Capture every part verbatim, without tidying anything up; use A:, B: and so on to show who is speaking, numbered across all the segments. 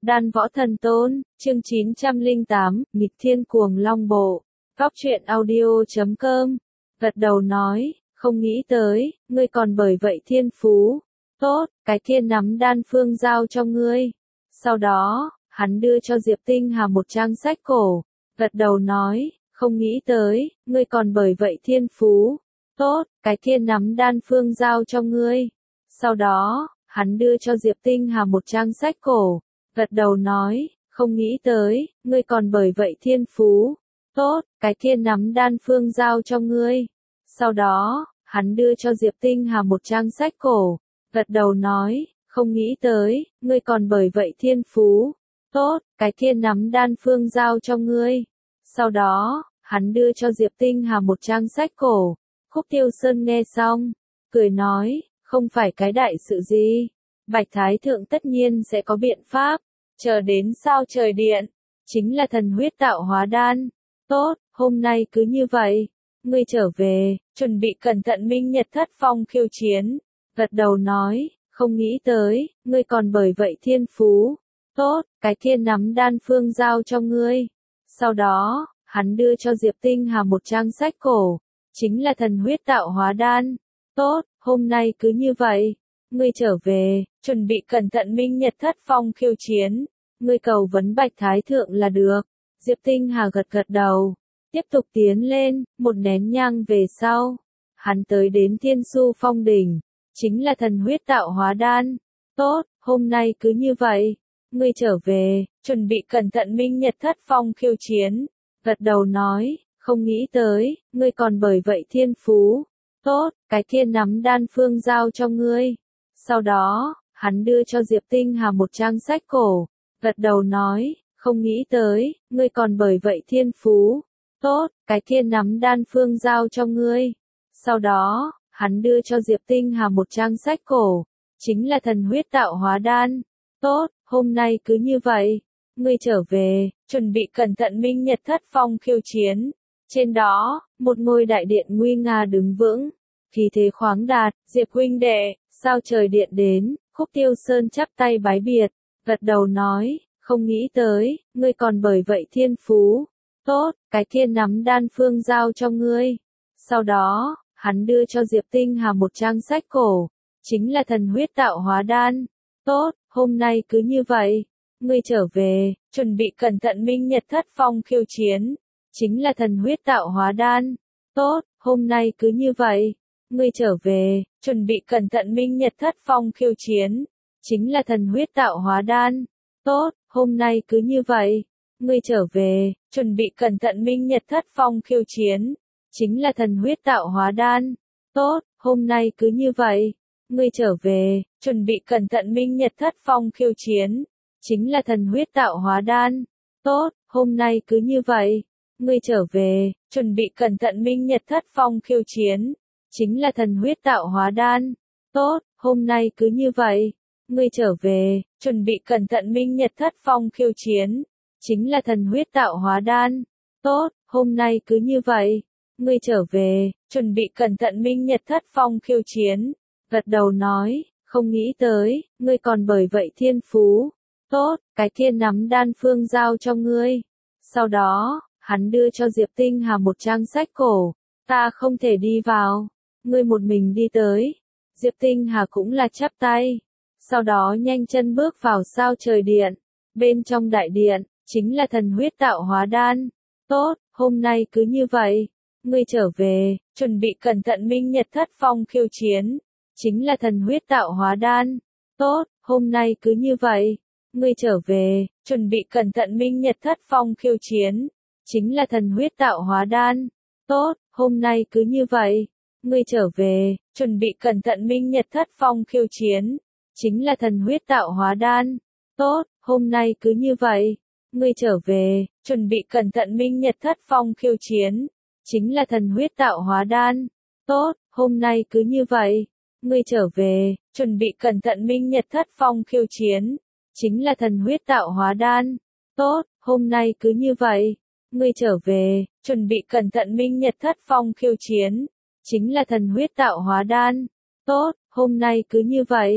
A: Đan Võ Thần Tôn, chương chín trăm lẻ tám, Nghịch Thiên Cuồng Long Bộ. Góc truyện audio chấm com. Gật đầu nói, không nghĩ tới, ngươi còn bởi vậy thiên phú. Tốt, cái thiên nắm đan phương giao cho ngươi. Sau đó, hắn đưa cho Diệp Tinh Hà một trang sách cổ. Gật đầu nói, không nghĩ tới, ngươi còn bởi vậy thiên phú. Tốt, cái thiên nắm đan phương giao cho ngươi. Sau đó, hắn đưa cho Diệp Tinh Hà một trang sách cổ. Gật đầu nói, không nghĩ tới, ngươi còn bởi vậy thiên phú. Tốt, cái thiên nắm đan phương giao cho ngươi. Sau đó, hắn đưa cho Diệp Tinh Hà một trang sách cổ. Gật đầu nói, không nghĩ tới, ngươi còn bởi vậy thiên phú. Tốt, cái thiên nắm đan phương giao cho ngươi. Sau đó, hắn đưa cho Diệp Tinh Hà một trang sách cổ. Khúc Tiêu Sơn nghe xong, cười nói, không phải cái đại sự gì. Bạch Thái Thượng tất nhiên sẽ có biện pháp, chờ đến sao trời điện, chính là thần huyết tạo hóa đan. Tốt, hôm nay cứ như vậy, ngươi trở về, chuẩn bị cẩn thận minh nhật thất phong khiêu chiến. Gật đầu nói, không nghĩ tới, ngươi còn bởi vậy thiên phú. Tốt, cái thiên nắm đan phương giao cho ngươi. Sau đó, hắn đưa cho Diệp Tinh Hà một trang sách cổ, chính là thần huyết tạo hóa đan. Tốt, hôm nay cứ như vậy, ngươi trở về, chuẩn bị cẩn thận minh nhật thất phong khiêu chiến. Ngươi cầu vấn Bạch Thái Thượng là được. Diệp Tinh Hà gật gật đầu, tiếp tục tiến lên, một nén nhang về sau. Hắn tới đến Thiên Su Phong đỉnh, chính là thần huyết tạo hóa đan. Tốt, hôm nay cứ như vậy, ngươi trở về, chuẩn bị cẩn thận minh nhật thất phong khiêu chiến. Gật đầu nói, không nghĩ tới, ngươi còn bởi vậy thiên phú. Tốt, cái thiên nắm đan phương giao cho ngươi. Sau đó, hắn đưa cho Diệp Tinh Hà một trang sách cổ. Gật đầu nói, không nghĩ tới, ngươi còn bởi vậy thiên phú. Tốt, cái thiên nắm đan phương giao cho ngươi. Sau đó, hắn đưa cho Diệp Tinh Hà một trang sách cổ, chính là thần huyết tạo hóa đan. Tốt, hôm nay cứ như vậy, ngươi trở về, chuẩn bị cẩn thận minh nhật thất phong khiêu chiến. Trên đó, một ngôi đại điện nguy nga đứng vững, khí thế khoáng đạt. Diệp huynh đệ, sao trời điện đến? Khúc Tiêu Sơn chắp tay bái biệt, gật đầu nói, không nghĩ tới, ngươi còn bởi vậy thiên phú. Tốt, cái thiên nắm đan phương giao cho ngươi. Sau đó, hắn đưa cho Diệp Tinh Hà một trang sách cổ, chính là thần huyết tạo hóa đan. Tốt, hôm nay cứ như vậy, ngươi trở về, chuẩn bị cẩn thận minh nhật thất phong khiêu chiến, chính là thần huyết tạo hóa đan. Tốt, hôm nay cứ như vậy, ngươi trở về, chuẩn bị cẩn thận minh nhật thất phong khiêu chiến, chính là thần huyết tạo hóa đan. Tốt, hôm nay cứ như vậy, ngươi trở về, chuẩn bị cẩn thận minh nhật thất phong khiêu chiến, chính là thần huyết tạo hóa đan. Tốt, hôm nay cứ như vậy, ngươi trở về, chuẩn bị cẩn thận minh nhật thất phong khiêu chiến, chính là thần huyết tạo hóa đan. Tốt, hôm nay cứ như vậy, ngươi trở về, chuẩn bị cẩn thận minh nhật thất phong khiêu chiến, chính là thần huyết tạo hóa đan. Tốt, hôm nay cứ như vậy, ngươi trở về, chuẩn bị cẩn thận minh nhật thất phong khiêu chiến, chính là thần huyết tạo hóa đan. Tốt, hôm nay cứ như vậy, ngươi trở về, chuẩn bị cẩn thận minh nhật thất phong khiêu chiến. Gật đầu nói, không nghĩ tới, ngươi còn bởi vậy thiên phú. Tốt, cái thiên nắm đan phương giao cho ngươi. Sau đó, hắn đưa cho Diệp Tinh Hà một trang sách cổ. Ta không thể đi vào, ngươi một mình đi tới. Diệp Tinh Hà cũng là chắp tay. Sau đó nhanh chân bước vào sao trời điện. Bên trong đại điện, chính là thần huyết tạo hóa đan. Tốt, hôm nay cứ như vậy, ngươi trở về, chuẩn bị cẩn thận minh nhật thất phong khiêu chiến, chính là thần huyết tạo hóa đan. Tốt, hôm nay cứ như vậy, ngươi trở về, chuẩn bị cẩn thận minh nhật thất phong khiêu chiến, chính là thần huyết tạo hóa đan. Tốt, hôm nay cứ như vậy, ngươi trở về, chuẩn bị cẩn thận minh nhật thất phong khiêu chiến, chính là thần huyết tạo hóa đan. Tốt, hôm nay cứ như vậy, ngươi trở về, chuẩn bị cẩn thận minh nhật thất phong khiêu chiến, chính là thần huyết tạo hóa đan. Tốt, hôm nay cứ như vậy, ngươi trở về, chuẩn bị cẩn thận minh nhật thất phong khiêu chiến, chính là thần huyết tạo hóa đan. Tốt, hôm nay cứ như vậy, ngươi trở về, chuẩn bị cẩn thận minh nhật thất phong khiêu chiến, chính là thần huyết tạo hóa đan. Tốt, hôm nay cứ như vậy,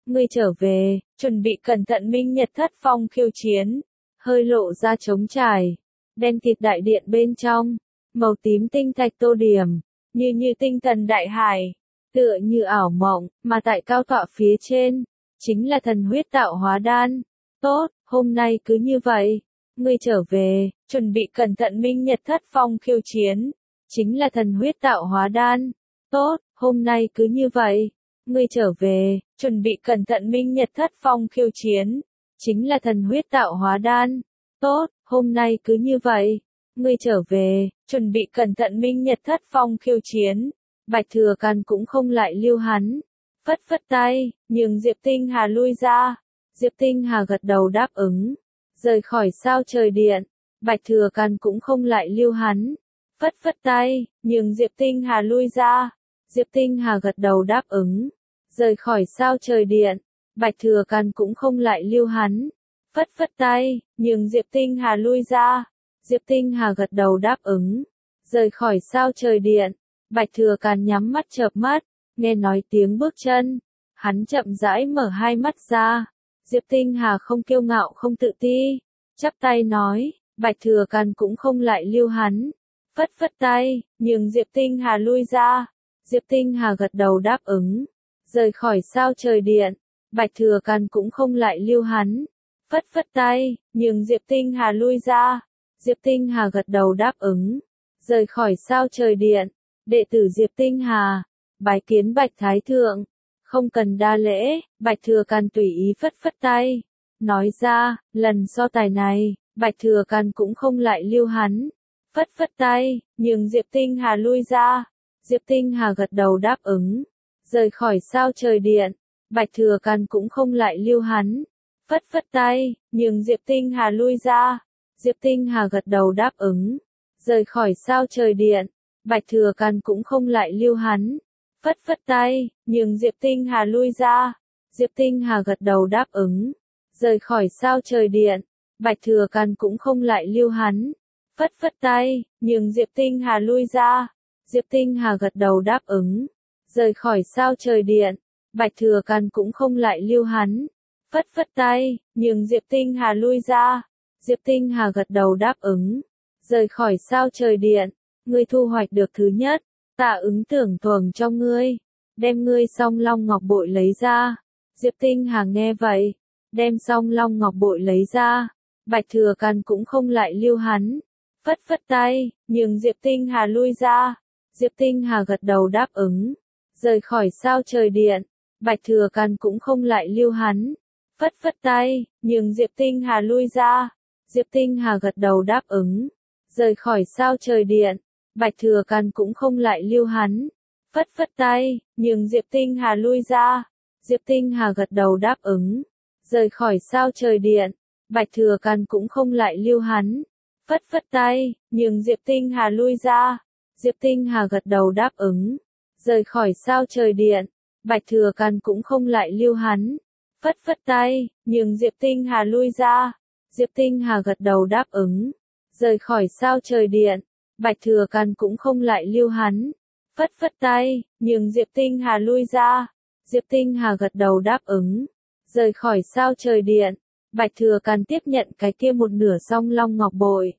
A: ngươi trở về, chuẩn bị cẩn thận minh nhật thất phong khiêu chiến, hơi lộ ra trống trải, đen kịt đại điện bên trong, màu tím tinh thạch tô điểm, như như tinh thần đại hải, tựa như ảo mộng, mà tại cao tọa phía trên, chính là thần huyết tạo hóa đan. Tốt, hôm nay cứ như vậy, ngươi trở về, chuẩn bị cẩn thận minh nhật thất phong khiêu chiến, chính là thần huyết tạo hóa đan. Tốt, hôm nay cứ như vậy, ngươi trở về, chuẩn bị cẩn thận minh nhật thất phong khiêu chiến, chính là thần huyết tạo hóa đan. Tốt, hôm nay cứ như vậy, ngươi trở về, chuẩn bị cẩn thận minh nhật thất phong khiêu chiến, Bạch Thừa Căn cũng không lại lưu hắn, phất phất tay, nhường Diệp Tinh Hà lui ra. Diệp Tinh Hà gật đầu đáp ứng, rời khỏi sao trời điện, Bạch Thừa Căn cũng không lại lưu hắn, phất phất tay, nhường Diệp Tinh Hà lui ra. Diệp Tinh Hà gật đầu đáp ứng, rời khỏi sao trời điện, Bạch Thừa Căn cũng không lại lưu hắn, phất phất tay, nhường Diệp Tinh Hà lui ra. Diệp Tinh Hà gật đầu đáp ứng, rời khỏi sao trời điện, Bạch Thừa Căn nhắm mắt chợp mắt, nghe nói tiếng bước chân, hắn chậm rãi mở hai mắt ra. Diệp Tinh Hà không kiêu ngạo không tự ti, chắp tay nói, Bạch Thừa Căn cũng không lại lưu hắn, phất phất tay, nhường Diệp Tinh Hà lui ra. Diệp Tinh Hà gật đầu đáp ứng, rời khỏi sao trời điện, Bạch Thừa Căn cũng không lại lưu hắn, phất phất tay, nhường Diệp Tinh Hà lui ra. Diệp Tinh Hà gật đầu đáp ứng, rời khỏi sao trời điện, đệ tử Diệp Tinh Hà, bái kiến Bạch Thái Thượng. Không cần đa lễ, Bạch Thừa Căn tùy ý phất phất tay, nói ra, lần so tài này, Bạch Thừa Căn cũng không lại lưu hắn, phất phất tay, nhường Diệp Tinh Hà lui ra. Diệp Tinh Hà gật đầu đáp ứng, rời khỏi sao trời điện, Bạch Thừa Căn cũng không lại lưu hắn, phất phất tay, nhường Diệp Tinh Hà lui ra. Diệp Tinh Hà gật đầu đáp ứng, rời khỏi sao trời điện, Bạch Thừa Căn cũng không lại lưu hắn, phất phất tay, nhường Diệp Tinh Hà lui ra. Diệp Tinh Hà gật đầu đáp ứng, rời khỏi sao trời điện, Bạch Thừa Căn cũng không lại lưu hắn, phất phất tay, nhường Diệp Tinh Hà lui ra. Diệp Tinh Hà gật đầu đáp ứng, rời khỏi sao trời điện, Bạch Thừa Căn cũng không lại lưu hắn, phất phất tay, nhường Diệp Tinh Hà lui ra. Diệp Tinh Hà gật đầu đáp ứng, rời khỏi sao trời điện, ngươi thu hoạch được thứ nhất, tạ ứng tưởng thưởng cho ngươi, đem ngươi song long ngọc bội lấy ra. Diệp Tinh Hà nghe vậy, đem song long ngọc bội lấy ra, Bạch Thừa Căn cũng không lại lưu hắn, phất phất tay, nhường Diệp Tinh Hà lui ra. Diệp Tinh Hà gật đầu đáp ứng, rời khỏi sao trời điện, Bạch Thừa Căn cũng không lại lưu hắn, phất phất tay, nhường Diệp Tinh Hà lui ra. Diệp Tinh Hà gật đầu đáp ứng, rời khỏi sao trời điện, Bạch Thừa Căn cũng không lại lưu hắn, phất phất tay, nhường Diệp Tinh Hà lui ra. Diệp Tinh Hà gật đầu đáp ứng, rời khỏi sao trời điện, Bạch Thừa Căn cũng không lại lưu hắn, phất phất tay, nhường Diệp Tinh Hà lui ra. Diệp Tinh Hà gật đầu đáp ứng, rời khỏi sao trời điện, Bạch Thừa Căn cũng không lại lưu hắn, phất phất tay, nhường Diệp Tinh Hà lui ra. Diệp Tinh Hà gật đầu đáp ứng, rời khỏi sao trời điện, Bạch Thừa Căn cũng không lại lưu hắn, phất phất tay, nhường Diệp Tinh Hà lui ra. Diệp Tinh Hà gật đầu đáp ứng, rời khỏi sao trời điện, Bạch Thừa Căn tiếp nhận cái kia một nửa song long ngọc bội,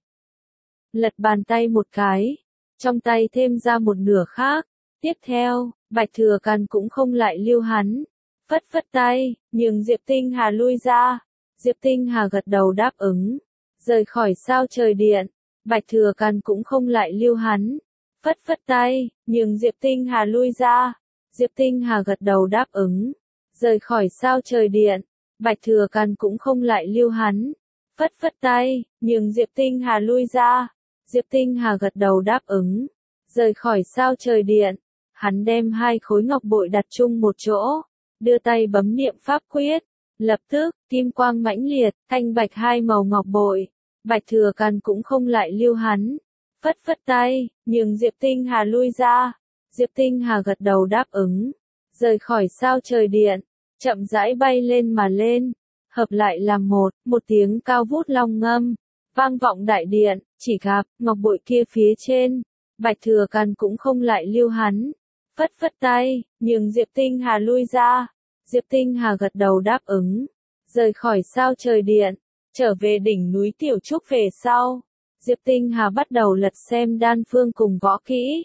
A: lật bàn tay một cái, trong tay thêm ra một nửa khác. Tiếp theo, Bạch Thừa Căn cũng không lại lưu hắn, phất phất tay, nhường Diệp Tinh Hà lui ra. Diệp Tinh Hà gật đầu đáp ứng, rời khỏi sao trời điện, Bạch Thừa Căn cũng không lại lưu hắn, phất phất tay, nhường Diệp Tinh Hà lui ra. Diệp Tinh Hà gật đầu đáp ứng, rời khỏi sao trời điện, Bạch Thừa Căn cũng không lại lưu hắn, phất phất tay, nhường Diệp Tinh Hà lui ra. Diệp Tinh Hà gật đầu đáp ứng, rời khỏi sao trời điện, hắn đem hai khối ngọc bội đặt chung một chỗ, đưa tay bấm niệm pháp quyết, lập tức, kim quang mãnh liệt, thanh bạch hai màu ngọc bội, Bạch Thừa Căn cũng không lại lưu hắn, phất phất tay, nhường Diệp Tinh Hà lui ra. Diệp Tinh Hà gật đầu đáp ứng, rời khỏi sao trời điện, chậm rãi bay lên mà lên, hợp lại làm một, một tiếng cao vút long ngâm, vang vọng đại điện, chỉ gặp, ngọc bội kia phía trên, Bạch Thừa Căn cũng không lại lưu hắn, phất phất tay, nhường Diệp Tinh Hà lui ra. Diệp Tinh Hà gật đầu đáp ứng. Rời khỏi sao trời điện, trở về đỉnh núi Tiểu Trúc về sau. Diệp Tinh Hà bắt đầu lật xem đan phương cùng võ kỹ.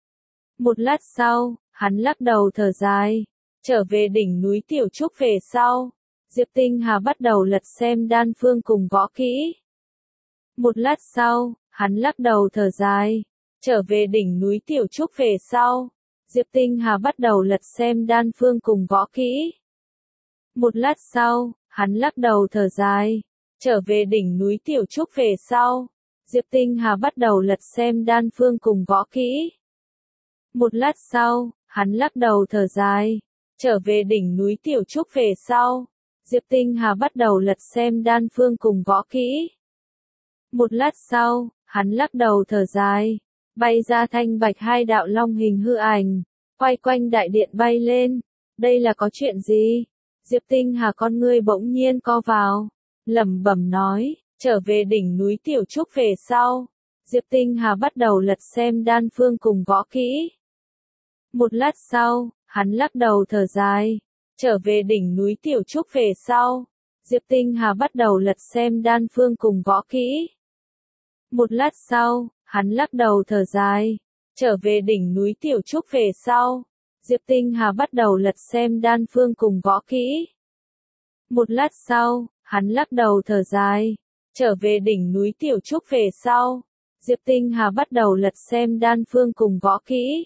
A: Một lát sau, hắn lắc đầu thở dài. Trở về đỉnh núi Tiểu Trúc về sau. Diệp Tinh Hà bắt đầu lật xem đan phương cùng võ kỹ. Một lát sau, hắn lắc đầu thở dài. Trở về đỉnh núi Tiểu Trúc về sau. Diệp Tinh Hà bắt đầu lật xem đan phương cùng võ kỹ. Một lát sau, hắn lắc đầu thở dài. Trở về đỉnh núi Tiểu Trúc về sau. Diệp Tinh Hà bắt đầu lật xem đan phương cùng võ kỹ. Một lát sau, hắn lắc đầu thở dài. Trở về đỉnh núi Tiểu Trúc về sau. Diệp Tinh Hà bắt đầu lật xem đan phương cùng võ kỹ. Một lát sau, hắn lắc đầu thở dài. Bay ra thanh bạch hai đạo long hình hư ảnh. Quay quanh đại điện bay lên. Đây là có chuyện gì? Diệp Tinh Hà con ngươi bỗng nhiên co vào. Lẩm bẩm nói. Trở về đỉnh núi Tiểu Trúc về sau. Diệp Tinh Hà bắt đầu lật xem đan phương cùng võ kỹ. Một lát sau, hắn lắc đầu thở dài. Trở về đỉnh núi Tiểu Trúc về sau. Diệp Tinh Hà bắt đầu lật xem đan phương cùng võ kỹ. Một lát sau, hắn lắc đầu thở dài. Trở về đỉnh núi Tiểu Trúc về sau. Diệp Tinh Hà bắt đầu lật xem đan phương cùng võ kỹ. Một lát sau, hắn lắc đầu thở dài. Trở về đỉnh núi Tiểu Trúc về sau. Diệp Tinh Hà bắt đầu lật xem đan phương cùng võ kỹ.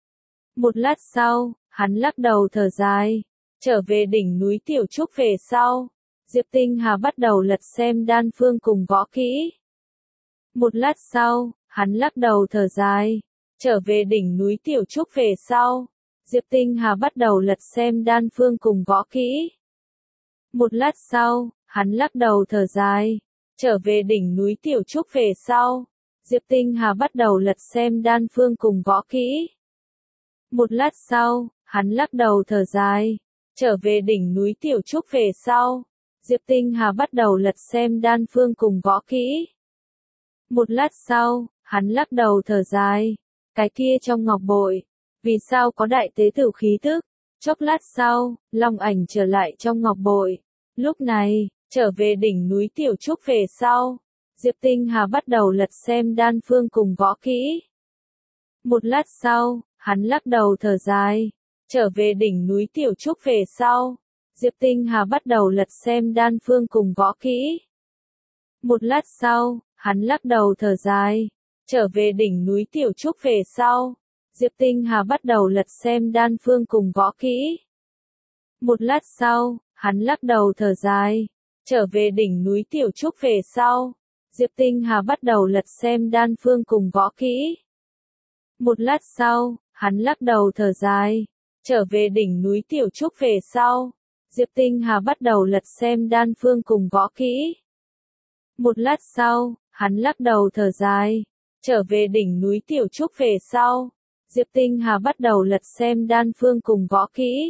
A: Một lát sau, hắn lắc đầu thở dài. Trở về đỉnh núi Tiểu Trúc về sau. Diệp Tinh Hà bắt đầu lật xem đan phương cùng võ kỹ. Một lát sau, hắn lắc đầu thở dài. Trở về đỉnh núi Tiểu Trúc về sau. Diệp Tinh Hà bắt đầu lật xem đan phương cùng võ kỹ. Một lát sau, hắn lắc đầu thở dài. Trở về đỉnh núi Tiểu Trúc về sau. Diệp Tinh Hà bắt đầu lật xem đan phương cùng võ kỹ. Một lát sau, hắn lắc đầu thở dài. Trở về đỉnh núi Tiểu Trúc về sau. Diệp Tinh Hà bắt đầu lật xem đan phương cùng võ kỹ. Một lát sau, hắn lắc đầu thở dài. Cái kia trong ngọc bội. Vì sao có đại tế tử khí tức? Chốc lát sau, long ảnh trở lại trong ngọc bội. Lúc này, trở về đỉnh núi Tiểu Trúc về sau. Diệp Tinh Hà bắt đầu lật xem đan phương cùng võ kỹ. Một lát sau, hắn lắc đầu thở dài. Trở về đỉnh núi Tiểu Trúc về sau. Diệp Tinh Hà bắt đầu lật xem đan phương cùng võ kỹ. Một lát sau, hắn lắc đầu thở dài. Trở về đỉnh núi Tiểu Trúc về sau. Diệp Tinh Hà bắt đầu lật xem đan phương cùng võ kỹ. Một lát sau, hắn lắc đầu thở dài. Trở về đỉnh núi Tiểu Trúc về sau. Diệp Tinh Hà bắt đầu lật xem đan phương cùng võ kỹ. Một lát sau, hắn lắc đầu thở dài. Trở về đỉnh núi Tiểu Trúc về sau. Diệp Tinh Hà bắt đầu lật xem đan phương cùng võ kỹ. Một lát sau, hắn lắc đầu thở dài. Trở về đỉnh núi Tiểu Trúc về sau. Diệp Tinh Hà bắt đầu lật xem đan phương cùng võ kỹ.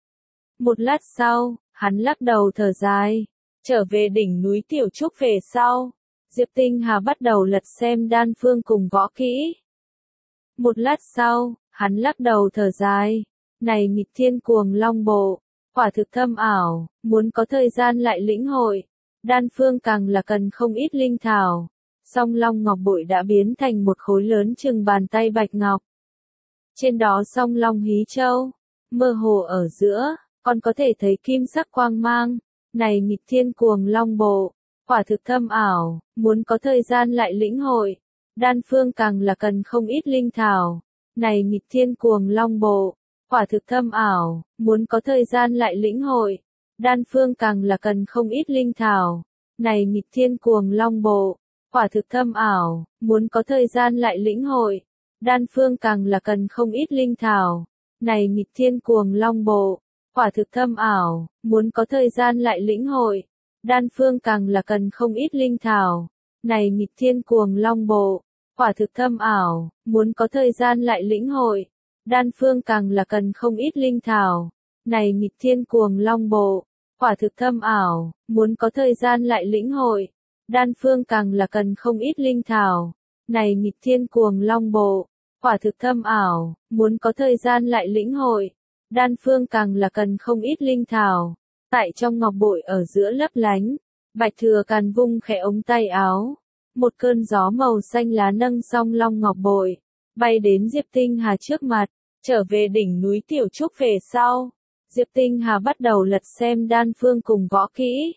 A: Một lát sau, hắn lắc đầu thở dài. Trở về đỉnh núi Tiểu Trúc về sau. Diệp Tinh Hà bắt đầu lật xem đan phương cùng võ kỹ. Một lát sau, hắn lắc đầu thở dài. Này nghịch thiên cuồng long bộ, quả thực thâm ảo, muốn có thời gian lại lĩnh hội. Đan phương càng là cần không ít linh thảo. Song long ngọc bội đã biến thành một khối lớn chừng bàn tay bạch ngọc. Trên đó song long hí châu, mơ hồ ở giữa, còn có thể thấy kim sắc quang mang. Này nghịch thiên cuồng long bộ, quả thực thâm ảo, muốn có thời gian lại lĩnh hội. Đan phương càng là cần không ít linh thảo. Này nghịch thiên cuồng long bộ, quả thực thâm ảo, muốn có thời gian lại lĩnh hội. Đan phương càng là cần không ít linh thảo. Này nghịch thiên cuồng long bộ, quả thực thâm ảo, muốn có thời gian lại lĩnh hội. Đan phương càng là cần không ít linh thảo. Này nghịch thiên cuồng long bộ, quả thực thâm ảo, muốn có thời gian lại lĩnh hội. Đan phương càng là cần không ít linh thảo. Này nghịch thiên cuồng long bộ, quả thực thâm ảo, muốn có thời gian lại lĩnh hội. Đan phương càng là cần không ít linh thảo. Này nghịch thiên cuồng long bộ, quả thực thâm ảo, muốn có thời gian lại lĩnh hội. Đan phương càng là cần không ít linh thảo. Này nghịch thiên cuồng long bộ, quả thực thâm ảo, muốn có thời gian lại lĩnh hội. đan phương càng là cần không ít linh thảo. Tại trong ngọc bội ở giữa lấp lánh, Bạch Thừa Càn vung khẽ ống tay áo. Một cơn gió màu xanh lá nâng song long ngọc bội, bay đến Diệp Tinh Hà trước mặt, trở về đỉnh núi Tiểu Trúc về sau. Diệp Tinh Hà bắt đầu lật xem đan phương cùng võ kỹ.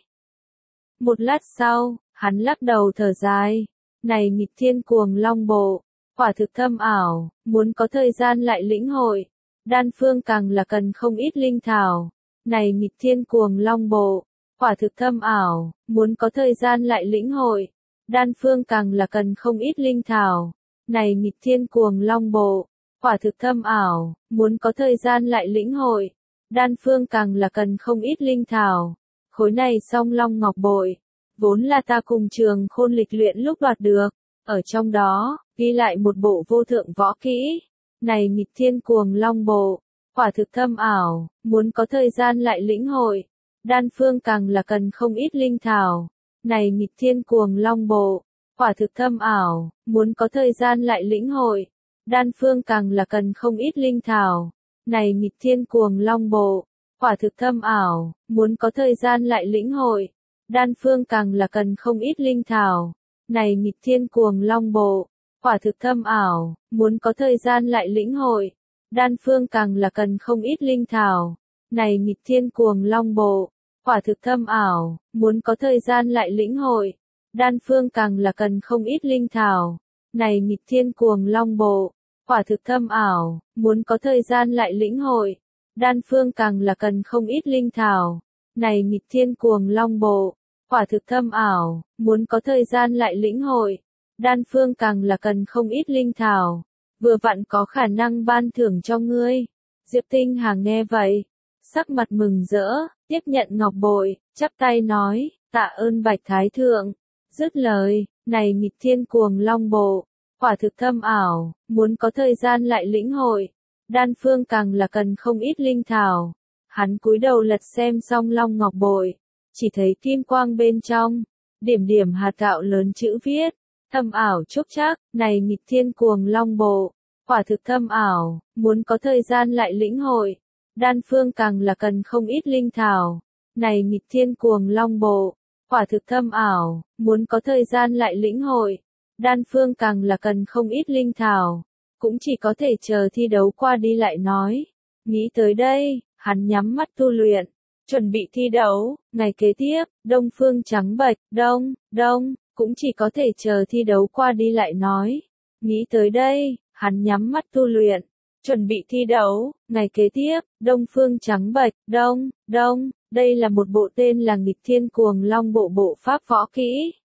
A: Một lát sau, hắn lắc đầu thở dài. Này nghịch thiên cuồng long bộ, quả thực thâm ảo, muốn có thời gian lại lĩnh hội. Đan phương càng là cần không ít linh thảo. Này nghịch thiên cuồng long bộ, quả thực thâm ảo, muốn có thời gian lại lĩnh hội. Đan phương càng là cần không ít linh thảo. Này nghịch thiên cuồng long bộ, quả thực thâm ảo, muốn có thời gian lại lĩnh hội. Đan phương càng là cần không ít linh thảo. Khối này song long ngọc bội, vốn là ta cùng Trường Khôn lịch luyện lúc đoạt được. Ở trong đó, ghi lại một bộ vô thượng võ kỹ. Này nghịch thiên cuồng long bộ, quả thực thâm ảo, muốn có thời gian lại lĩnh hội. Đan phương càng là cần không ít linh thảo. Này nghịch thiên cuồng long bộ, quả thực thâm ảo, muốn có thời gian lại lĩnh hội. Đan phương càng là cần không ít linh thảo. Này nghịch thiên cuồng long bộ, quả thực thâm ảo, muốn có thời gian lại lĩnh hội. Đan phương càng là cần không ít linh thảo. Này nghịch thiên cuồng long bộ, quả thực thâm ảo, muốn có thời gian lại lĩnh hội. Đan phương càng là cần không ít linh thảo. Này nghịch thiên cuồng long bộ, quả thực thâm ảo, muốn có thời gian lại lĩnh hội. Đan phương càng là cần không ít linh thảo. Này nghịch thiên cuồng long bộ, quả thực thâm ảo, muốn có thời gian lại lĩnh hội. Đan phương càng là cần không ít linh thảo. Này nghịch thiên cuồng long bộ, quả thực thâm ảo, muốn có thời gian lại lĩnh hội. Đan phương càng là cần không ít linh thảo. Vừa vặn có khả năng ban thưởng cho ngươi. Diệp Tinh Hà nghe vậy, sắc mặt mừng rỡ, tiếp nhận ngọc bội, chắp tay nói, tạ ơn Bạch Thái Thượng. Dứt lời, này nghịch thiên cuồng long bộ, quả thực thâm ảo, muốn có thời gian lại lĩnh hội. Đan phương càng là cần không ít linh thảo. Hắn cúi đầu lật xem xong long ngọc bội, chỉ thấy kim quang bên trong, điểm điểm hạt gạo lớn chữ viết, thâm ảo chúc chắc, này nghịch thiên cuồng long bộ, quả thực thâm ảo, muốn có thời gian lại lĩnh hội. Đan phương càng là cần không ít linh thảo. Này nghịch thiên cuồng long bộ, quả thực thâm ảo, muốn có thời gian lại lĩnh hội. Đan phương càng là cần không ít linh thảo. Cũng chỉ có thể chờ thi đấu qua đi lại nói. Nghĩ tới đây, hắn nhắm mắt tu luyện, chuẩn bị thi đấu. Ngày kế tiếp, đông phương trắng bệch, đông, đông, cũng chỉ có thể chờ thi đấu qua đi lại nói. Nghĩ tới đây, hắn nhắm mắt tu luyện, chuẩn bị thi đấu. Ngày kế tiếp, đông phương trắng bệch, đông, đông, đây là một bộ tên là nghịch thiên cuồng long bộ bộ pháp võ kỹ.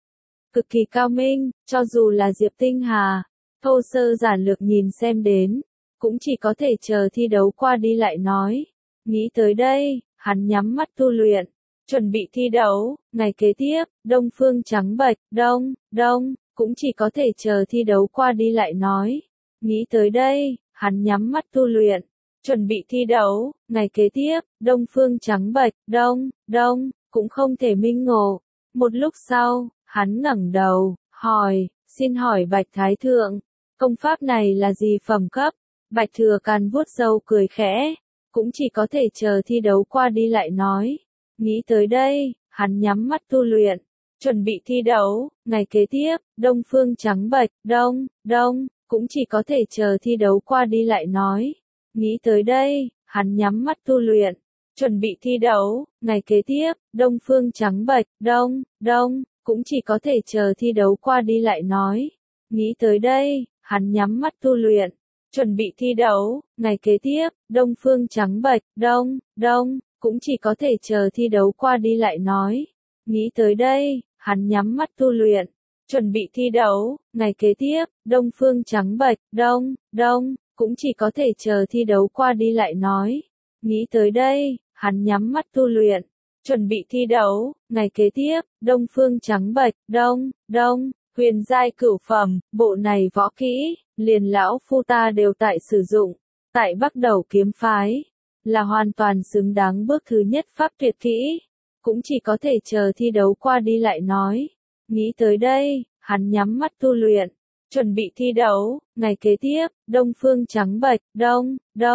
A: Cực kỳ cao minh, cho dù là Diệp Tinh Hà, thô sơ giản lược nhìn xem đến, cũng chỉ có thể chờ thi đấu qua đi lại nói. Nghĩ tới đây, hắn nhắm mắt tu luyện, chuẩn bị thi đấu. Ngày kế tiếp, đông phương trắng bệch, đông, đông, cũng chỉ có thể chờ thi đấu qua đi lại nói. Nghĩ tới đây, hắn nhắm mắt tu luyện, chuẩn bị thi đấu. Ngày kế tiếp, đông phương trắng bệch, đông, đông, cũng không thể minh ngộ. Một lúc sau, hắn ngẩng đầu, hỏi, xin hỏi Bạch Thái Thượng, công pháp này là gì phẩm cấp? Bạch Thừa Càn vuốt râu cười khẽ, cũng chỉ có thể chờ thi đấu qua đi lại nói. Nghĩ tới đây, hắn nhắm mắt tu luyện, chuẩn bị thi đấu. Ngày kế tiếp, đông phương trắng bệch, đông, đông, cũng chỉ có thể chờ thi đấu qua đi lại nói. Nghĩ tới đây, hắn nhắm mắt tu luyện, chuẩn bị thi đấu. Ngày kế tiếp, đông phương trắng bệch, đông, đông, cũng chỉ có thể chờ thi đấu qua đi lại nói. Nghĩ tới đây, hắn nhắm mắt tu luyện, chuẩn bị thi đấu. Ngày kế tiếp, đông phương trắng bệch, đông, đông, cũng chỉ có thể chờ thi đấu qua đi lại nói. Nghĩ tới đây, hắn nhắm mắt tu luyện, chuẩn bị thi đấu. Ngày kế tiếp, đông phương trắng bệch, đông, đông, cũng chỉ có thể chờ thi đấu qua đi lại nói. Nghĩ tới đây, hắn nhắm mắt tu luyện, chuẩn bị thi đấu. Ngày kế tiếp, đông phương trắng bệch, đông, đông, huyền giai cửu phẩm, bộ này võ kỹ, liền lão phu ta đều tại sử dụng, tại Bắc Đầu kiếm phái, là hoàn toàn xứng đáng bước thứ nhất pháp tuyệt kỹ, cũng chỉ có thể chờ thi đấu qua đi lại nói. Nghĩ tới đây, hắn nhắm mắt tu luyện, chuẩn bị thi đấu. Ngày kế tiếp, đông phương trắng bệch, đông, đông,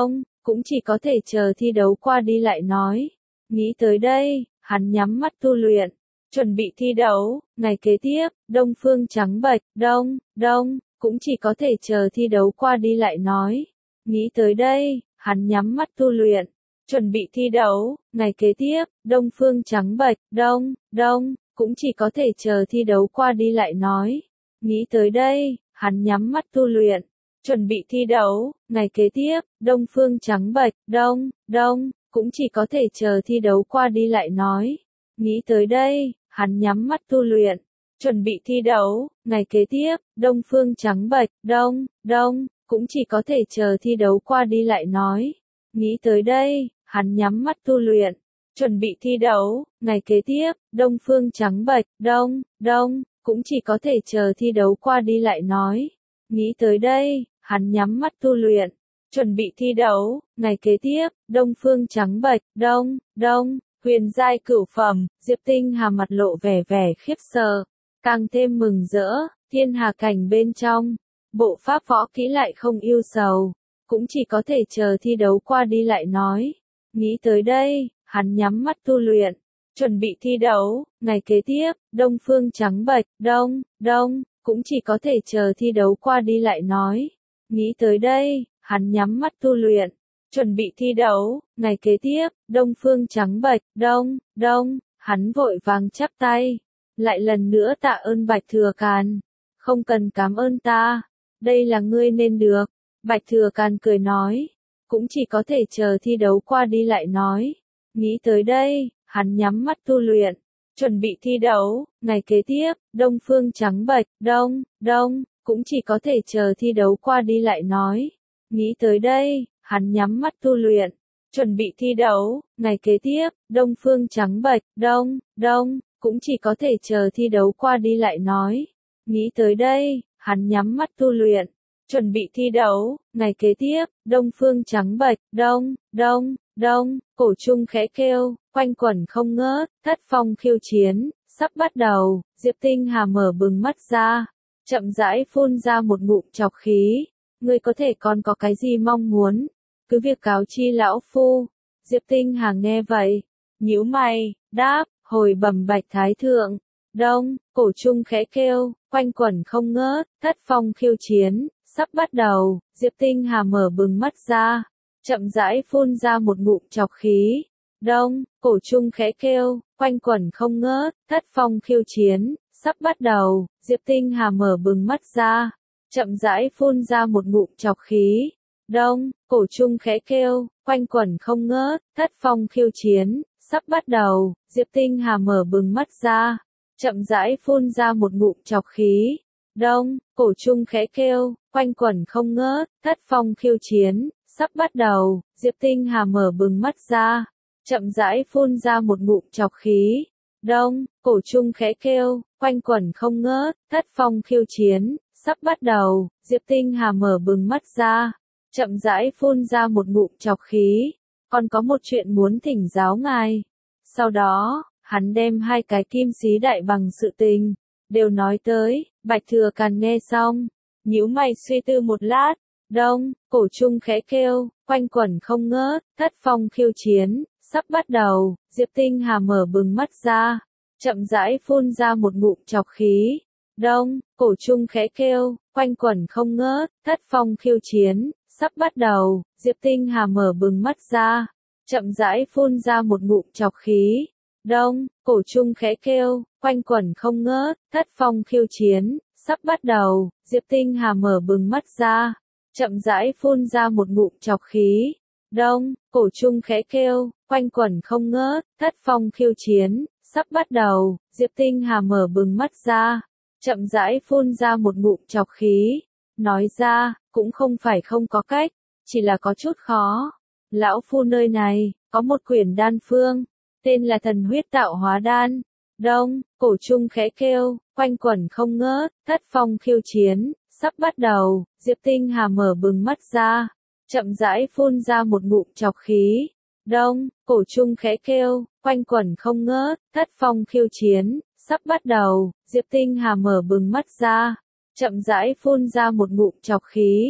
A: cũng chỉ có thể chờ thi đấu qua đi lại nói. Nghĩ tới đây, hắn nhắm mắt tu luyện, chuẩn bị thi đấu. Ngày kế tiếp, Đông Phương trắng bệch, đông, đông, cũng chỉ có thể chờ thi đấu qua đi lại nói. Nghĩ tới đây, hắn nhắm mắt tu luyện, chuẩn bị thi đấu. Ngày kế tiếp, Đông Phương trắng bệch, đông, đông, cũng chỉ có thể chờ thi đấu qua đi lại nói. Nghĩ tới đây, hắn nhắm mắt tu luyện, chuẩn bị thi đấu. Ngày kế tiếp, Đông Phương trắng bệch, đông, đông, cũng chỉ có thể chờ thi đấu qua đi lại nói. Nghĩ tới đây, hắn nhắm mắt tu luyện, chuẩn bị thi đấu. Ngày kế tiếp, Đông Phương trắng bệch, đông, đông, cũng chỉ có thể chờ thi đấu qua đi lại nói. Nghĩ tới đây, hắn nhắm mắt tu luyện, chuẩn bị thi đấu. Ngày kế tiếp, Đông Phương trắng bệch, đông, đông, cũng chỉ có thể chờ thi đấu qua đi lại nói. Nghĩ tới đây, hắn nhắm mắt tu luyện, chuẩn bị thi đấu. Ngày kế tiếp, Đông Phương trắng bệch, đông, đông, huyền giai cửu phẩm. Diệp Tinh Hà mặt lộ vẻ vẻ khiếp sợ, càng thêm mừng rỡ. Thiên hà cảnh bên trong, bộ pháp võ kỹ lại không yêu sầu, cũng chỉ có thể chờ thi đấu qua đi lại nói. Nghĩ tới đây, hắn nhắm mắt tu luyện, chuẩn bị thi đấu. Ngày kế tiếp, Đông Phương trắng bệch, đông, đông, cũng chỉ có thể chờ thi đấu qua đi lại nói. Nghĩ tới đây, hắn nhắm mắt tu luyện, chuẩn bị thi đấu. Ngày kế tiếp, Đông Phương trắng bệch, đông, đông, hắn vội vàng chắp tay, lại lần nữa tạ ơn Bạch Thừa Càn. Không cần cảm ơn ta, đây là ngươi nên được. Bạch Thừa Càn cười nói, cũng chỉ có thể chờ thi đấu qua đi lại nói. Nghĩ tới đây, hắn nhắm mắt tu luyện, chuẩn bị thi đấu. Ngày kế tiếp, Đông Phương trắng bệch, đông, đông, cũng chỉ có thể chờ thi đấu qua đi lại nói. Nghĩ tới đây, hắn nhắm mắt tu luyện, chuẩn bị thi đấu. Ngày kế tiếp, Đông Phương trắng bệch, đông, đông, cũng chỉ có thể chờ thi đấu qua đi lại nói. Nghĩ tới đây, hắn nhắm mắt tu luyện, chuẩn bị thi đấu. Ngày kế tiếp, Đông Phương trắng bệch, đông, đông, đông, cổ trung khẽ kêu, quanh quẩn không ngớt. Thất phong khiêu chiến sắp bắt đầu. Diệp Tinh Hà mở bừng mắt ra, chậm rãi phun ra một ngụm trọc khí. Ngươi có thể còn có cái gì mong muốn, cứ việc cáo chi lão phu. Diệp Tinh Hà nghe vậy, nhíu mày, đáp, hồi bẩm Bạch Thái Thượng. Đông, cổ trung khẽ kêu, quanh quẩn không ngớt. Thất phong khiêu chiến sắp bắt đầu. Diệp Tinh Hà mở bừng mắt ra, chậm rãi phun ra một ngụm trọc khí. Đông, cổ trung khẽ kêu, quanh quẩn không ngớt. Thất phong khiêu chiến sắp bắt đầu. Diệp Tinh Hà mở bừng mắt ra, chậm rãi phun ra một ngụm trọc khí. Đông, cổ trung khẽ kêu, quanh quẩn không ngớt. Thất phong khiêu chiến sắp bắt đầu. Diệp Tinh Hà mở bừng mắt ra, chậm rãi phun ra một ngụm trọc khí. Đông, cổ trung khẽ kêu, quanh quẩn không ngớt. Thất phong khiêu chiến sắp bắt đầu. Diệp Tinh Hà mở bừng mắt ra, chậm rãi phun ra một ngụm trọc khí. Đông, cổ trung khẽ kêu, quanh quẩn không ngớt. Thất phong khiêu chiến sắp bắt đầu. Diệp Tinh Hà mở bừng mắt ra, chậm rãi phun ra một ngụm trọc khí. Còn có một chuyện muốn thỉnh giáo ngài. Sau đó, hắn đem hai cái kim xí đại bằng sự tình đều nói tới. Bạch Thừa Càn nghe xong, nhíu mày suy tư một lát. Đông, cổ trung khẽ kêu, quanh quẩn không ngớt. Thất phong khiêu chiến sắp bắt đầu. Diệp Tinh Hà mở bừng mắt ra, chậm rãi phun ra một ngụm trọc khí. Đông, cổ trung khẽ kêu, quanh quẩn không ngớt. Thất phong khiêu chiến sắp bắt đầu. Diệp Tinh Hà mở bừng mắt ra, chậm rãi phun ra một ngụm trọc khí. Đông, cổ trung khẽ kêu, quanh quẩn không ngớt. Thất phong khiêu chiến sắp bắt đầu. Diệp Tinh Hà mở bừng mắt ra, chậm rãi phun ra một ngụm trọc khí. Đông, cổ trung khẽ kêu, quanh quẩn không ngớt. Thất phong khiêu chiến sắp bắt đầu. Diệp Tinh Hà mở bừng mắt ra, chậm rãi phun ra một ngụm trọc khí. Nói ra, cũng không phải không có cách, chỉ là có chút khó. Lão phu nơi này, có một quyển đan phương, tên là thần huyết tạo hóa đan. Đông, cổ trung khẽ kêu, quanh quẩn không ngớt. Thất phong khiêu chiến sắp bắt đầu. Diệp Tinh Hà mở bừng mắt ra, chậm rãi phun ra một ngụm trọc khí. Đông, cổ trung khẽ kêu, quanh quẩn không ngớt. Thất phong khiêu chiến sắp bắt đầu. Diệp Tinh Hà mở bừng mắt ra, chậm rãi phun ra một ngụm trọc khí.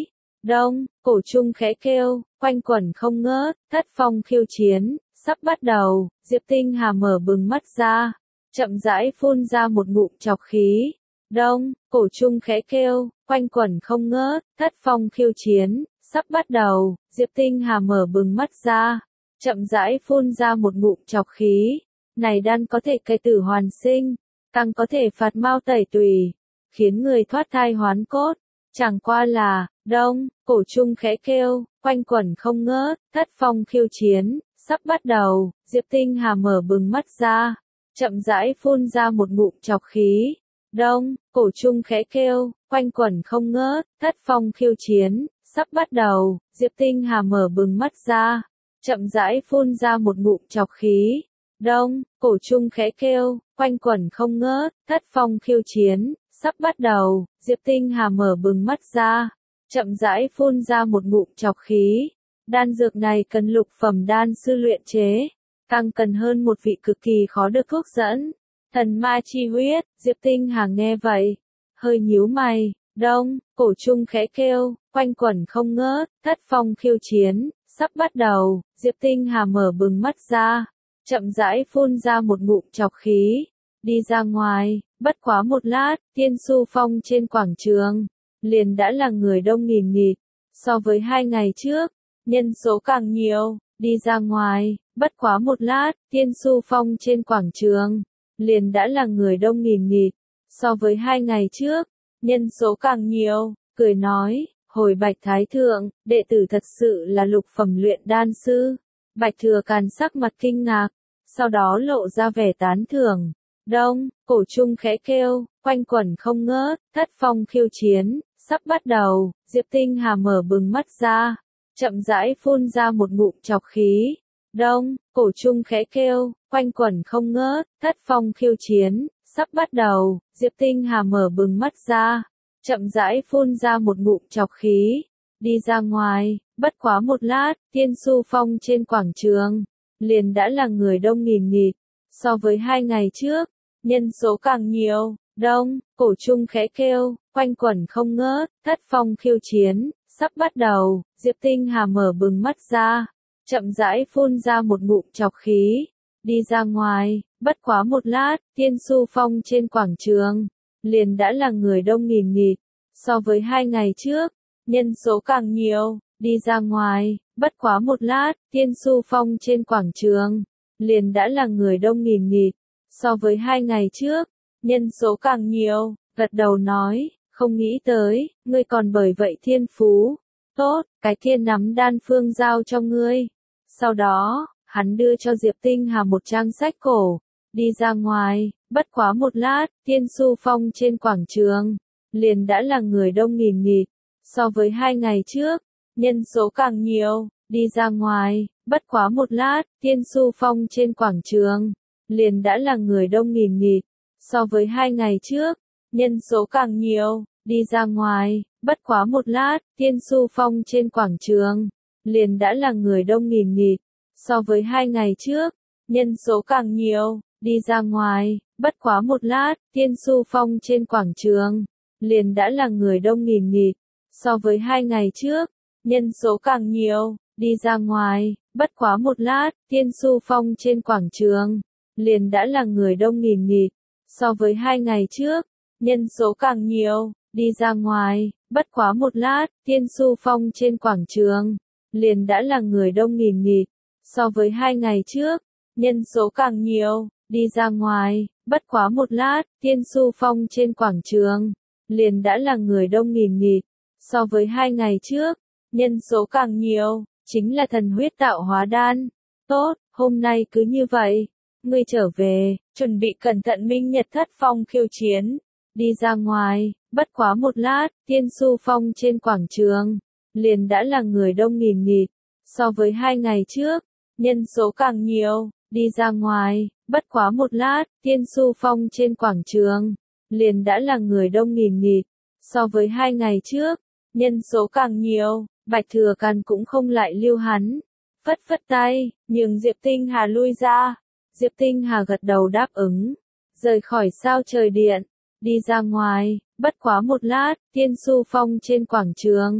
A: Đông, cổ trung khẽ kêu, quanh quẩn không ngớt, thất phong khiêu chiến, sắp bắt đầu, Diệp Tinh Hà mở bừng mắt ra, chậm rãi phun ra một ngụm trọc khí. Đông, cổ trung khẽ kêu, quanh quẩn không ngớt, thất phong khiêu chiến, sắp bắt đầu, Diệp Tinh Hà mở bừng mắt ra, chậm rãi phun ra một ngụm trọc khí. Này đan có thể cải tử hoàn sinh, càng có thể phạt mao tẩy tùy, khiến người thoát thai hoán cốt. Chẳng qua là, đông, cổ trung khẽ kêu, quanh quẩn không ngớt, thất phong khiêu chiến, sắp bắt đầu, Diệp Tinh Hà mở bừng mắt ra, chậm rãi phun ra một ngụm trọc khí. Đông, cổ trung khẽ kêu, quanh quẩn không ngớt, thất phong khiêu chiến, sắp bắt đầu, Diệp Tinh Hà mở bừng mắt ra, chậm rãi phun ra một ngụm trọc khí. Đông, cổ trung khẽ kêu, quanh quẩn không ngớt, thất phong khiêu chiến, sắp bắt đầu, Diệp Tinh Hà mở bừng mắt ra, chậm rãi phun ra một ngụm trọc khí. Đan dược này cần lục phẩm đan sư luyện chế, càng cần hơn một vị cực kỳ khó được thuốc dẫn. Thần ma chi huyết, Diệp Tinh Hà nghe vậy, hơi nhíu mày. Đông, cổ trung khẽ kêu, quanh quẩn không ngớt, thất phong khiêu chiến, sắp bắt đầu, Diệp Tinh Hà mở bừng mắt ra, chậm rãi phun ra một ngụm trọc khí. Đi ra ngoài, bất quá một lát, Tiên Su Phong trên quảng trường, liền đã là người đông nghìn nghịt. So với hai ngày trước, nhân số càng nhiều. Đi ra ngoài, bất quá một lát, Tiên Su Phong trên quảng trường, liền đã là người đông nghìn nghịt. So với hai ngày trước, nhân số càng nhiều. Cười nói, hồi Bạch Thái Thượng, đệ tử thật sự là lục phẩm luyện đan sư. Bạch Thừa Càn sắc mặt kinh ngạc, sau đó lộ ra vẻ tán thưởng. Đông, cổ trung khẽ kêu, quanh quẩn không ngớt, thất phong khiêu chiến, sắp bắt đầu, Diệp Tinh Hà mở bừng mắt ra, chậm rãi phun ra một ngụm trọc khí. Đông, cổ trung khẽ kêu, quanh quẩn không ngớt, thất phong khiêu chiến, sắp bắt đầu, Diệp Tinh Hà mở bừng mắt ra, chậm rãi phun ra một ngụm trọc khí. Đi ra ngoài, bất quá một lát, Tiên Su Phong trên quảng trường, liền đã là người đông nghìn nghịt. So với hai ngày trước, nhân số càng nhiều. Đông, cổ trung khẽ kêu, quanh quẩn không ngớt, thất phong khiêu chiến, sắp bắt đầu, Diệp Tinh Hà mở bừng mắt ra, chậm rãi phun ra một ngụm trọc khí. Đi ra ngoài, bất quá một lát, Tiên Su Phong trên quảng trường, liền đã là người đông nghìn nghịt. So với hai ngày trước, nhân số càng nhiều. Đi ra ngoài, bất quá một lát, Tiên Su Phong trên quảng trường, liền đã là người đông nghìn nghịt. So với hai ngày trước, nhân số càng nhiều. Gật đầu nói, không nghĩ tới, ngươi còn bởi vậy thiên phú. Tốt, cái thiên nắm đan phương giao cho ngươi. Sau đó, hắn đưa cho Diệp Tinh Hà một trang sách cổ. Đi ra ngoài, bất quá một lát, Tiên Su Phong trên quảng trường, liền đã là người đông nghìn nghịt. So với hai ngày trước, nhân số càng nhiều. Đi ra ngoài, bất quá một lát, Tiên Su Phong trên quảng trường, liền đã là người đông nghìn nghịt. So với hai ngày trước, nhân số càng nhiều. Đi ra ngoài, bất quá một lát, Tiên Su Phong trên quảng trường, liền đã là người đông nghìn nghịt. So với hai ngày trước, nhân số càng nhiều. Đi ra ngoài, bất quá một lát, Tiên Su Phong trên quảng trường, liền đã là người đông nghìn nghịt. So với hai ngày trước, nhân số càng nhiều. Đi ra ngoài, bất quá một lát, Tiên Su Phong trên quảng trường, liền đã là người đông nghìn nghịt. So với hai ngày trước, nhân số càng nhiều. Đi ra ngoài, bất quá một lát, Tiên Su Phong trên quảng trường, liền đã là người đông nghìn nghịt. So với hai ngày trước, nhân số càng nhiều. Đi ra ngoài, bất quá một lát, Tiên Su Phong trên quảng trường, liền đã là người đông nghìn nghịt. So với hai ngày trước, nhân số càng nhiều. Chính là thần huyết tạo hóa đan. Tốt, hôm nay cứ như vậy. Ngươi trở về, chuẩn bị cẩn thận minh nhật thất phong khiêu chiến. Đi ra ngoài, bất quá một lát, Tiên Su Phong trên quảng trường, liền đã là người đông nghìn nghịt. So với hai ngày trước, nhân số càng nhiều. Đi ra ngoài, bất quá một lát, Tiên Su Phong trên quảng trường, liền đã là người đông nghìn nghịt. So với hai ngày trước, nhân số càng nhiều. Bạch Thừa Càn cũng không lại lưu hắn, phất phất tay, nhường Diệp Tinh Hà lui ra. Diệp Tinh Hà gật đầu đáp ứng, rời khỏi sao trời điện, đi ra ngoài, bất quá một lát, Tiên Su Phong trên quảng trường,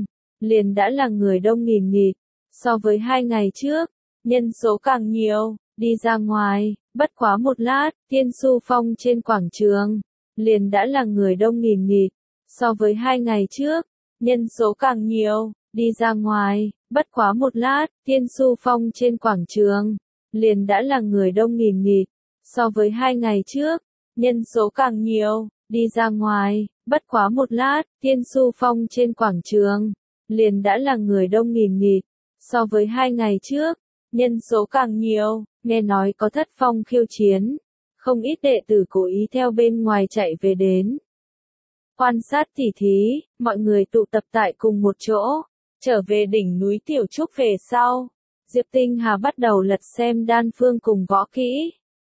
A: liền đã là người đông nghìn nghịt. So với hai ngày trước, nhân số càng nhiều, đi ra ngoài, bất quá một lát, Tiên Xu Phong trên quảng trường, liền đã là người đông nghìn nghịt. So với hai ngày trước, nhân số càng nhiều, đi ra ngoài, bất quá một lát, Tiên Xu Phong trên quảng trường, liền đã là người đông nghìn nghịt. So với hai ngày trước, nhân số càng nhiều, đi ra ngoài, bất quá một lát, Tiên Xu Phong trên quảng trường, liền đã là người đông nghìn nghịt. So với hai ngày trước, nhân số càng nhiều, nghe nói có thất phong khiêu chiến, không ít đệ tử cố ý theo bên ngoài chạy về đến. Quan sát tỉ thí, mọi người tụ tập tại cùng một chỗ, trở về đỉnh núi Tiểu Trúc về sau. Diệp Tinh Hà bắt đầu lật xem đan phương cùng võ kỹ.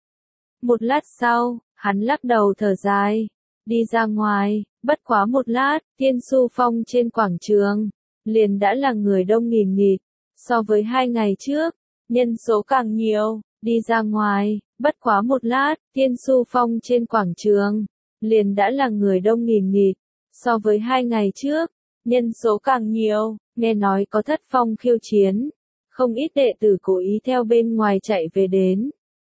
A: Một lát sau, hắn lắc đầu thở dài, đi ra ngoài, bất quá một lát, Tiên Xu Phong trên quảng trường, liền đã là người đông nghìn nghịt. So với hai ngày trước, nhân số càng nhiều, đi ra ngoài, bất quá một lát, Tiên Xu Phong trên quảng trường, liền đã là người đông nghìn nghịt. So với hai ngày trước, nhân số càng nhiều, nghe nói có thất phong khiêu chiến, không ít đệ tử cố ý theo bên ngoài chạy về đến.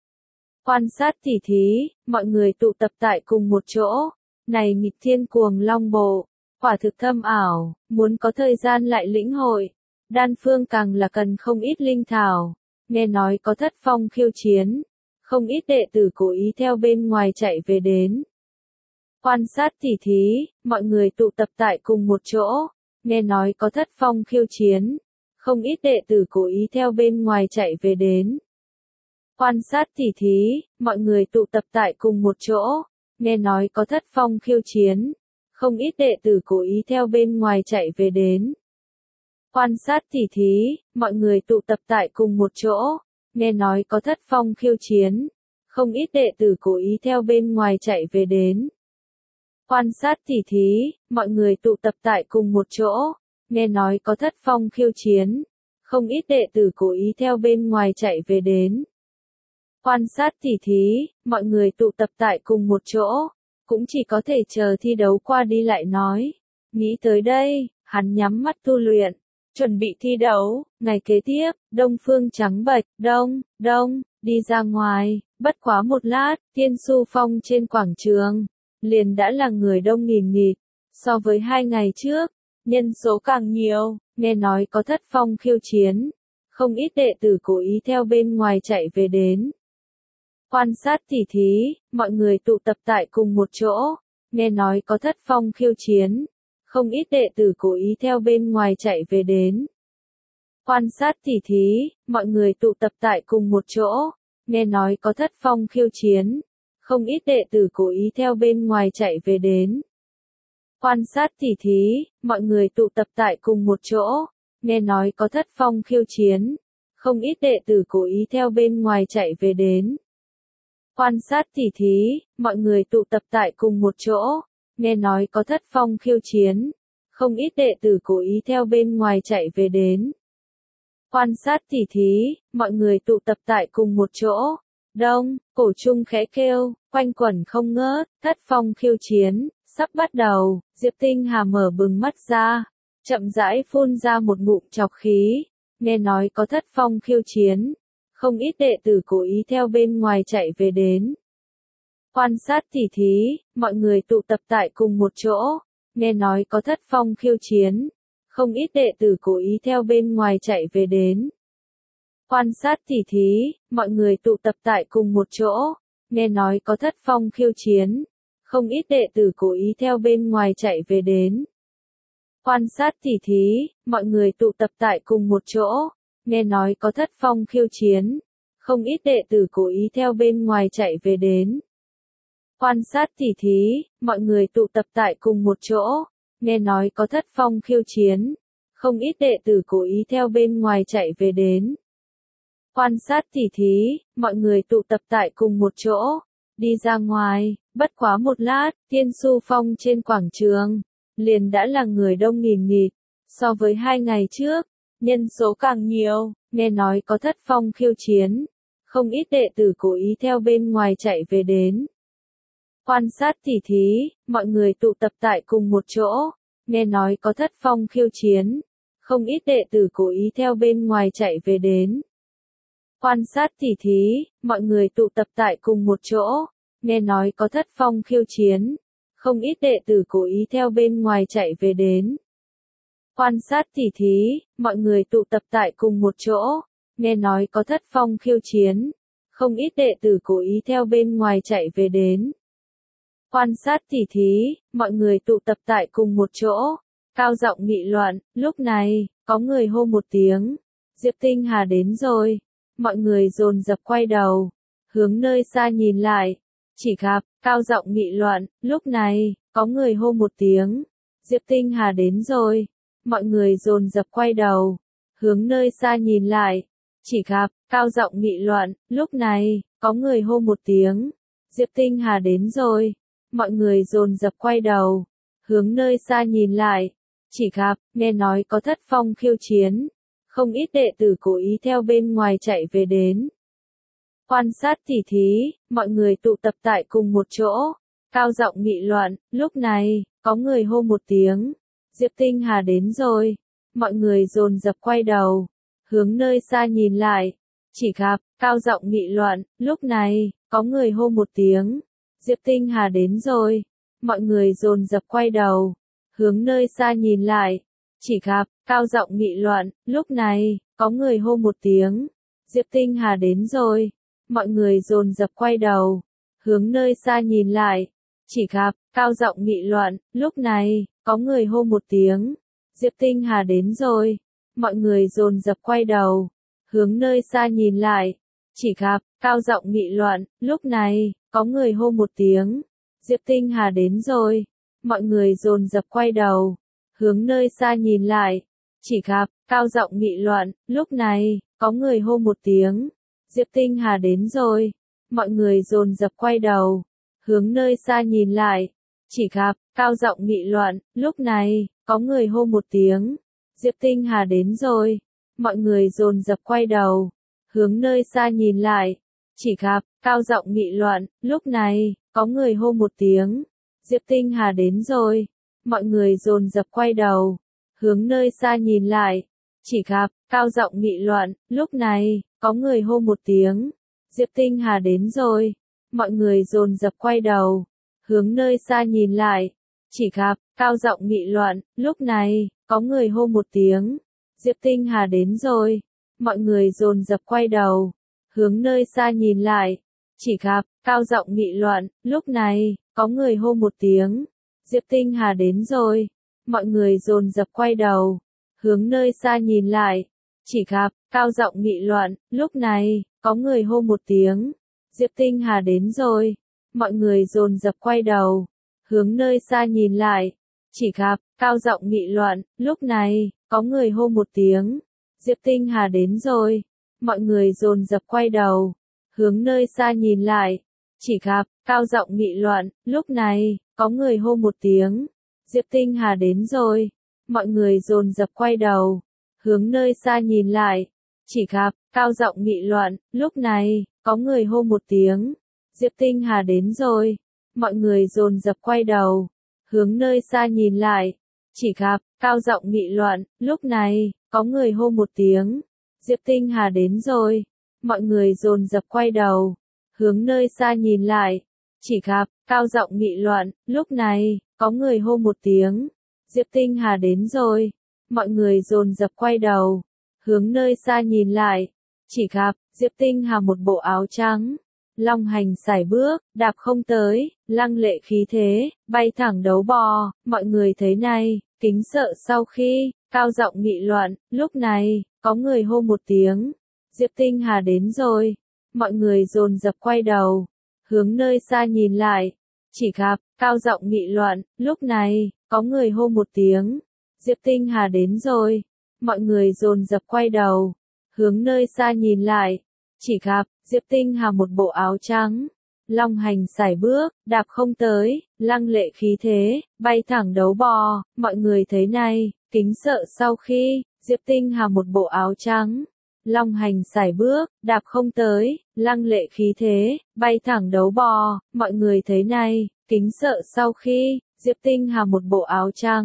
A: Quan sát tỉ thí, mọi người tụ tập tại cùng một chỗ, này nghịch thiên cuồng long bộ, quả thực thâm ảo, muốn có thời gian lại lĩnh hội. Đan phương càng là cần không ít linh thảo, nghe nói có thất phong khiêu chiến, không ít đệ tử cố ý theo bên ngoài chạy về đến. Quan sát tỉ thí, mọi người tụ tập tại cùng một chỗ, nghe nói có thất phong khiêu chiến, không ít đệ tử cố ý theo bên ngoài chạy về đến. Quan sát tỉ thí, mọi người tụ tập tại cùng một chỗ, nghe nói có thất phong khiêu chiến, không ít đệ tử cố ý theo bên ngoài chạy về đến. Quan sát tỉ thí, mọi người tụ tập tại cùng một chỗ, nghe nói có thất phong khiêu chiến, không ít đệ tử cố ý theo bên ngoài chạy về đến. Quan sát tỉ thí, mọi người tụ tập tại cùng một chỗ, nghe nói có thất phong khiêu chiến, không ít đệ tử cố ý theo bên ngoài chạy về đến. Quan sát tỉ thí, mọi người tụ tập tại cùng một chỗ, cũng chỉ có thể chờ thi đấu qua đi lại nói. Nghĩ tới đây, hắn nhắm mắt tu luyện, chuẩn bị thi đấu. Ngày kế tiếp, Đông Phương trắng bệch, đông, đông, đi ra ngoài, bất quá một lát, Tiên Xu Phong trên quảng trường, liền đã là người đông nghìn nghịt. So với hai ngày trước, nhân số càng nhiều, nghe nói có thất phong khiêu chiến, không ít đệ tử cố ý theo bên ngoài chạy về đến. Quan sát tỉ thí, mọi người tụ tập tại cùng một chỗ, nghe nói có thất phong khiêu chiến, không ít đệ tử cố ý theo bên ngoài chạy về đến. Quan sát tỉ thí, mọi người tụ tập tại cùng một chỗ, nghe nói có thất phong khiêu chiến, không ít đệ tử cố ý theo bên ngoài chạy về đến. Quan sát tỉ thí, mọi người tụ tập tại cùng một chỗ, nghe nói có thất phong khiêu chiến, không ít đệ tử cố ý theo bên ngoài chạy về đến. Quan sát tỉ thí, mọi người tụ tập tại cùng một chỗ, nghe nói có thất phong khiêu chiến, không ít đệ tử cố ý theo bên ngoài chạy về đến. Quan sát tỉ thí, mọi người tụ tập tại cùng một chỗ, đông, cổ trung khẽ kêu, quanh quẩn không ngớt, thất phong khiêu chiến, sắp bắt đầu. Diệp Tinh Hà mở bừng mắt ra, chậm rãi phun ra một ngụm trọc khí, nghe nói có thất phong khiêu chiến, không ít đệ tử cố ý theo bên ngoài chạy về đến. Quan sát tỉ thí, mọi người tụ tập tại cùng một chỗ, nghe nói có thất phong khiêu chiến, không ít đệ tử cố ý theo bên ngoài chạy về đến. Quan sát tỉ thí, mọi người tụ tập tại cùng một chỗ, nghe nói có thất phong khiêu chiến, không ít đệ tử cố ý theo bên ngoài chạy về đến. Quan sát tỉ thí, mọi người tụ tập tại cùng một chỗ, nghe nói có thất phong khiêu chiến, không ít đệ tử cố ý theo bên ngoài chạy về đến. Quan sát tỉ thí, mọi người tụ tập tại cùng một chỗ, nghe nói có thất phong khiêu chiến, không ít đệ tử cố ý theo bên ngoài chạy về đến. Quan sát tỉ thí, mọi người tụ tập tại cùng một chỗ, đi ra ngoài, bất quá một lát, Tiên Xu Phong trên quảng trường, liền đã là người đông nghìn nghịt. So với hai ngày trước, nhân số càng nhiều, nghe nói có thất phong khiêu chiến, không ít đệ tử cố ý theo bên ngoài chạy về đến. Quan sát tỉ thí, mọi người tụ tập tại cùng một chỗ, nghe nói có thất phong khiêu chiến, không ít đệ tử cố ý theo bên ngoài chạy về đến. Quan sát tỉ thí, mọi người tụ tập tại cùng một chỗ, nghe nói có thất phong khiêu chiến, không ít đệ tử cố ý theo bên ngoài chạy về đến. Quan sát tỉ thí, mọi người tụ tập tại cùng một chỗ, nghe nói có thất phong khiêu chiến, không ít đệ tử cố ý theo bên ngoài chạy về đến. Quan sát tỉ thí, mọi người tụ tập tại cùng một chỗ, cao giọng nghị luận, lúc này, có người hô một tiếng, Diệp Tinh Hà đến rồi, mọi người dồn dập quay đầu, hướng nơi xa nhìn lại, chỉ gặp, cao giọng nghị luận, lúc này, có người hô một tiếng, Diệp Tinh Hà đến rồi, mọi người dồn dập quay đầu, hướng nơi xa nhìn lại, chỉ gặp, cao giọng nghị luận, lúc này, có người hô một tiếng, Diệp Tinh Hà đến rồi, mọi người dồn dập quay đầu, hướng nơi xa nhìn lại, chỉ gặp, nghe nói có thất phong khiêu chiến, không ít đệ tử cố ý theo bên ngoài chạy về đến. Quan sát tỉ thí, mọi người tụ tập tại cùng một chỗ, cao giọng nghị luận, lúc này, có người hô một tiếng, Diệp Tinh Hà đến rồi, mọi người dồn dập quay đầu, hướng nơi xa nhìn lại, chỉ gặp, cao giọng nghị luận, lúc này, có người hô một tiếng, Diệp Tinh Hà đến rồi, mọi người dồn dập quay đầu, hướng nơi xa nhìn lại, chỉ gặp, cao giọng nghị luận, lúc này, có người hô một tiếng, Diệp Tinh Hà đến rồi, mọi người dồn dập quay đầu, hướng nơi xa nhìn lại, chỉ gặp, cao giọng nghị luận, lúc này, có người hô một tiếng, Diệp Tinh Hà đến rồi, mọi người dồn dập quay đầu, hướng nơi xa nhìn lại, chỉ gặp, cao giọng nghị luận, lúc này, có người hô một tiếng, Diệp Tinh Hà đến rồi, mọi người dồn dập quay đầu, hướng nơi xa nhìn lại, chỉ gặp, cao giọng nghị luận, lúc này, có người hô một tiếng, Diệp Tinh Hà đến rồi, mọi người dồn dập quay đầu, hướng nơi xa nhìn lại, chỉ gặp, cao giọng nghị luận, lúc này, có người hô một tiếng, Diệp Tinh Hà đến rồi, mọi người dồn dập quay đầu, hướng nơi xa nhìn lại, chỉ gặp, cao giọng nghị luận, lúc này, có người hô một tiếng, Diệp Tinh Hà đến rồi, mọi người dồn dập quay đầu, hướng nơi xa nhìn lại, chỉ gặp, cao giọng nghị luận, lúc này, có người hô một tiếng, Diệp Tinh Hà đến rồi, mọi người dồn dập quay đầu, hướng nơi xa nhìn lại, chỉ gặp, cao giọng nghị luận, lúc này, có người hô một tiếng, Diệp Tinh Hà đến rồi, mọi người dồn dập quay đầu, hướng nơi xa nhìn lại, chỉ gặp, cao giọng nghị luận, lúc này, có người hô một tiếng, Diệp Tinh Hà đến rồi, mọi người dồn dập quay đầu, hướng nơi xa nhìn lại, chỉ gặp, cao giọng nghị luận, lúc này, có người hô một tiếng, Diệp Tinh Hà đến rồi, mọi người dồn dập quay đầu, hướng nơi xa nhìn lại, chỉ gặp, cao giọng nghị luận, lúc này, có người hô một tiếng, Diệp Tinh Hà đến rồi, mọi người dồn dập quay đầu, hướng nơi xa nhìn lại, chỉ gặp, cao giọng nghị luận, lúc này, có người hô một tiếng, Diệp Tinh Hà đến rồi, mọi người dồn dập quay đầu, hướng nơi xa nhìn lại, chỉ gặp, cao giọng nghị luận, lúc này, có người hô một tiếng, Diệp Tinh Hà đến rồi, mọi người dồn dập quay đầu, hướng nơi xa nhìn lại, chỉ gặp, cao giọng nghị luận, lúc này, có người hô một tiếng, Diệp Tinh Hà đến rồi, mọi người dồn dập quay đầu, hướng nơi xa nhìn lại, chỉ gặp, cao giọng nghị luận, lúc này, có người hô một tiếng, Diệp Tinh Hà đến rồi, mọi người dồn dập quay đầu, hướng nơi xa nhìn lại, chỉ gặp, Diệp Tinh Hà một bộ áo trắng, long hành sải bước, đạp không tới, lăng lệ khí thế, bay thẳng đấu bò, mọi người thấy này, kính sợ sau khi, cao giọng nghị luận, lúc này, có người hô một tiếng, Diệp Tinh Hà đến rồi, mọi người dồn dập quay đầu, hướng nơi xa nhìn lại, chỉ gặp, cao giọng nghị luận, lúc này, có người hô một tiếng, Diệp Tinh Hà đến rồi, mọi người dồn dập quay đầu, hướng nơi xa nhìn lại, chỉ gặp, Diệp Tinh Hà một bộ áo trắng, long hành sải bước, đạp không tới, lăng lệ khí thế, bay thẳng đấu bò, mọi người thấy này, kính sợ sau khi, Diệp Tinh Hà một bộ áo trắng, long hành sải bước, đạp không tới, lăng lệ khí thế, bay thẳng đấu bò, mọi người thấy này, kính sợ sau khi, Diệp Tinh Hà một bộ áo trắng,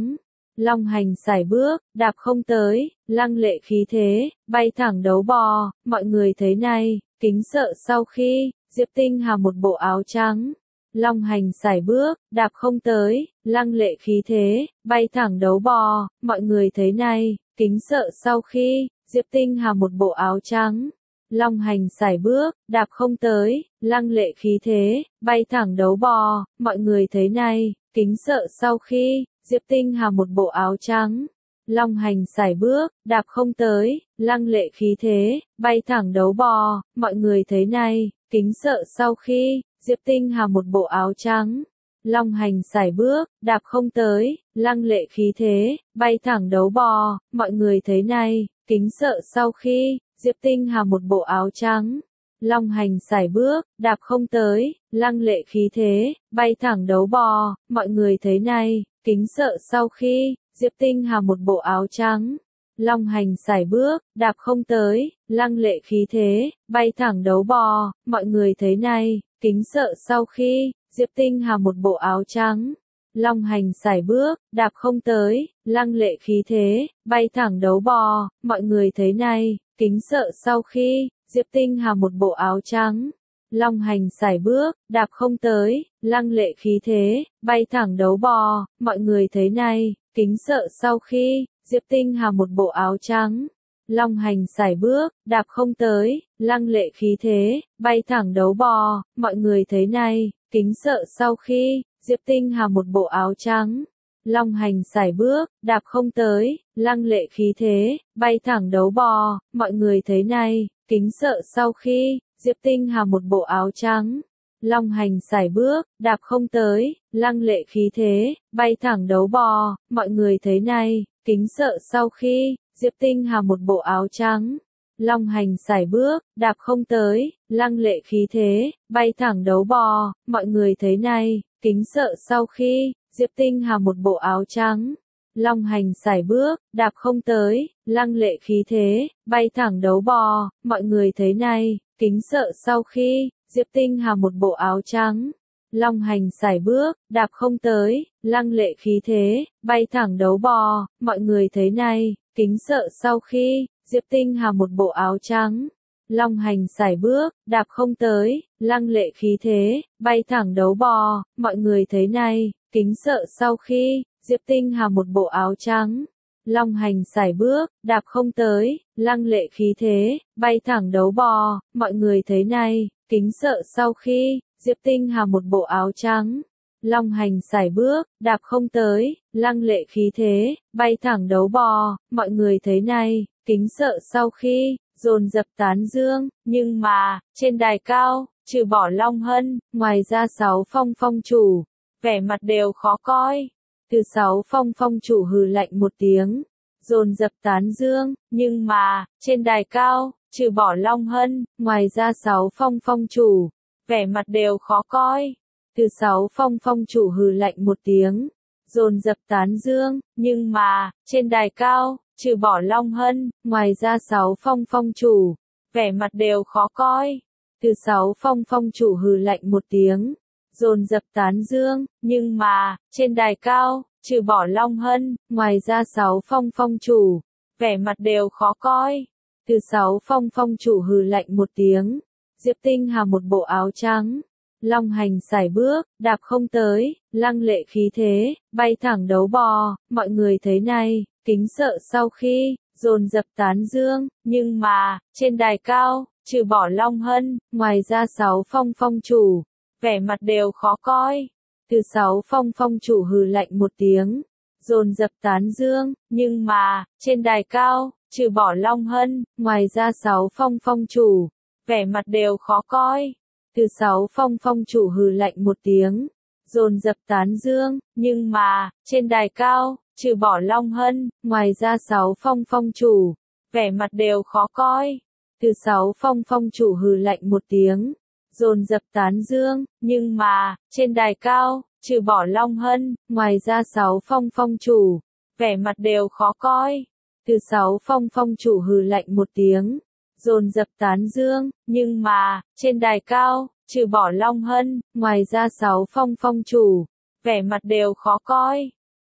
A: long hành sải bước, đạp không tới, lăng lệ khí thế, bay thẳng đấu bò, mọi người thấy này, kính sợ sau khi, Diệp Tinh Hà một bộ áo trắng. Long hành sải bước, đạp không tới, lăng lệ khí thế, bay thẳng đấu bò, mọi người thấy này, kính sợ sau khi, Diệp Tinh Hà một bộ áo trắng. Long hành sải bước, đạp không tới, lăng lệ khí thế, bay thẳng đấu bò, mọi người thấy này, kính sợ sau khi, Diệp Tinh Hà một bộ áo trắng. Long hành sải bước, đạp không tới, lăng lệ khí thế, bay thẳng đấu bò, mọi người thấy này, kính sợ sau khi, Diệp Tinh Hà một bộ áo trắng. Long hành sải bước, đạp không tới, lăng lệ khí thế, bay thẳng đấu bò, mọi người thấy này, kính sợ sau khi, Diệp Tinh Hà một bộ áo trắng. Long hành sải bước, đạp không tới, lăng lệ khí thế, bay thẳng đấu bò, mọi người thấy này, kính sợ sau khi, Diệp Tinh Hà một bộ áo trắng. Long hành sải bước, đạp không tới, lăng lệ khí thế, bay thẳng đấu bò, mọi người thấy này, kính sợ sau khi, Diệp Tinh Hà một bộ áo trắng. Long hành sải bước, đạp không tới, lăng lệ khí thế, bay thẳng đấu bò, mọi người thấy này, kính sợ sau khi, Diệp Tinh Hà một bộ áo trắng. Long hành sải bước, đạp không tới, lăng lệ khí thế, bay thẳng đấu bò, mọi người thấy này, kính sợ sau khi, Diệp Tinh Hà một bộ áo trắng. Long hành sải bước, đạp không tới, lăng lệ khí thế, bay thẳng đấu bò, mọi người thấy này, kính sợ sau khi, Diệp Tinh Hà một bộ áo trắng. Long hành sải bước, đạp không tới, lăng lệ khí thế, bay thẳng đấu bò, mọi người thấy này, kính sợ sau khi, Diệp Tinh Hà một bộ áo trắng. Long hành sải bước, đạp không tới, lăng lệ khí thế, bay thẳng đấu bò, mọi người thấy này, kính sợ sau khi, Diệp Tinh Hà một bộ áo trắng. Long hành sải bước, đạp không tới, lăng lệ khí thế, bay thẳng đấu bò, mọi người thấy này, kính sợ sau khi, Diệp Tinh Hà một bộ áo trắng. Long hành sải bước, đạp không tới, lăng lệ khí thế, bay thẳng đấu bò, mọi người thấy này, kính sợ sau khi, Diệp Tinh Hà một bộ áo trắng. Long hành sải bước, đạp không tới, lăng lệ khí thế, bay thẳng đấu bò, mọi người thấy này, kính sợ sau khi, Diệp Tinh Hà một bộ áo trắng. Long hành sải bước, đạp không tới, lăng lệ khí thế, bay thẳng đấu bò, mọi người thấy này, kính sợ sau khi, Diệp Tinh Hà một bộ áo trắng. Long hành sải bước, đạp không tới, lăng lệ khí thế, bay thẳng đấu bò, mọi người thấy này, kính sợ sau khi, Diệp Tinh Hà một bộ áo trắng. Long hành sải bước, đạp không tới, lăng lệ khí thế, bay thẳng đấu bò, mọi người thấy này, kính sợ sau khi, dồn dập tán dương, nhưng mà, trên đài cao, trừ bỏ Long Hân, ngoài ra sáu phong phong chủ, vẻ mặt đều khó coi. Từ sáu phong phong chủ hừ lạnh một tiếng, dồn dập tán dương, nhưng mà, trên đài cao, trừ bỏ Long Hân, ngoài ra sáu phong phong chủ, vẻ mặt đều khó coi. Từ sáu phong phong chủ hừ lạnh một tiếng, dồn dập tán dương, nhưng mà, trên đài cao, trừ bỏ Long Hân, ngoài ra sáu phong phong chủ, vẻ mặt đều khó coi. Từ sáu phong phong chủ hừ lạnh một tiếng, dồn dập tán dương, nhưng mà, trên đài cao, trừ bỏ Long Hân, ngoài ra sáu phong phong chủ, vẻ mặt đều khó coi. Từ sáu phong phong chủ hừ lạnh một tiếng, Diệp Tinh Hà một bộ áo trắng. Long hành sải bước, đạp không tới, lăng lệ khí thế, bay thẳng đấu bò, mọi người thấy này, kính sợ sau khi, dồn dập tán dương, nhưng mà, trên đài cao, trừ bỏ Long Hân, ngoài ra sáu phong phong chủ, vẻ mặt đều khó coi. Từ sáu phong phong chủ hừ lạnh một tiếng, dồn dập tán dương, nhưng mà, trên đài cao, trừ bỏ Long Hân, ngoài ra sáu phong phong chủ, vẻ mặt đều khó coi. Từ sáu phong phong chủ hừ lạnh một tiếng, dồn dập tán dương, nhưng mà, trên đài cao, trừ bỏ Long Hân, ngoài ra sáu phong phong chủ, vẻ mặt đều khó coi. Từ sáu phong phong chủ hừ lạnh một tiếng, dồn dập tán dương, nhưng mà, trên đài cao, trừ bỏ Long Hân, ngoài ra sáu phong phong chủ, vẻ mặt đều khó coi. Từ sáu phong phong chủ hừ lạnh một tiếng, dồn dập tán dương, nhưng mà, trên đài cao, trừ bỏ Long Hân, ngoài ra sáu phong phong chủ, vẻ mặt đều khó coi.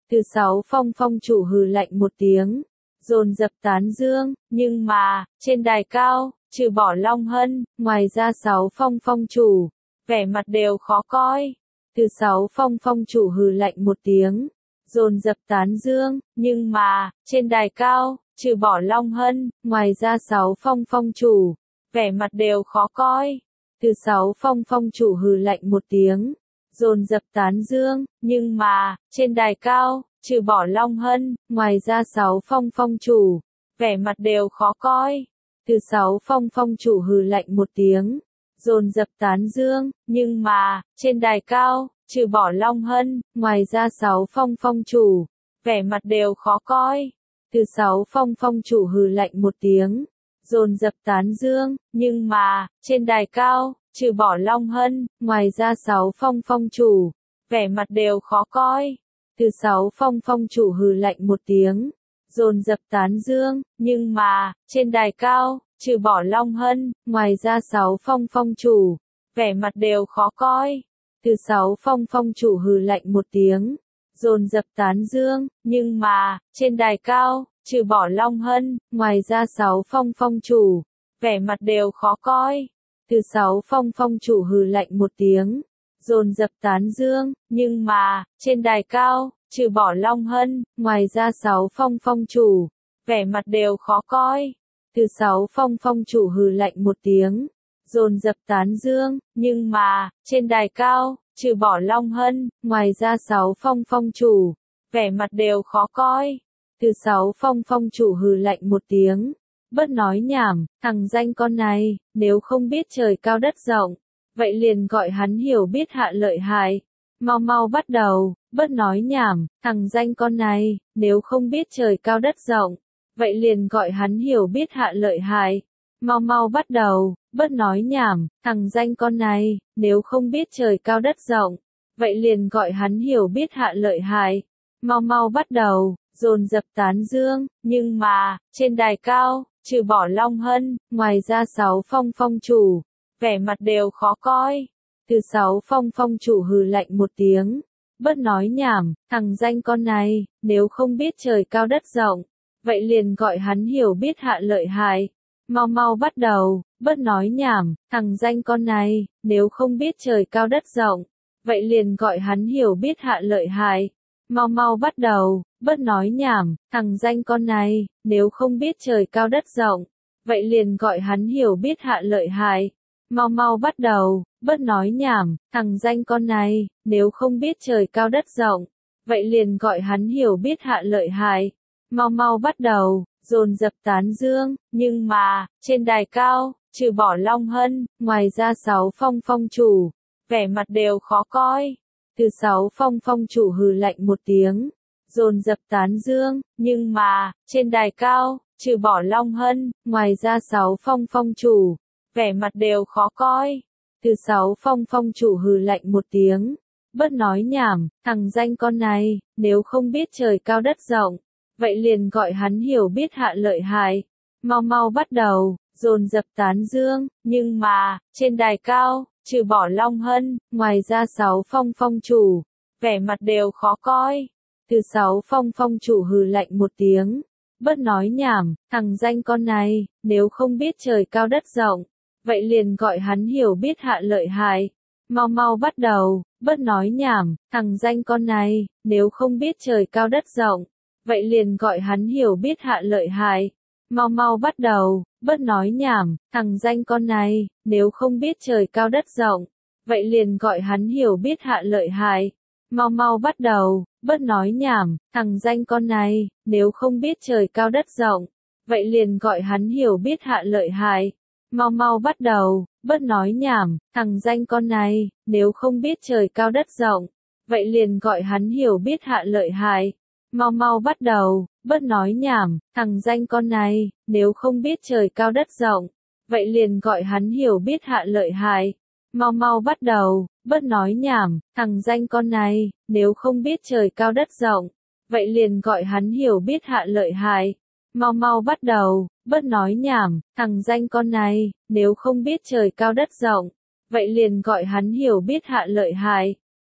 A: Thứ sáu Phong phong chủ hừ lạnh một tiếng, dồn dập tán dương, nhưng mà, trên đài cao, trừ bỏ Long Hân, ngoài ra sáu Phong phong chủ, vẻ mặt đều khó coi. Thứ sáu Phong phong chủ hừ lạnh một tiếng, dồn dập tán dương, nhưng mà, trên đài cao, trừ bỏ Long Hân, ngoài ra sáu Phong phong chủ, vẻ mặt đều khó coi. Thứ sáu Phong phong chủ hừ lạnh một tiếng, dồn dập tán dương, nhưng mà, trên đài cao, trừ bỏ Long Hân, ngoài ra sáu Phong phong chủ, vẻ mặt đều khó coi. Thứ sáu Phong phong chủ hừ lạnh một tiếng, dồn dập tán dương, nhưng mà, trên đài cao, trừ bỏ Long Hân, ngoài ra sáu Phong phong chủ, vẻ mặt đều khó coi. Thứ sáu Phong phong chủ hừ lạnh một tiếng, dồn dập tán dương, nhưng mà, trên đài cao, trừ bỏ Long Hân, ngoài ra sáu Phong phong chủ, vẻ mặt đều khó coi. Thứ sáu Phong phong chủ hừ lạnh một tiếng, dồn dập tán dương, nhưng mà, trên đài cao, trừ bỏ Long Hân, ngoài ra sáu Phong phong chủ, vẻ mặt đều khó coi. Thứ sáu Phong phong chủ hừ lạnh một tiếng, dồn dập tán dương, nhưng mà, trên đài cao, trừ bỏ Long Hân, ngoài ra sáu Phong phong chủ, vẻ mặt đều khó coi. Thứ sáu Phong phong chủ hừ lạnh một tiếng, dồn dập tán dương, nhưng mà, trên đài cao, trừ bỏ Long Hân, ngoài ra sáu Phong phong chủ, vẻ mặt đều khó coi. Thứ sáu Phong phong chủ hừ lạnh một tiếng, dồn dập tán dương, nhưng mà, trên đài cao, trừ bỏ Long Hân, ngoài ra sáu Phong phong chủ, vẻ mặt đều khó coi. Thứ sáu Phong phong chủ hừ lạnh một tiếng, bớt nói nhảm, thằng danh con này, nếu không biết trời cao đất rộng, vậy liền gọi hắn hiểu biết hạ lợi hại. Mau mau bắt đầu, bớt nói nhảm, thằng danh con này, nếu không biết trời cao đất rộng, vậy liền gọi hắn hiểu biết hạ lợi hại. Mau mau bắt đầu, bớt nói nhảm, thằng danh con này, nếu không biết trời cao đất rộng, vậy liền gọi hắn hiểu biết hạ lợi hại. Mau mau bắt đầu, dồn dập tán dương, nhưng mà, trên đài cao, trừ bỏ Long Hân, ngoài ra sáu Phong phong chủ, vẻ mặt đều khó coi. Thứ sáu Phong phong chủ hừ lạnh một tiếng, bớt nói nhảm, thằng danh con này, nếu không biết trời cao đất rộng, vậy liền gọi hắn hiểu biết hạ lợi hại. Mau mau bắt đầu, bớt nói nhảm, thằng danh con này, nếu không biết trời cao đất rộng, vậy liền gọi hắn hiểu biết hạ lợi hại. Mau mau bắt đầu, bớt nói nhảm, thằng danh con này, nếu không biết trời cao đất rộng, vậy liền gọi hắn hiểu biết hạ lợi hại. Mau mau bắt đầu, bớt nói nhảm, thằng danh con này, nếu không biết trời cao đất rộng, vậy liền gọi hắn hiểu biết hạ lợi hại. Mau mau bắt đầu, dồn dập tán dương, nhưng mà, trên đài cao, trừ bỏ Long Hân, ngoài ra sáu Phong phong chủ, vẻ mặt đều khó coi. Thứ sáu Phong phong chủ hừ lạnh một tiếng, dồn dập tán dương, nhưng mà, trên đài cao, trừ bỏ Long Hân, ngoài ra sáu Phong phong chủ, vẻ mặt đều khó coi. Thứ sáu Phong phong chủ hừ lạnh một tiếng, bớt nói nhảm, thằng danh con này, nếu không biết trời cao đất rộng, vậy liền gọi hắn hiểu biết hạ lợi hại. Mau mau bắt đầu, dồn dập tán dương, nhưng mà, trên đài cao, trừ bỏ Long Hân, ngoài ra sáu Phong phong chủ, vẻ mặt đều khó coi. Thứ sáu Phong phong chủ hừ lạnh một tiếng, bớt nói nhảm, thằng danh con này, nếu không biết trời cao đất rộng, vậy liền gọi hắn hiểu biết hạ lợi hại. Mau mau bắt đầu, bớt nói nhảm, thằng danh con này, nếu không biết trời cao đất rộng, vậy liền gọi hắn hiểu biết hạ lợi hại. Mau mau bắt đầu, bớt nói nhảm, thằng danh con này, nếu không biết trời cao đất rộng, vậy liền gọi hắn hiểu biết hạ lợi hại. Mau mau bắt đầu, bớt nói nhảm, thằng danh con này, nếu không biết trời cao đất rộng, vậy liền gọi hắn hiểu biết hạ lợi hại. Mau mau bắt đầu, bớt nói nhảm, thằng danh con này, nếu không biết trời cao đất rộng, vậy liền gọi hắn hiểu biết hạ lợi hại. Mau mau bắt đầu, bớt nói nhảm, thằng danh con này, nếu không biết trời cao đất rộng, vậy liền gọi hắn hiểu biết hạ lợi hại. Mau mau bắt đầu, bớt nói nhảm, thằng danh con này, nếu không biết trời cao đất rộng, vậy liền gọi hắn hiểu biết hạ lợi hại. Mau mau bắt đầu, bớt nói nhảm, thằng danh con này, nếu không biết trời cao đất rộng, vậy liền gọi hắn hiểu biết hạ lợi hại.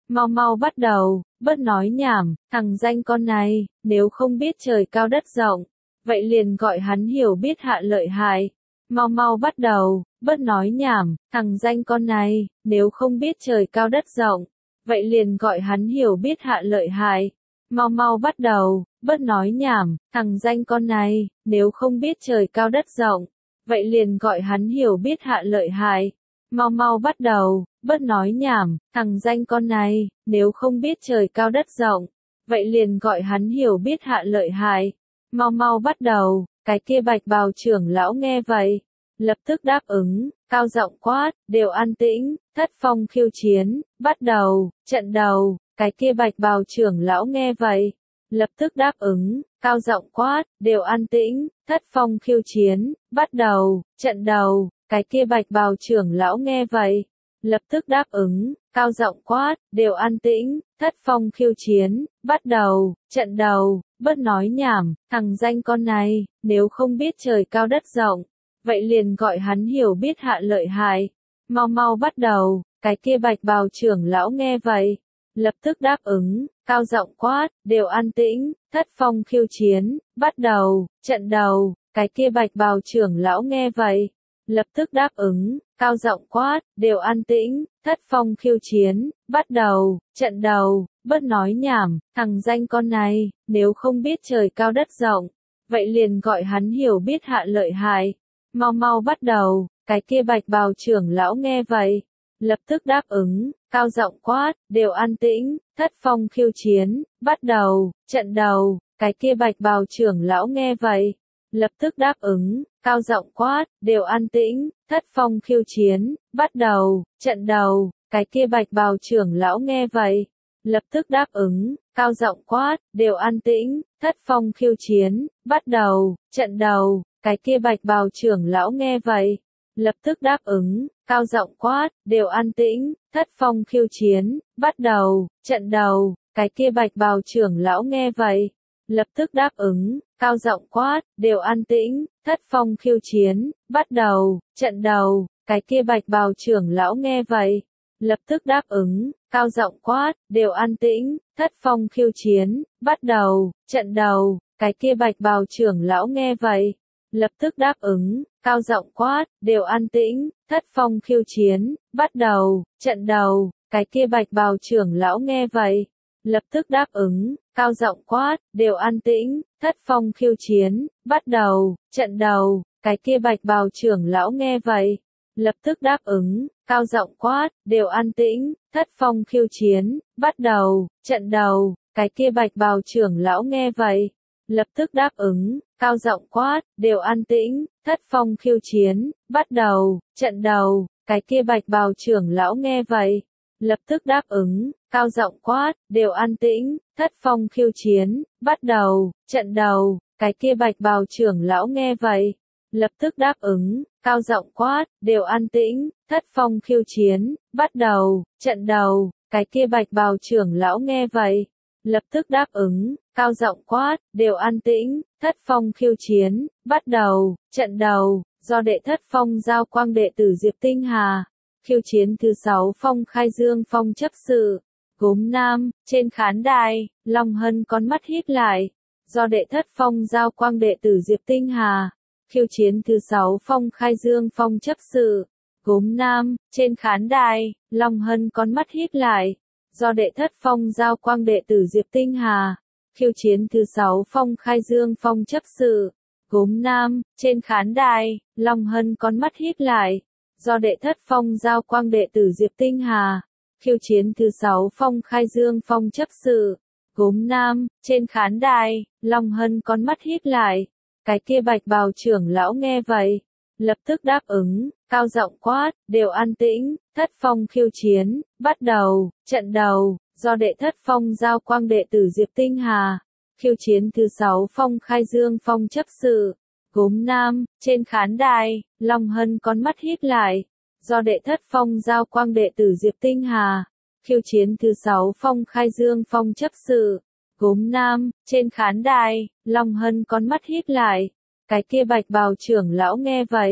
A: mau mau bắt đầu, bớt nói nhảm, thằng danh con này, nếu không biết trời cao đất rộng, vậy liền gọi hắn hiểu biết hạ lợi hại. Mau mau bắt đầu, bớt nói nhảm, thằng danh con này, nếu không biết trời cao đất rộng, vậy liền gọi hắn hiểu biết hạ lợi hại. Mau mau bắt đầu, bớt nói nhảm, thằng danh con này, nếu không biết trời cao đất rộng, vậy liền gọi hắn hiểu biết hạ lợi hại. Mau mau bắt đầu, bớt nói nhảm, thằng danh con này, nếu không biết trời cao đất rộng, vậy liền gọi hắn hiểu biết hạ lợi hại. Mau mau bắt đầu, cái kia bạch bào trưởng lão nghe vậy, lập tức đáp ứng, cao giọng quát, đều an tĩnh, thất phong khiêu chiến, bắt đầu, trận đầu, cái kia bạch bào trưởng lão nghe vậy, lập tức đáp ứng, cao giọng quát, đều an tĩnh, thất phong khiêu chiến, bắt đầu, trận đầu, cái kia bạch bào trưởng lão nghe vậy, lập tức đáp ứng, cao giọng quát, đều an tĩnh, thất phong khiêu chiến, bắt đầu, trận đầu, bớt nói nhảm, thằng danh con này, nếu không biết trời cao đất rộng, vậy liền gọi hắn hiểu biết hạ lợi hại. Mau mau bắt đầu, cái kia bạch bào trưởng lão nghe vậy, lập tức đáp ứng, cao giọng quát, đều an tĩnh, thất phong khiêu chiến, bắt đầu, trận đầu, cái kia bạch bào trưởng lão nghe vậy, lập tức đáp ứng, cao giọng quát, đều an tĩnh, thất phong khiêu chiến, bắt đầu, trận đầu, bớt nói nhảm, thằng danh con này, nếu không biết trời cao đất rộng, vậy liền gọi hắn hiểu biết hạ lợi hại. Mau mau bắt đầu, cái kia bạch bào trưởng lão nghe vậy, lập tức đáp ứng, cao giọng quát, đều an tĩnh, thất phong khiêu chiến, bắt đầu, trận đầu, cái kia bạch bào trưởng lão nghe vậy, lập tức đáp ứng, cao giọng quát, đều an tĩnh, thất phong khiêu chiến, bắt đầu, trận đầu, cái kia bạch bào trưởng lão nghe vậy, lập tức đáp ứng, cao giọng quát, đều an tĩnh, thất phong khiêu chiến, bắt đầu, trận đầu, cái kia bạch bào trưởng lão nghe vậy, lập tức đáp ứng, cao giọng quát, đều an tĩnh, thất phong khiêu chiến, bắt đầu, trận đầu, cái kia bạch bào trưởng lão nghe vậy, lập tức đáp ứng, cao giọng quát, đều an tĩnh, thất phong khiêu chiến, bắt đầu, trận đầu, cái kia bạch bào trưởng lão nghe vậy, lập tức đáp ứng, cao giọng quát, đều an tĩnh, thất phong khiêu chiến, bắt đầu, trận đầu, cái kia bạch bào trưởng lão nghe vậy, lập tức đáp ứng, cao giọng quát, đều an tĩnh, thất phong khiêu chiến, bắt đầu, trận đầu, cái kia bạch bào trưởng lão nghe vậy, lập tức đáp ứng, cao giọng quát, đều an tĩnh, thất phong khiêu chiến, bắt đầu, trận đầu, cái kia bạch bào trưởng lão nghe vậy, lập tức đáp ứng, cao giọng quát, đều an tĩnh, thất phong khiêu chiến, bắt đầu, trận đầu, cái kia bạch bào trưởng lão nghe vậy, lập tức đáp ứng, cao giọng quát, đều an tĩnh, thất phong khiêu chiến, bắt đầu, trận đầu, cái kia bạch bào trưởng lão nghe vậy, lập tức đáp ứng, cao giọng quát, đều an tĩnh, thất phong khiêu chiến, bắt đầu, trận đầu, cái kia bạch bào trưởng lão nghe vậy, lập tức đáp ứng, cao giọng quát, đều an tĩnh, thất phong khiêu chiến, bắt đầu, trận đầu, cái kia bạch bào trưởng lão nghe vậy, lập tức đáp ứng, cao giọng quát, đều an tĩnh, thất phong khiêu chiến, bắt đầu, trận đầu, do đệ thất phong giao quang đệ tử Diệp Tinh Hà, khiêu chiến thứ sáu phong khai dương phong chấp sự, gốm nam, trên khán đài, Long Hân con mắt híp lại, do đệ thất phong giao quang đệ tử Diệp Tinh Hà, khiêu chiến thứ sáu phong khai dương phong chấp sự, gốm nam, trên khán đài, Long Hân con mắt híp lại, do đệ thất phong giao quang đệ tử Diệp Tinh Hà, khiêu chiến thứ sáu phong khai dương phong chấp sự, gốm nam, trên khán đài, Long Hân con mắt híp lại, do đệ thất phong giao quang đệ tử Diệp Tinh Hà, khiêu chiến thứ sáu phong khai dương phong chấp sự, gốm nam, trên khán đài, Long Hân con mắt híp lại, cái kia bạch bào trưởng lão nghe vậy, lập tức đáp ứng, cao giọng quát, đều an tĩnh, thất phong khiêu chiến, bắt đầu, trận đầu, do đệ thất phong giao quang đệ tử Diệp Tinh Hà, khiêu chiến thứ sáu phong khai dương phong chấp sự, gốm nam, trên khán đài, Long Hân con mắt híp lại, do đệ thất phong giao quang đệ tử Diệp Tinh Hà, khiêu chiến thứ sáu phong khai dương phong chấp sự, gốm nam, trên khán đài, Long Hân con mắt híp lại, cái kia bạch bào trưởng lão nghe vậy,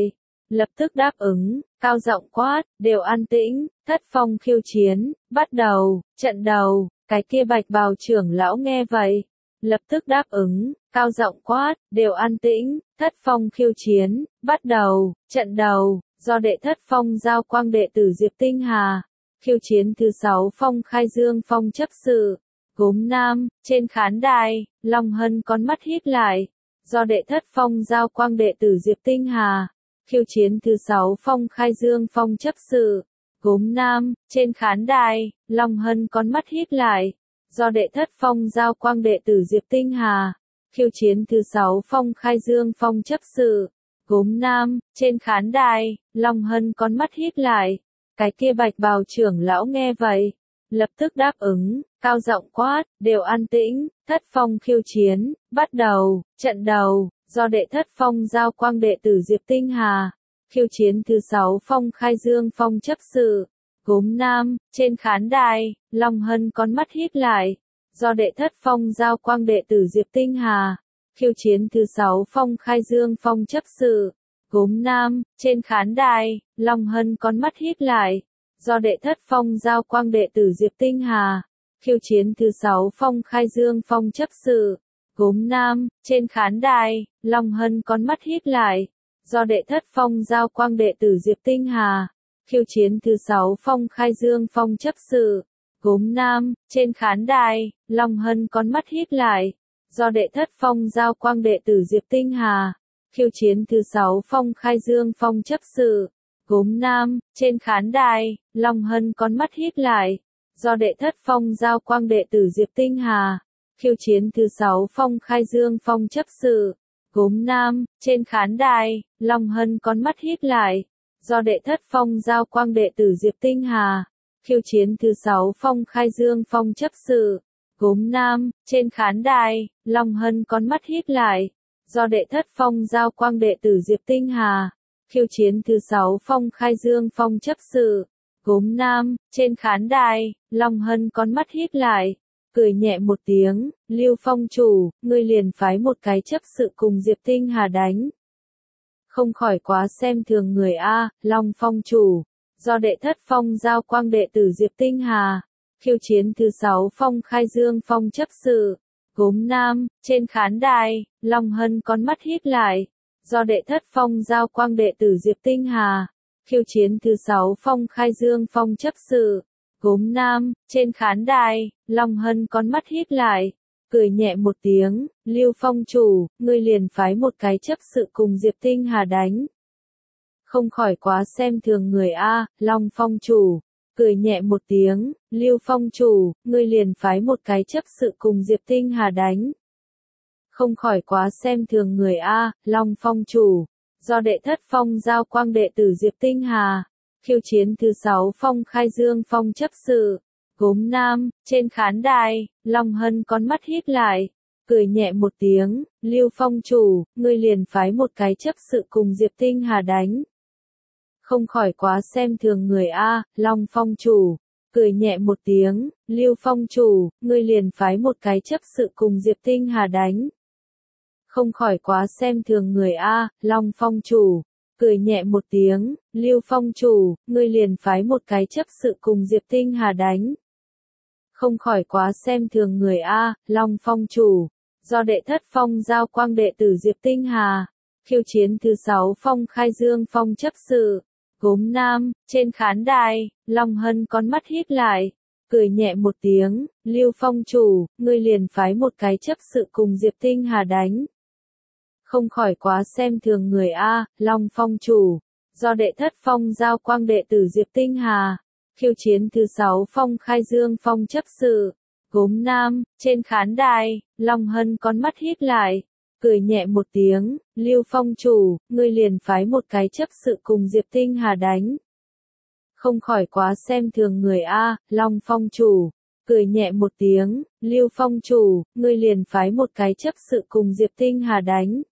A: lập tức đáp ứng, cao giọng quát, đều an tĩnh, Thất Phong khiêu chiến, bắt đầu, trận đầu, cái kia bạch bào trưởng lão nghe vậy, lập tức đáp ứng, cao giọng quát, đều an tĩnh, Thất Phong khiêu chiến, bắt đầu, trận đầu, do đệ Thất Phong giao quang đệ tử Diệp Tinh Hà, khiêu chiến thứ sáu phong khai dương phong chấp sự, gốm nam, trên khán đài, Long Hân con mắt híp lại, do đệ Thất Phong giao quang đệ tử Diệp Tinh Hà, khiêu chiến thứ sáu phong khai dương phong chấp sự, gốm nam, trên khán đài, Long Hân con mắt híp lại, do đệ Thất Phong giao quang đệ tử Diệp Tinh Hà, khiêu chiến thứ sáu phong khai dương phong chấp sự, gốm nam, trên khán đài, Long Hân con mắt híp lại, cái kia bạch bào trưởng lão nghe vậy, lập tức đáp ứng, cao giọng quát, đều an tĩnh, Thất Phong khiêu chiến, bắt đầu, trận đầu, do đệ Thất Phong giao quang đệ tử Diệp Tinh Hà, khiêu chiến thứ sáu phong khai dương phong chấp sự, gốm nam, trên khán đài, Long Hân con mắt híp lại, do đệ Thất Phong giao quang đệ tử Diệp Tinh Hà, khiêu chiến thứ sáu phong khai dương phong chấp sự, gốm nam, trên khán đài, Long Hân con mắt híp lại, do đệ Thất Phong giao quang đệ tử Diệp Tinh Hà, khiêu chiến thứ sáu phong khai dương phong chấp sự, gốm nam, trên khán đài, Long Hân con mắt híp lại, do đệ Thất Phong giao quang đệ tử Diệp Tinh Hà, khiêu chiến thứ sáu phong khai dương phong chấp sự, gốm nam, trên khán đài, Long Hân con mắt híp lại, do đệ Thất Phong giao quang đệ tử Diệp Tinh Hà, khiêu chiến thứ sáu phong khai dương phong chấp sự, gốm nam, trên khán đài, Long Hân con mắt híp lại, do đệ Thất Phong giao quang đệ tử Diệp Tinh Hà, khiêu chiến thứ sáu phong khai dương phong chấp sự, gốm nam, trên khán đài, Long Hân con mắt híp lại, do đệ Thất Phong giao quang đệ tử Diệp Tinh Hà, khiêu chiến thứ sáu phong khai dương phong chấp sự, gốm nam, trên khán đài, Long Hân con mắt híp lại, do đệ Thất Phong giao quang đệ tử Diệp Tinh Hà, khiêu chiến thứ sáu phong khai dương phong chấp sự, gốm nam, trên khán đài, Long Hân con mắt híp lại, cười nhẹ một tiếng, Lưu Phong chủ, ngươi liền phái một cái chấp sự cùng Diệp Tinh Hà đánh. Không khỏi quá xem thường người a, Long Phong chủ, do đệ Thất Phong giao quang đệ tử Diệp Tinh Hà, khiêu chiến thứ sáu phong khai dương phong chấp sự, gốm nam, trên khán đài, Long Hân con mắt híp lại, do đệ Thất Phong giao quang đệ tử Diệp Tinh Hà, khiêu chiến thứ sáu phong khai dương phong chấp sự, gốm nam, trên khán đài, Long Hân con mắt híp lại, cười nhẹ một tiếng, Lưu Phong chủ, ngươi liền phái một cái chấp sự cùng Diệp Tinh Hà đánh. Không khỏi quá xem thường người a, Long Phong chủ, cười nhẹ một tiếng, Lưu Phong chủ, ngươi liền phái một cái chấp sự cùng Diệp Tinh Hà đánh. Không khỏi quá xem thường người a, Long Phong chủ, do đệ Thất Phong giao quang đệ tử Diệp Tinh Hà, khiêu chiến thứ sáu phong khai dương phong chấp sự, gốm nam, trên khán đài, Long Hân con mắt híp lại, cười nhẹ một tiếng, Lưu Phong chủ, ngươi liền phái một cái chấp sự cùng Diệp Tinh Hà đánh. Không khỏi quá xem thường người a, Long Phong chủ, cười nhẹ một tiếng, Lưu Phong chủ, ngươi liền phái một cái chấp sự cùng Diệp Tinh Hà đánh. Không khỏi quá xem thường người a, Long Phong chủ, cười nhẹ một tiếng, Lưu Phong chủ, ngươi liền phái một cái chấp sự cùng Diệp Tinh Hà đánh. Không khỏi quá xem thường người a, Long Phong chủ, do đệ Thất Phong giao quang đệ tử Diệp Tinh Hà, khiêu chiến thứ sáu phong khai dương phong chấp sự, gốm nam, trên khán đài, Long Hân con mắt híp lại, cười nhẹ một tiếng, Lưu Phong chủ, ngươi liền phái một cái chấp sự cùng Diệp Tinh Hà đánh. Không khỏi quá xem thường người a, Long Phong chủ, do đệ Thất Phong giao quang đệ tử Diệp Tinh Hà, khiêu chiến thứ sáu phong khai dương phong chấp sự, gốm nam, trên khán đài, Long Hân con mắt híp lại, cười nhẹ một tiếng, Lưu Phong chủ, ngươi liền phái một cái chấp sự cùng Diệp Tinh Hà đánh. Không khỏi quá xem thường người a, Long Phong chủ, cười nhẹ một tiếng, Lưu Phong chủ, ngươi liền phái một cái chấp sự cùng Diệp Tinh Hà đánh.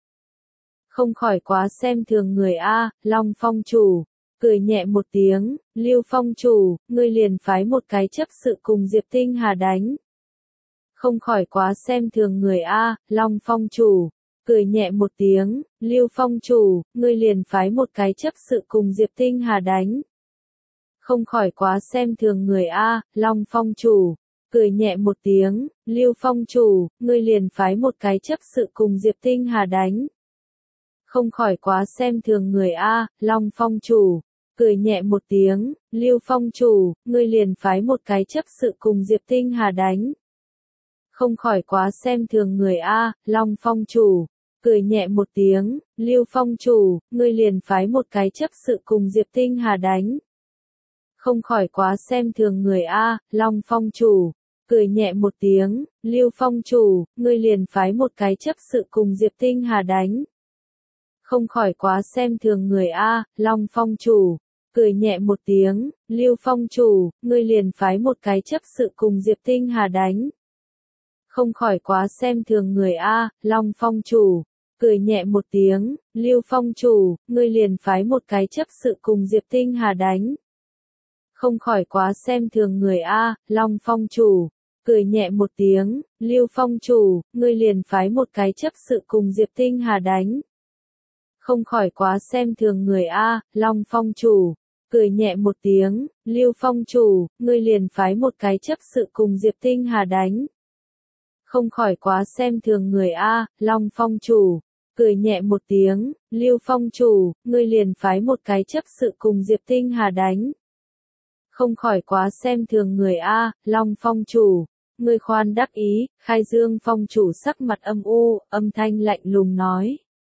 A: Không khỏi quá xem thường người a, Long Phong chủ, cười nhẹ một tiếng, Lưu Phong chủ, ngươi liền phái một cái chấp sự cùng Diệp Tinh Hà đánh. Không khỏi quá xem thường người a, Long Phong chủ, cười nhẹ một tiếng, Lưu Phong chủ, ngươi liền phái một cái chấp sự cùng Diệp Tinh Hà đánh. Không khỏi quá xem thường người a, Long Phong chủ, cười nhẹ một tiếng, Lưu Phong chủ, ngươi liền phái một cái chấp sự cùng Diệp Tinh Hà đánh. Không khỏi quá xem thường người a, Long Phong chủ, cười nhẹ một tiếng, Lưu Phong chủ, ngươi liền phái một cái chấp sự cùng Diệp Tinh Hà đánh. Không khỏi quá xem thường người a, Long Phong chủ, cười nhẹ một tiếng, Lưu Phong chủ, ngươi liền phái một cái chấp sự cùng Diệp Tinh Hà đánh. Không khỏi quá xem thường người a, Long Phong chủ, cười nhẹ một tiếng, Lưu Phong chủ, ngươi liền phái một cái chấp sự cùng Diệp Tinh Hà đánh. Không khỏi quá xem thường người a, Long Phong chủ, cười nhẹ một tiếng, Lưu Phong chủ, ngươi liền phái một cái chấp sự cùng Diệp Tinh Hà đánh. Không khỏi quá xem thường người a, Long Phong chủ, cười nhẹ một tiếng, Lưu Phong chủ, ngươi liền phái một cái chấp sự cùng Diệp Tinh Hà đánh. Không khỏi quá xem thường người a, Long Phong chủ, cười nhẹ một tiếng, Lưu Phong chủ, ngươi liền phái một cái chấp sự cùng Diệp Tinh Hà đánh. Không khỏi quá xem thường người a, Long Phong chủ, cười nhẹ một tiếng, Lưu Phong chủ, ngươi liền phái một cái chấp sự cùng Diệp Tinh Hà đánh. Không khỏi quá xem thường người a, Long Phong chủ, cười nhẹ một tiếng, Lưu Phong chủ, ngươi liền phái một cái chấp sự cùng Diệp Tinh Hà đánh. Không khỏi quá xem thường người a, Long Phong chủ, ngươi khoan đắc ý, Khai Dương Phong chủ sắc mặt âm u, âm thanh lạnh lùng nói.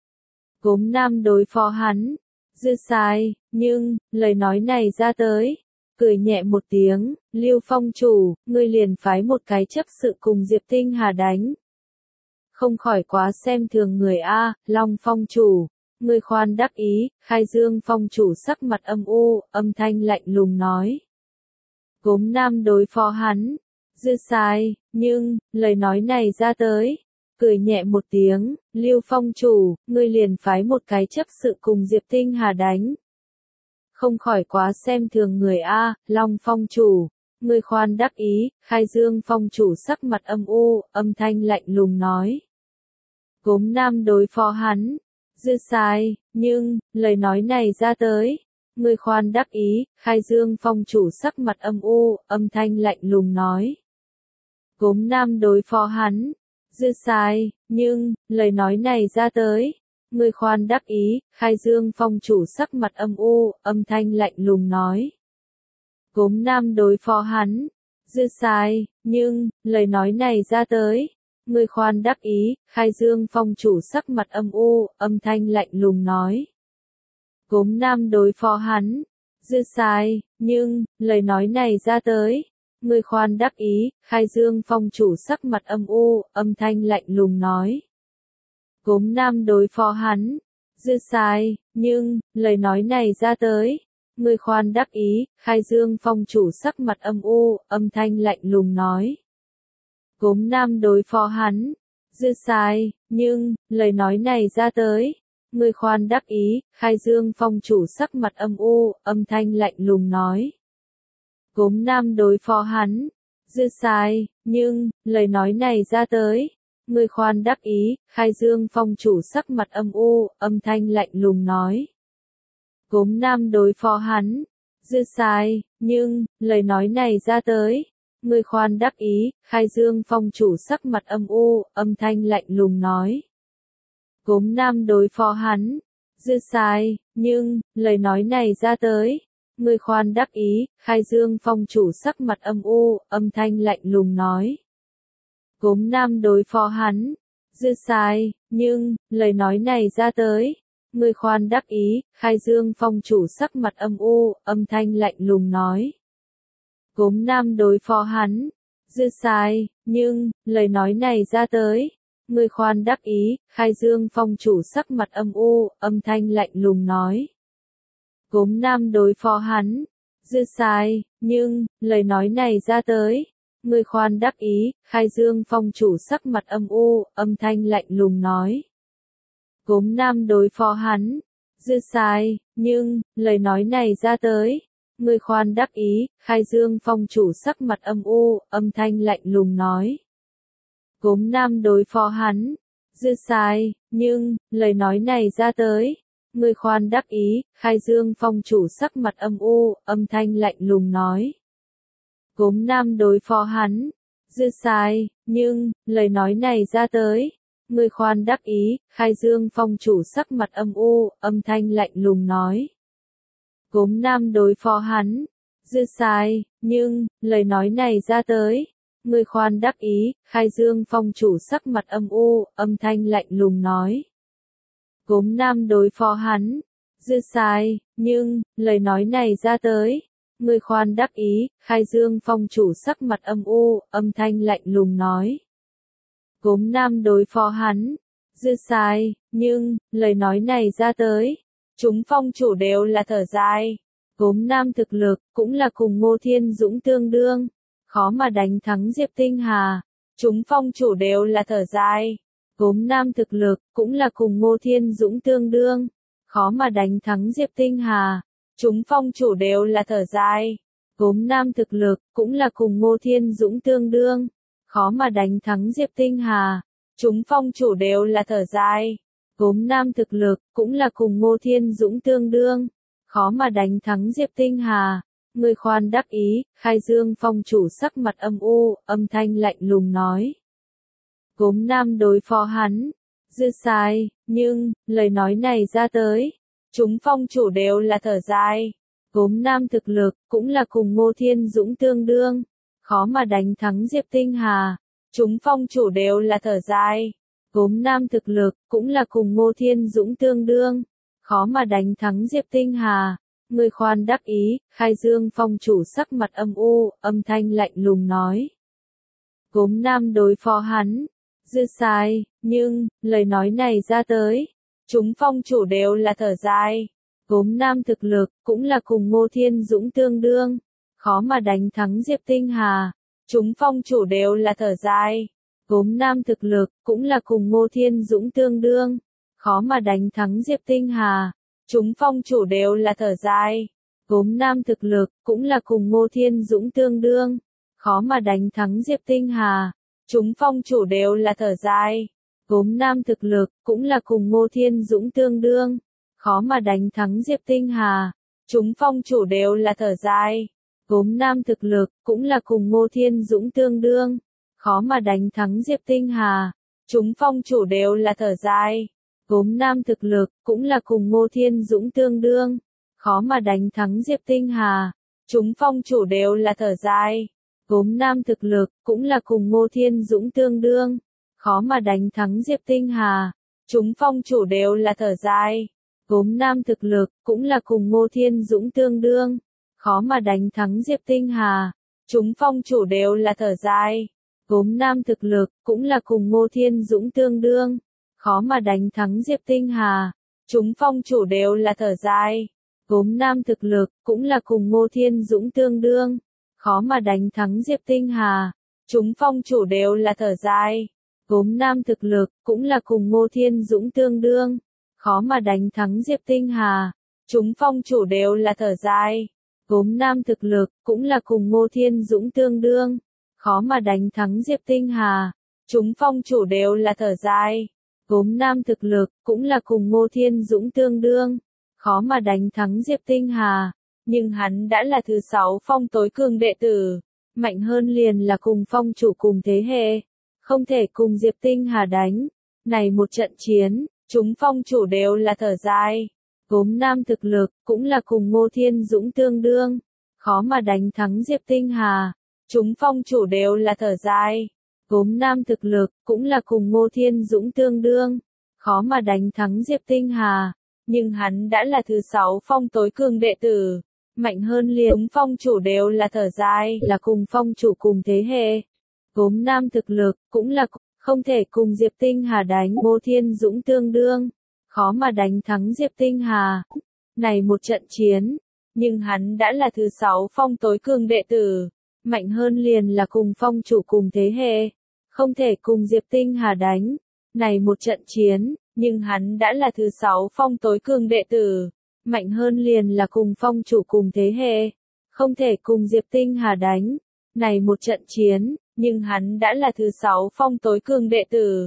A: Gốm Nam đối phó hắn, dư sai, nhưng, lời nói này ra tới, cười nhẹ một tiếng, Lưu Phong chủ, ngươi liền phái một cái chấp sự cùng Diệp Tinh Hà đánh. Không khỏi quá xem thường người a, Long Phong chủ, ngươi khoan đắc ý, Khai Dương Phong chủ sắc mặt âm u, âm thanh lạnh lùng nói. Gốm Nam đối phó hắn, dư sai, nhưng, lời nói này ra tới, cười nhẹ một tiếng, Lưu Phong chủ, ngươi liền phái một cái chấp sự cùng Diệp Tinh Hà đánh. Không khỏi quá xem thường người a, Long Phong chủ, ngươi khoan đắc ý, Khai Dương Phong chủ sắc mặt âm u, âm thanh lạnh lùng nói. Gốm Nam đối phó hắn, dư sai, nhưng, lời nói này ra tới, ngươi khoan đắc ý, Khai Dương Phong chủ sắc mặt âm u, âm thanh lạnh lùng nói. Gốm Nam đối phó hắn, dư sai, nhưng, lời nói này ra tới, ngươi khoan đắc ý, Khai Dương Phong chủ sắc mặt âm u, âm thanh lạnh lùng nói. Gốm Nam đối phó hắn, dư sai, nhưng, lời nói này ra tới, ngươi khoan đắc ý, Khai Dương Phong chủ sắc mặt âm u, âm thanh lạnh lùng nói. Gốm Nam đối phó hắn, dư sai, nhưng, lời nói này ra tới, ngươi khoan đắc ý, Khai Dương Phong chủ sắc mặt âm u, âm thanh lạnh lùng nói. Gốm Nam đối phó hắn, dư sai, nhưng, lời nói này ra tới, ngươi khoan đắc ý, Khai Dương Phong chủ sắc mặt âm u, âm thanh lạnh lùng nói. Gốm Nam đối phó hắn, dư sai, nhưng, lời nói này ra tới, ngươi khoan đắc ý, Khai Dương Phong chủ sắc mặt âm u, âm thanh lạnh lùng nói. Gốm Nam đối phó hắn, dư sai, nhưng, lời nói này ra tới, ngươi khoan đắc ý, Khai Dương Phong chủ sắc mặt âm u, âm thanh lạnh lùng nói. Gốm Nam đối phó hắn, dư sai, nhưng, lời nói này ra tới, ngươi khoan đắc ý, Khai Dương Phong chủ sắc mặt âm u, âm thanh lạnh lùng nói. Gốm Nam đối phó hắn, dư sai, nhưng, lời nói này ra tới, ngươi khoan đắc ý, Khai Dương Phong chủ sắc mặt âm u, âm thanh lạnh lùng nói. Gốm Nam đối phó hắn, dư sai, nhưng, lời nói này ra tới, ngươi khoan đắc ý, Khai Dương Phong chủ sắc mặt âm u, âm thanh lạnh lùng nói. Gốm Nam đối phó hắn, dư sai, nhưng, lời nói này ra tới, ngươi khoan đắc ý, Khai Dương Phong chủ sắc mặt âm u, âm thanh lạnh lùng nói. Gốm Nam đối phó hắn, dư sai, nhưng, lời nói này ra tới, ngươi khoan đắc ý, Khai Dương Phong chủ sắc mặt âm u, âm thanh lạnh lùng nói. Gốm Nam đối phó hắn, dư sai, nhưng, lời nói này ra tới, ngươi khoan đắc ý, Khai Dương Phong chủ sắc mặt âm u, âm thanh lạnh lùng nói. Gốm Nam đối phó hắn, dư sai, nhưng, lời nói này ra tới. Ngươi khoan đắc ý, Khai Dương Phong chủ sắc mặt âm u, âm thanh lạnh lùng nói. Gốm Nam đối phó hắn. Dư sai, nhưng, lời nói này ra tới. Ngươi khoan đắc ý, Khai Dương Phong chủ sắc mặt âm u, âm thanh lạnh lùng nói. Gốm Nam đối phó hắn. Dư sai, nhưng, lời nói này ra tới. Ngươi khoan đắc ý, Khai Dương Phong chủ sắc mặt âm u, âm thanh lạnh lùng nói. Gốm Nam đối phó hắn. Dư sai, nhưng, lời nói này ra tới. Ngươi khoan đắc ý, Khai Dương Phong chủ sắc mặt âm u, âm thanh lạnh lùng nói. Gốm Nam đối phó hắn. Dư sai, nhưng, lời nói này ra tới. Chúng phong chủ đều là thở dài. Gốm Nam thực lực, cũng là cùng Ngô Thiên Dũng tương đương. Khó mà đánh thắng Diệp Tinh Hà. Chúng phong chủ đều là thở dài. Gốm Nam thực lực, cũng là cùng Ngô Thiên Dũng tương đương. Khó mà đánh thắng Diệp Tinh Hà. Chúng phong chủ đều là thở dài. Gốm Nam thực lực, cũng là cùng Ngô Thiên Dũng tương đương. Khó mà đánh thắng Diệp Tinh Hà. Chúng phong chủ đều là thở dài. Gốm Nam thực lực, cũng là cùng Ngô Thiên Dũng tương đương. Khó mà đánh thắng Diệp Tinh Hà. Ngươi khoan đắc ý, Khai Dương Phong chủ sắc mặt âm u, âm thanh lạnh lùng nói. Gốm Nam đối phó hắn. Dư sai, nhưng, lời nói này ra tới. Chúng phong chủ đều là thở dài. Gốm Nam thực lực, cũng là cùng Ngô Thiên Dũng tương đương. Khó mà đánh thắng Diệp Tinh Hà. Chúng phong chủ đều là thở dài. Gốm Nam thực lực, cũng là cùng Ngô Thiên Dũng tương đương. Khó mà đánh thắng Diệp Tinh Hà. Ngươi khoan đắc ý, Khai Dương Phong chủ sắc mặt âm u, âm thanh lạnh lùng nói. Gốm Nam đối phó hắn. Dư sai, nhưng, lời nói này ra tới. Chúng phong chủ đều là thở dài. Gốm Nam thực lực, cũng là cùng Ngô Thiên Dũng tương đương. Khó mà đánh thắng Diệp Tinh Hà. Chúng phong chủ đều là thở dài. Gốm Nam thực lực, cũng là cùng Ngô Thiên Dũng tương đương. Khó mà đánh thắng Diệp Tinh Hà. Chúng phong chủ đều là thở dài. Gốm Nam thực lực, cũng là cùng Ngô Thiên Dũng tương đương. Khó mà đánh thắng Diệp Tinh Hà. Chúng phong chủ đều là thở dài. Gốm Nam thực lực, cũng là cùng Ngô Thiên Dũng tương đương. Khó mà đánh thắng Diệp Tinh Hà. Chúng phong chủ đều là thở dài. Gốm Nam thực lực, cũng là cùng Ngô Thiên Dũng tương đương. Khó mà đánh thắng Diệp Tinh Hà. Chúng phong chủ đều là thở dài. Gốm Nam thực lực, cũng là cùng Ngô Thiên Dũng tương đương. Khó mà đánh thắng Diệp Tinh Hà. Chúng phong chủ đều là thở dài. Gốm Nam thực lực, cũng là cùng Ngô Thiên Dũng tương đương. Khó mà đánh thắng Diệp Tinh Hà. Chúng phong chủ đều là thở dài. Gốm Nam thực lực, cũng là cùng Ngô Thiên Dũng tương đương. Khó mà đánh thắng Diệp Tinh Hà. Chúng phong chủ đều là thở dài. Gốm Nam thực lực, cũng là cùng Ngô Thiên Dũng tương đương. Khó mà đánh thắng Diệp Tinh Hà. Chúng phong chủ đều là thở dài. Gốm Nam thực lực, cũng là cùng Ngô Thiên Dũng tương đương. Khó mà đánh thắng Diệp Tinh Hà. Chúng phong chủ đều là thở dài. Gốm Nam thực lực, cũng là cùng Ngô Thiên Dũng tương đương. Khó mà đánh thắng Diệp Tinh Hà. Chúng phong chủ đều là thở dài. Gốm Nam thực lực, cũng là cùng Ngô Thiên Dũng tương đương. Khó mà đánh thắng Diệp Tinh Hà. Chúng phong chủ đều là thở dài. Gốm Nam thực lực, cũng là cùng Ngô Thiên Dũng tương đương. Khó mà đánh thắng Diệp Tinh Hà. Nhưng hắn đã là thứ sáu phong tối cường đệ tử. Mạnh hơn liền là cùng phong chủ cùng thế hệ. Không thể cùng Diệp Tinh Hà đánh. Này một trận chiến, chúng phong chủ đều là thở dài. Gốm Nam thực lực, cũng là cùng Ngô Thiên Dũng tương đương. Khó mà đánh thắng Diệp Tinh Hà. Chúng phong chủ đều là thở dài. Gốm Nam thực lực, cũng là cùng Ngô Thiên Dũng tương đương. Khó mà đánh thắng Diệp Tinh Hà. Nhưng hắn đã là thứ sáu phong tối cường đệ tử. Mạnh hơn liền chúng phong chủ đều là thở dài, là cùng phong chủ cùng thế hệ. Gốm Nam thực lực, cũng là không thể cùng Diệp Tinh Hà đánh. Ngô Thiên Dũng tương đương. Khó mà đánh thắng Diệp Tinh Hà. Này một trận chiến. Nhưng hắn đã là thứ sáu phong tối cường đệ tử. Mạnh hơn liền là cùng phong chủ cùng thế hệ. Không thể cùng Diệp Tinh Hà đánh. Này một trận chiến. Nhưng hắn đã là thứ sáu phong tối cường đệ tử. Mạnh hơn liền là cùng phong chủ cùng thế hệ. Không thể cùng Diệp Tinh Hà đánh. Này một trận chiến. Nhưng hắn đã là thứ sáu phong tối cường đệ tử.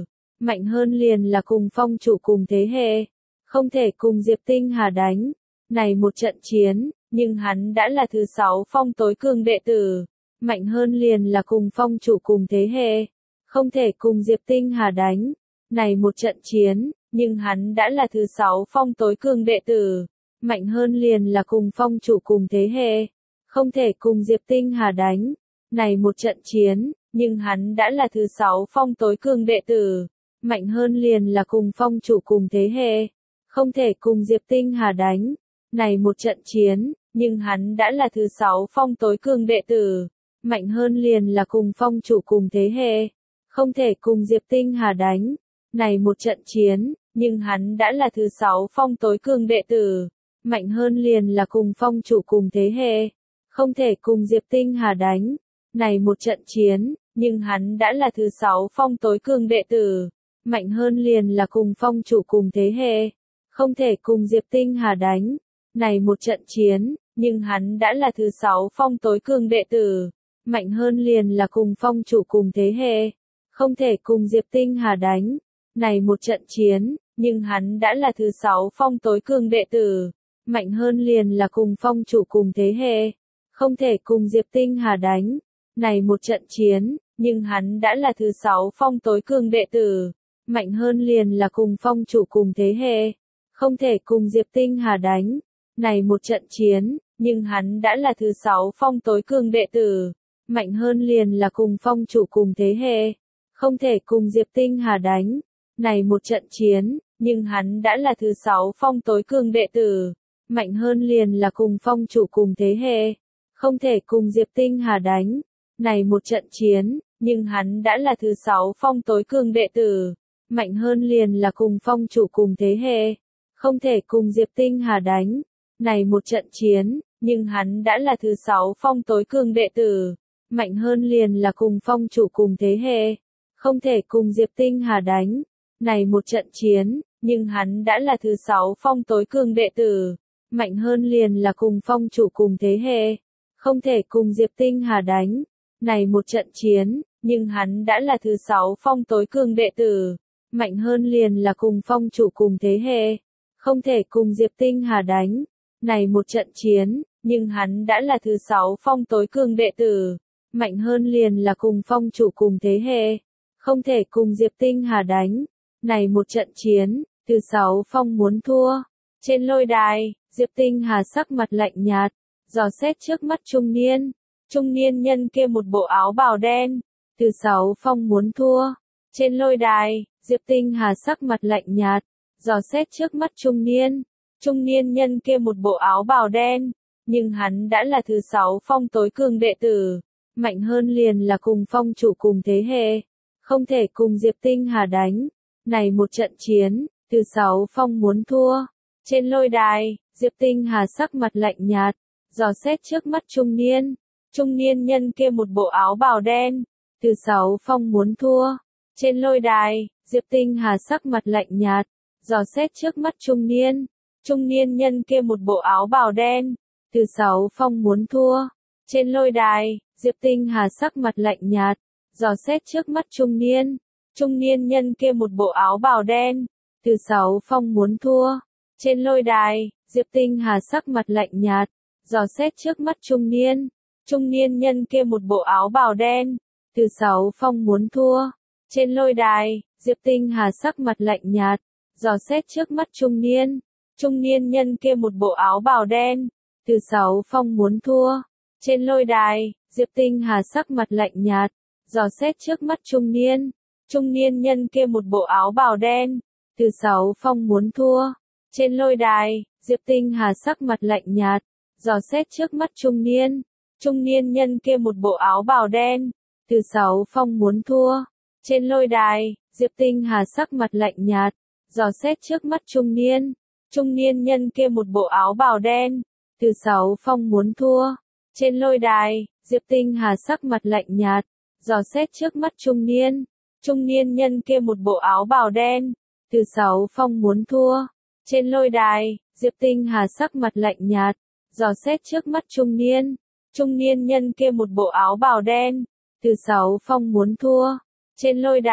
A: mạnh hơn liền là cùng Phong chủ cùng thế hệ, không thể cùng Diệp Tinh Hà đánh. Này một trận chiến, nhưng hắn đã là thứ sáu Phong tối cường đệ tử, mạnh hơn liền là cùng Phong chủ cùng thế hệ, không thể cùng Diệp Tinh Hà đánh. Này một trận chiến, nhưng hắn đã là thứ sáu Phong tối cường đệ tử, mạnh hơn liền là cùng Phong chủ cùng thế hệ, không thể cùng Diệp Tinh Hà đánh. Này một trận chiến, nhưng hắn đã là thứ sáu Phong tối cường đệ tử, mạnh hơn liền là cùng Phong chủ cùng thế hệ, không thể cùng Diệp Tinh Hà đánh. Này một trận chiến, nhưng hắn đã là thứ sáu Phong tối cường đệ tử, mạnh hơn liền là cùng Phong chủ cùng thế hệ, không thể cùng Diệp Tinh Hà đánh. Này một trận chiến, nhưng hắn đã là thứ sáu Phong tối cường đệ tử, mạnh hơn liền là cùng Phong chủ cùng thế hệ, không thể cùng Diệp Tinh Hà đánh. Này một trận chiến, nhưng hắn đã là thứ sáu Phong tối cường đệ tử, mạnh hơn liền là cùng Phong chủ cùng thế hệ, không thể cùng Diệp Tinh Hà đánh. Này một trận chiến, nhưng hắn đã là thứ sáu Phong tối cường đệ tử, mạnh hơn liền là cùng Phong chủ cùng thế hệ, không thể cùng Diệp Tinh Hà đánh. Này một trận chiến, nhưng hắn đã là thứ sáu Phong tối cường đệ tử, mạnh hơn liền là cùng Phong chủ cùng thế hệ, không thể cùng Diệp Tinh Hà đánh. Này một trận chiến, nhưng hắn đã là thứ sáu Phong tối cường đệ tử, mạnh hơn liền là cùng Phong chủ cùng thế hệ, không thể cùng Diệp Tinh Hà đánh. Này một trận chiến, nhưng hắn đã là thứ sáu Phong tối cường đệ tử, mạnh hơn liền là cùng Phong chủ cùng thế hệ, không thể cùng Diệp Tinh Hà đánh. Này một trận chiến, nhưng hắn đã là thứ sáu Phong tối cường đệ tử, mạnh hơn liền là cùng Phong chủ cùng thế hệ, không thể cùng Diệp Tinh Hà đánh. Này một trận chiến, nhưng hắn đã là thứ sáu Phong tối cường đệ tử, mạnh hơn liền là cùng Phong chủ cùng thế hệ, không thể cùng Diệp Tinh Hà đánh. Này một trận chiến, nhưng hắn đã là thứ sáu Phong tối cường đệ tử, mạnh hơn liền là cùng Phong chủ cùng thế hệ, không thể cùng Diệp Tinh Hà đánh. Này một trận chiến, nhưng hắn đã là thứ sáu Phong tối cường đệ tử, mạnh hơn liền là cùng Phong chủ cùng thế hệ, không thể cùng Diệp Tinh Hà đánh. Này một trận chiến, nhưng hắn đã là thứ sáu Phong tối cường đệ tử, mạnh hơn liền là cùng Phong chủ cùng thế hệ, không thể cùng Diệp Tinh Hà đánh. Này một trận chiến, nhưng hắn đã là thứ sáu Phong tối cường đệ tử, mạnh hơn liền là cùng Phong chủ cùng thế hệ, không thể cùng Diệp Tinh Hà đánh. Này một trận chiến, thứ sáu Phong muốn thua. Trên lôi đài, Diệp Tinh Hà sắc mặt lạnh nhạt, dò xét trước mắt trung niên, trung niên nhân kia một bộ áo bào đen. Thứ sáu Phong muốn thua. Trên lôi đài, Diệp Tinh Hà sắc mặt lạnh nhạt, dò xét trước mắt trung niên, trung niên nhân kia một bộ áo bào đen, nhưng hắn đã là thứ sáu Phong tối cường đệ tử, mạnh hơn liền là cùng Phong chủ cùng thế hệ, không thể cùng Diệp Tinh Hà đánh. Này một trận chiến, thứ sáu Phong muốn thua. Trên lôi đài, Diệp Tinh Hà sắc mặt lạnh nhạt, dò xét trước mắt trung niên, trung niên nhân kia một bộ áo bào đen. Thứ sáu Phong muốn thua. Trên lôi đài, Diệp Tinh Hà sắc mặt lạnh nhạt, dò xét trước mắt trung niên, trung niên nhân kia một bộ áo bào đen. Thứ sáu Phong muốn thua. Trên lôi đài, Diệp Tinh Hà sắc mặt lạnh nhạt, dò xét trước mắt trung niên, trung niên nhân kia một bộ áo bào đen. Thứ sáu Phong muốn thua. Trên lôi đài, Diệp Tinh Hà sắc mặt lạnh nhạt, dò xét trước mắt trung niên, trung niên nhân kia một bộ áo bào đen. Thứ sáu Phong muốn thua. Trên lôi đài, Diệp Tinh Hà sắc mặt lạnh nhạt, dò xét trước mắt trung niên, trung niên nhân kia một bộ áo bào đen. Thứ sáu Phong muốn thua. Trên lôi đài, Diệp Tinh Hà sắc mặt lạnh nhạt, dò xét trước mắt trung niên, trung niên nhân kia một bộ áo bào đen. Thứ sáu Phong muốn thua. Trên lôi đài, Diệp Tinh Hà sắc mặt lạnh nhạt, dò xét trước mắt trung niên, trung niên nhân kia một bộ áo bào đen. Thứ sáu Phong muốn thua. Trên lôi đài, Diệp Tinh Hà sắc mặt lạnh nhạt, dò xét trước mắt trung niên, trung niên nhân kia một bộ áo bào đen. Thứ sáu Phong muốn thua. Trên lôi đài, Diệp Tinh Hà sắc mặt lạnh nhạt, dò xét trước mắt trung niên, trung niên nhân kia một bộ áo bào đen. Thứ sáu Phong muốn thua. Trên lôi đài, Diệp Tinh Hà sắc mặt lạnh nhạt, dò xét trước mắt trung niên, trung niên nhân kia một bộ áo bào đen. Thứ sáu Phong muốn thua. Trên lôi đài,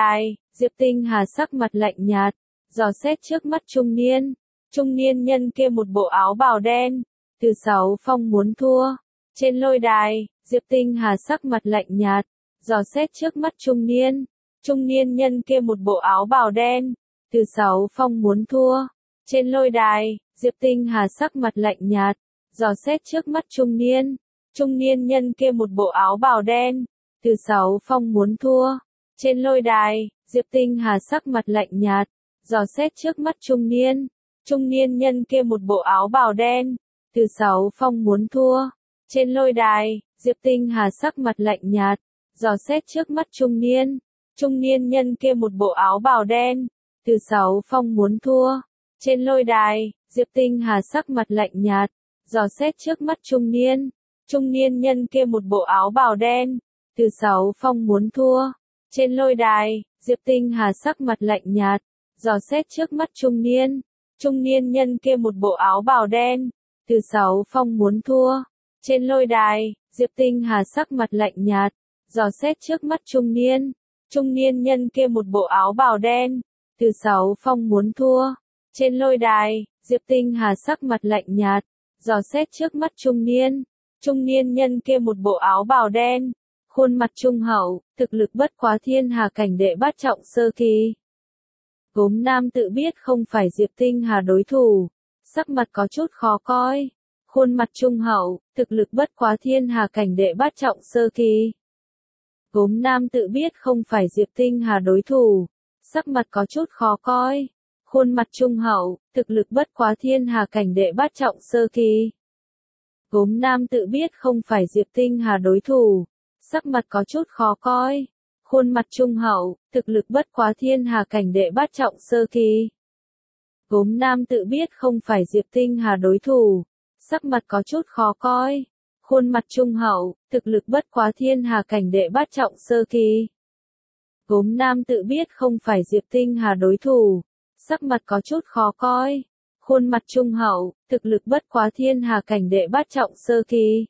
A: Diệp Tinh Hà sắc mặt lạnh nhạt, dò xét trước mắt trung niên. Trung niên nhân kia một bộ áo bào đen. Từ sáu phong muốn thua. Trên lôi đài, Diệp Tinh Hà sắc mặt lạnh nhạt, dò xét trước mắt trung niên. Trung niên nhân kia một bộ áo bào đen. Từ sáu phong muốn thua. Trên lôi đài, Diệp Tinh Hà sắc mặt lạnh nhạt, dò xét trước mắt trung niên. Trung niên nhân kia một bộ áo bào đen. Từ sáu phong muốn thua. Trên lôi đài, Diệp Tinh Hà sắc mặt lạnh nhạt, dò xét trước mắt trung niên. Trung niên nhân kia một bộ áo bào đen. Từ sáu phong muốn thua. Trên lôi đài, Diệp Tinh Hà sắc mặt lạnh nhạt, dò xét trước mắt trung niên. Trung niên nhân kia một bộ áo bào đen. Từ sáu phong muốn thua. Trên lôi đài, Diệp Tinh Hà sắc mặt lạnh nhạt, dò xét trước mắt trung niên. Trung niên nhân kia một bộ áo bào đen. Từ sáu phong muốn thua. Trên lôi đài, Diệp Tinh Hà sắc mặt lạnh nhạt, dò xét trước mắt trung niên. Trung niên nhân kia một bộ áo bào đen. Từ sáu phong muốn thua. Trên lôi đài, Diệp Tinh Hà sắc mặt lạnh nhạt, dò xét trước mắt trung niên. Trung niên nhân kia một bộ áo bào đen. Từ sáu phong muốn thua. Trên lôi đài, Diệp Tinh Hà sắc mặt lạnh nhạt, dò xét trước mắt trung niên. Trung niên nhân kia một bộ áo bào đen. Khuôn mặt trung hậu, thực lực bất quá thiên hà cảnh đệ bát trọng sơ kỳ. Gốm nam tự biết không phải Diệp Tinh Hà đối thủ, sắc mặt có chút khó coi. Khuôn mặt trung hậu, thực lực bất quá thiên hà cảnh đệ bát trọng sơ kỳ. Gốm nam tự biết không phải Diệp Tinh Hà đối thủ, sắc mặt có chút khó coi. Khuôn mặt trung hậu, thực lực bất quá thiên hà cảnh đệ bát trọng sơ kỳ. Gốm nam tự biết không phải Diệp Tinh Hà đối thủ, sắc mặt có chút khó coi. Khuôn mặt trung hậu, thực lực bất quá thiên hà cảnh đệ bát trọng sơ kỳ. Gốm nam tự biết không phải Diệp Tinh Hà đối thủ, sắc mặt có chút khó coi. Khuôn mặt trung hậu, thực lực bất quá thiên hà cảnh đệ bát trọng sơ kỳ. Gốm nam tự biết không phải Diệp Tinh Hà đối thủ, sắc mặt có chút khó coi. Khuôn mặt trung hậu, thực lực bất quá thiên hà cảnh đệ bát trọng sơ kỳ.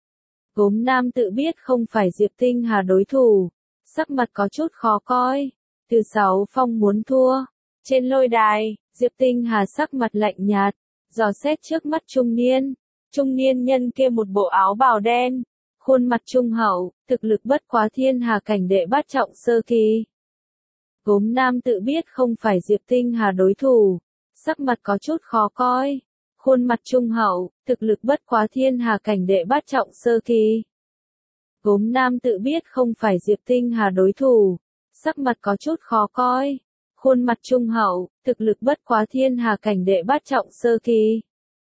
A: Gốm nam tự biết không phải Diệp Tinh Hà đối thủ, sắc mặt có chút khó coi. Từ sáu phong muốn thua. Trên lôi đài, Diệp Tinh Hà sắc mặt lạnh nhạt, dò xét trước mắt trung niên. Trung niên nhân kia một bộ áo bào đen. Khuôn mặt trung hậu, thực lực bất quá thiên hà cảnh đệ bát trọng sơ kỳ. Gốm nam tự biết không phải Diệp Tinh Hà đối thủ, sắc mặt có chút khó coi. Khuôn mặt trung hậu, thực lực bất quá thiên hà cảnh đệ bát trọng sơ kỳ. Gốm nam tự biết không phải Diệp Tinh Hà đối thủ, sắc mặt có chút khó coi. Khuôn mặt trung hậu, thực lực bất quá thiên hà cảnh đệ bát trọng sơ kỳ.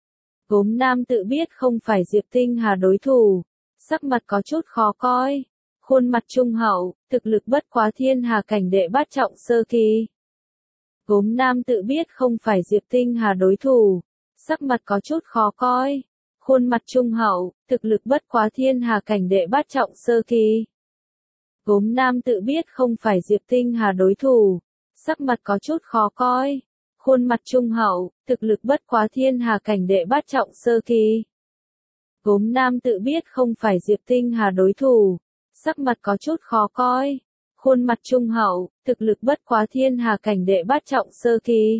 A: Gốm nam tự biết không phải Diệp Tinh Hà đối thủ, sắc mặt có chút khó coi. Khuôn mặt trung hậu, thực lực bất quá thiên hà cảnh đệ bát trọng sơ kỳ. Gốm nam tự biết không phải Diệp Tinh Hà đối thủ, sắc mặt có chút khó coi. Khuôn mặt trung hậu, thực lực bất quá thiên hà cảnh đệ bát trọng sơ kỳ. Gốm nam tự biết không phải Diệp Tinh Hà đối thủ, sắc mặt có chút khó coi. Khuôn mặt trung hậu, thực lực bất quá thiên hà cảnh đệ bát trọng sơ kỳ. Gốm nam tự biết không phải Diệp Tinh Hà đối thủ, sắc mặt có chút khó coi. Khuôn mặt trung hậu, thực lực bất quá thiên hà cảnh đệ bát trọng sơ kỳ.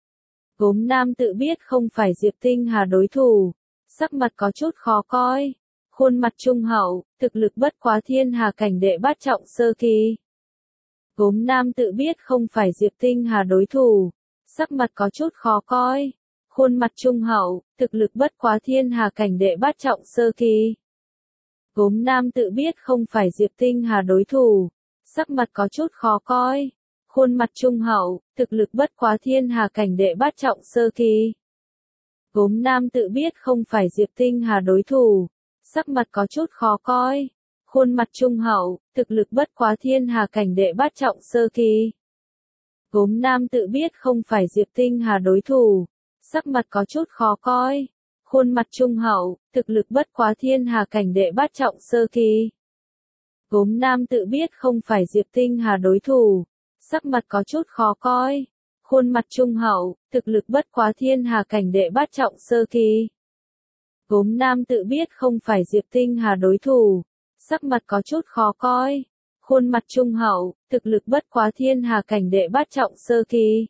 A: Gốm nam tự biết không phải Diệp Tinh Hà đối thủ, sắc mặt có chút khó coi. Khuôn mặt trung hậu, thực lực bất quá thiên hà cảnh đệ bát trọng sơ kỳ. Gốm nam tự biết không phải Diệp Tinh Hà đối thủ, sắc mặt có chút khó coi. Khuôn mặt trung hậu, thực lực bất quá thiên hà cảnh đệ bát trọng sơ kỳ. Gốm nam tự biết không phải Diệp Tinh Hà đối thủ, sắc mặt có chút khó coi. Khuôn mặt trung hậu, thực lực bất quá thiên hà cảnh đệ bát trọng sơ kỳ. Gốm nam tự biết không phải Diệp Tinh Hà đối thủ, sắc mặt có chút khó coi. Khuôn mặt trung hậu, thực lực bất quá thiên hà cảnh đệ bát trọng sơ kỳ. Gốm nam tự biết không phải Diệp Tinh Hà đối thủ, sắc mặt có chút khó coi. Khuôn mặt trung hậu, thực lực bất quá thiên hà cảnh đệ bát trọng sơ kỳ. Gốm nam tự biết không phải Diệp Tinh Hà đối thủ, sắc mặt có chút khó coi. Khuôn mặt trung hậu, thực lực bất quá thiên hà cảnh đệ bát trọng sơ kỳ. Gốm nam tự biết không phải Diệp Tinh Hà đối thủ, sắc mặt có chút khó coi. khuôn mặt trung hậu, thực lực bất quá thiên hà cảnh đệ bát trọng sơ kỳ.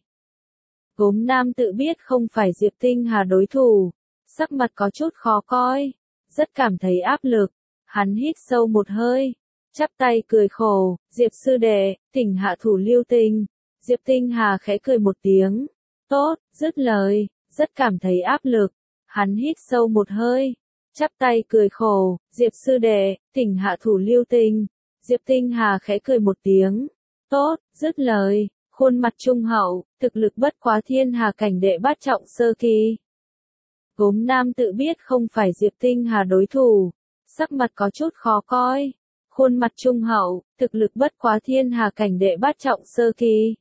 A: Gốm nam tự biết không phải Diệp Tinh Hà đối thủ, sắc mặt có chút khó coi, rất cảm thấy áp lực, hắn hít sâu một hơi, chắp tay cười khổ, Diệp sư đệ, thỉnh hạ thủ lưu tình. Diệp Tinh Hà khẽ cười một tiếng, tốt, dứt lời, rất cảm thấy áp lực, hắn hít sâu một hơi, chắp tay cười khổ, Diệp sư đệ, thỉnh hạ thủ lưu tình. Diệp Tinh Hà khẽ cười một tiếng, tốt, dứt lời, khuôn mặt trung hậu, thực lực bất quá thiên hà cảnh đệ bát trọng sơ kỳ. Gốm nam tự biết không phải Diệp Tinh Hà đối thủ, sắc mặt có chút khó coi, khuôn mặt trung hậu, thực lực bất quá thiên hà cảnh đệ bát trọng sơ kỳ.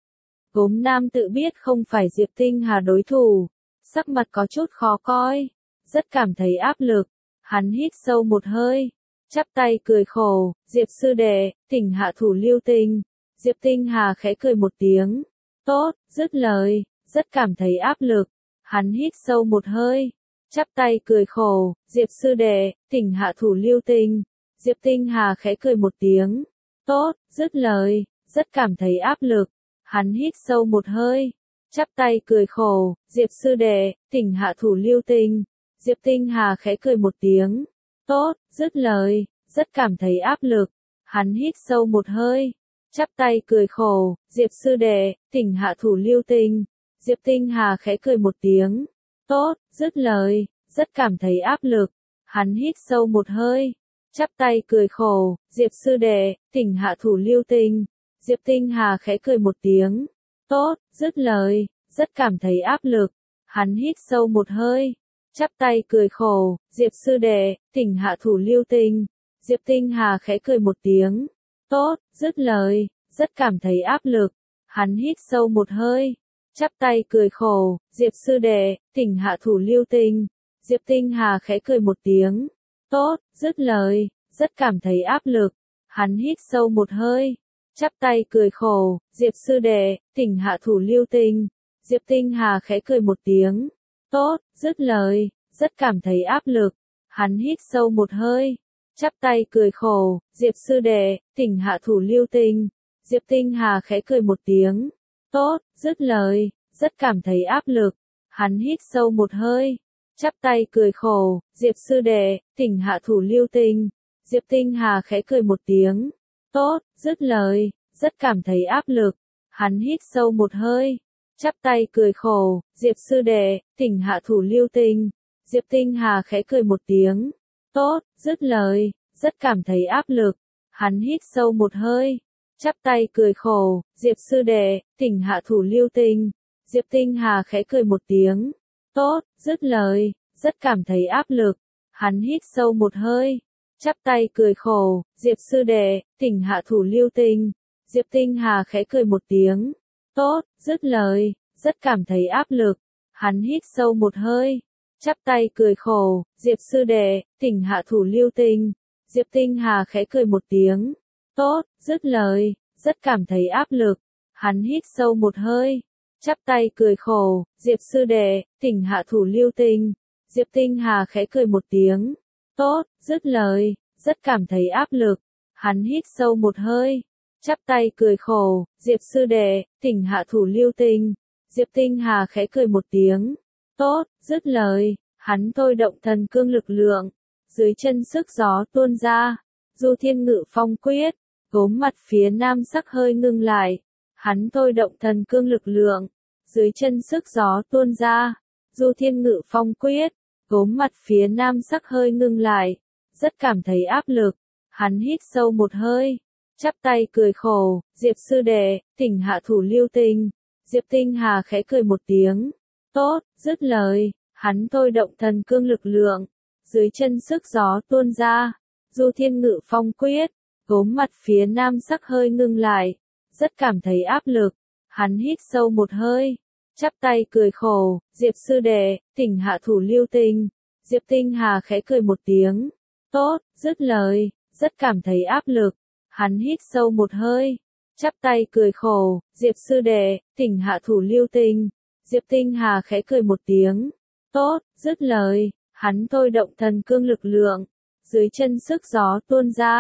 A: Gốm nam tự biết không phải Diệp Tinh Hà đối thủ, sắc mặt có chút khó coi, rất cảm thấy áp lực, hắn hít sâu một hơi, chắp tay cười khổ, Diệp sư đệ, thỉnh hạ thủ lưu tình. Diệp Tinh Hà khẽ cười một tiếng, tốt, dứt lời, rất cảm thấy áp lực, hắn hít sâu một hơi, chắp tay cười khổ, Diệp sư đệ, thỉnh hạ thủ lưu tình. Diệp Tinh Hà khẽ cười một tiếng, tốt, dứt lời, rất cảm thấy áp lực, hắn hít sâu một hơi, chắp tay cười khổ, Diệp sư đệ, thỉnh hạ thủ lưu tình. Diệp Tinh Hà khẽ cười một tiếng, tốt, dứt lời, rất cảm thấy áp lực, hắn hít sâu một hơi, chắp tay cười khổ, Diệp sư đệ, thỉnh hạ thủ lưu tình. Diệp Tinh Hà khẽ cười một tiếng, tốt, dứt lời, rất cảm thấy áp lực, hắn hít sâu một hơi, chắp tay cười khổ, Diệp sư đệ, thỉnh hạ thủ lưu tình. Diệp Tinh Hà khẽ cười một tiếng, tốt, dứt lời, rất cảm thấy áp lực, hắn hít sâu một hơi, chắp tay cười khổ, Diệp sư đệ, thỉnh hạ thủ lưu tình. Diệp Tinh Hà khẽ cười một tiếng, tốt, dứt lời, rất cảm thấy áp lực, hắn hít sâu một hơi, chắp tay cười khổ, Diệp sư đệ, thỉnh hạ thủ lưu tình. Diệp Tinh Hà khẽ cười một tiếng, tốt, dứt lời, rất cảm thấy áp lực, hắn hít sâu một hơi, chắp tay cười khổ, Diệp sư đệ, thỉnh hạ thủ lưu tình. Diệp Tinh Hà khẽ cười một tiếng, tốt, dứt lời, rất cảm thấy áp lực, hắn hít sâu một hơi, chắp tay cười khổ, Diệp sư đệ, thỉnh hạ thủ lưu tình. Diệp Tinh Hà khẽ cười một tiếng, tốt, dứt lời, rất cảm thấy áp lực, hắn hít sâu một hơi, chắp tay cười khổ, Diệp sư đệ, thỉnh hạ thủ lưu tình. Diệp Tinh Hà khẽ cười một tiếng, tốt, dứt lời, rất cảm thấy áp lực, hắn hít sâu một hơi, chắp tay cười khổ, Diệp sư đệ, thỉnh hạ thủ lưu tình. Diệp Tinh Hà khẽ cười một tiếng, tốt, dứt lời, rất cảm thấy áp lực, hắn hít sâu một hơi, chắp tay cười khổ, Diệp sư đệ, thỉnh hạ thủ lưu tình. Diệp Tinh Hà khẽ cười một tiếng, tốt, dứt lời, rất cảm thấy áp lực, hắn hít sâu một hơi, chắp tay cười khổ, Diệp sư đệ, thỉnh hạ thủ lưu tình. Diệp Tinh Hà khẽ cười một tiếng, tốt, dứt lời, rất cảm thấy áp lực, hắn hít sâu một hơi, chắp tay cười khổ, Diệp sư đệ, thỉnh hạ thủ lưu tình. Diệp Tinh Hà khẽ cười một tiếng, tốt, dứt lời, rất cảm thấy áp lực, hắn hít sâu một hơi, chắp tay cười khổ, Diệp sư đệ, thỉnh hạ thủ lưu tình. Diệp Tinh Hà khẽ cười một tiếng, tốt, dứt lời, rất cảm thấy áp lực, hắn hít sâu một hơi, chắp tay cười khổ, Diệp sư đệ, thỉnh hạ thủ lưu tình. Diệp Tinh Hà khẽ cười một tiếng, tốt, dứt lời, hắn thôi động thần cương lực lượng, dưới chân sức gió tuôn ra, Du Thiên Ngự Phong quyết, gốm mặt phía nam sắc hơi ngưng lại, hắn thôi động thần cương lực lượng, dưới chân sức gió tuôn ra, Du Thiên Ngự Phong quyết, gốm mặt phía nam sắc hơi ngưng lại, rất cảm thấy áp lực, hắn hít sâu một hơi, chắp tay cười khổ, Diệp sư đệ, thỉnh hạ thủ lưu tình. Diệp Tinh Hà khẽ cười một tiếng, tốt, dứt lời, hắn thôi động thần cương lực lượng, dưới chân sức gió tuôn ra, Du Thiên Ngự Phong quyết, gốm mặt phía nam sắc hơi ngưng lại, rất cảm thấy áp lực, hắn hít sâu một hơi, chắp tay cười khổ, Diệp sư đệ, thỉnh hạ thủ lưu tình. Diệp Tinh Hà khẽ cười một tiếng, tốt, dứt lời, rất cảm thấy áp lực, hắn hít sâu một hơi, chắp tay cười khổ, Diệp sư đệ, thỉnh hạ thủ lưu tình. Diệp Tinh Hà khẽ cười một tiếng, tốt, dứt lời, hắn thôi động thần cương lực lượng, dưới chân sức gió tuôn ra,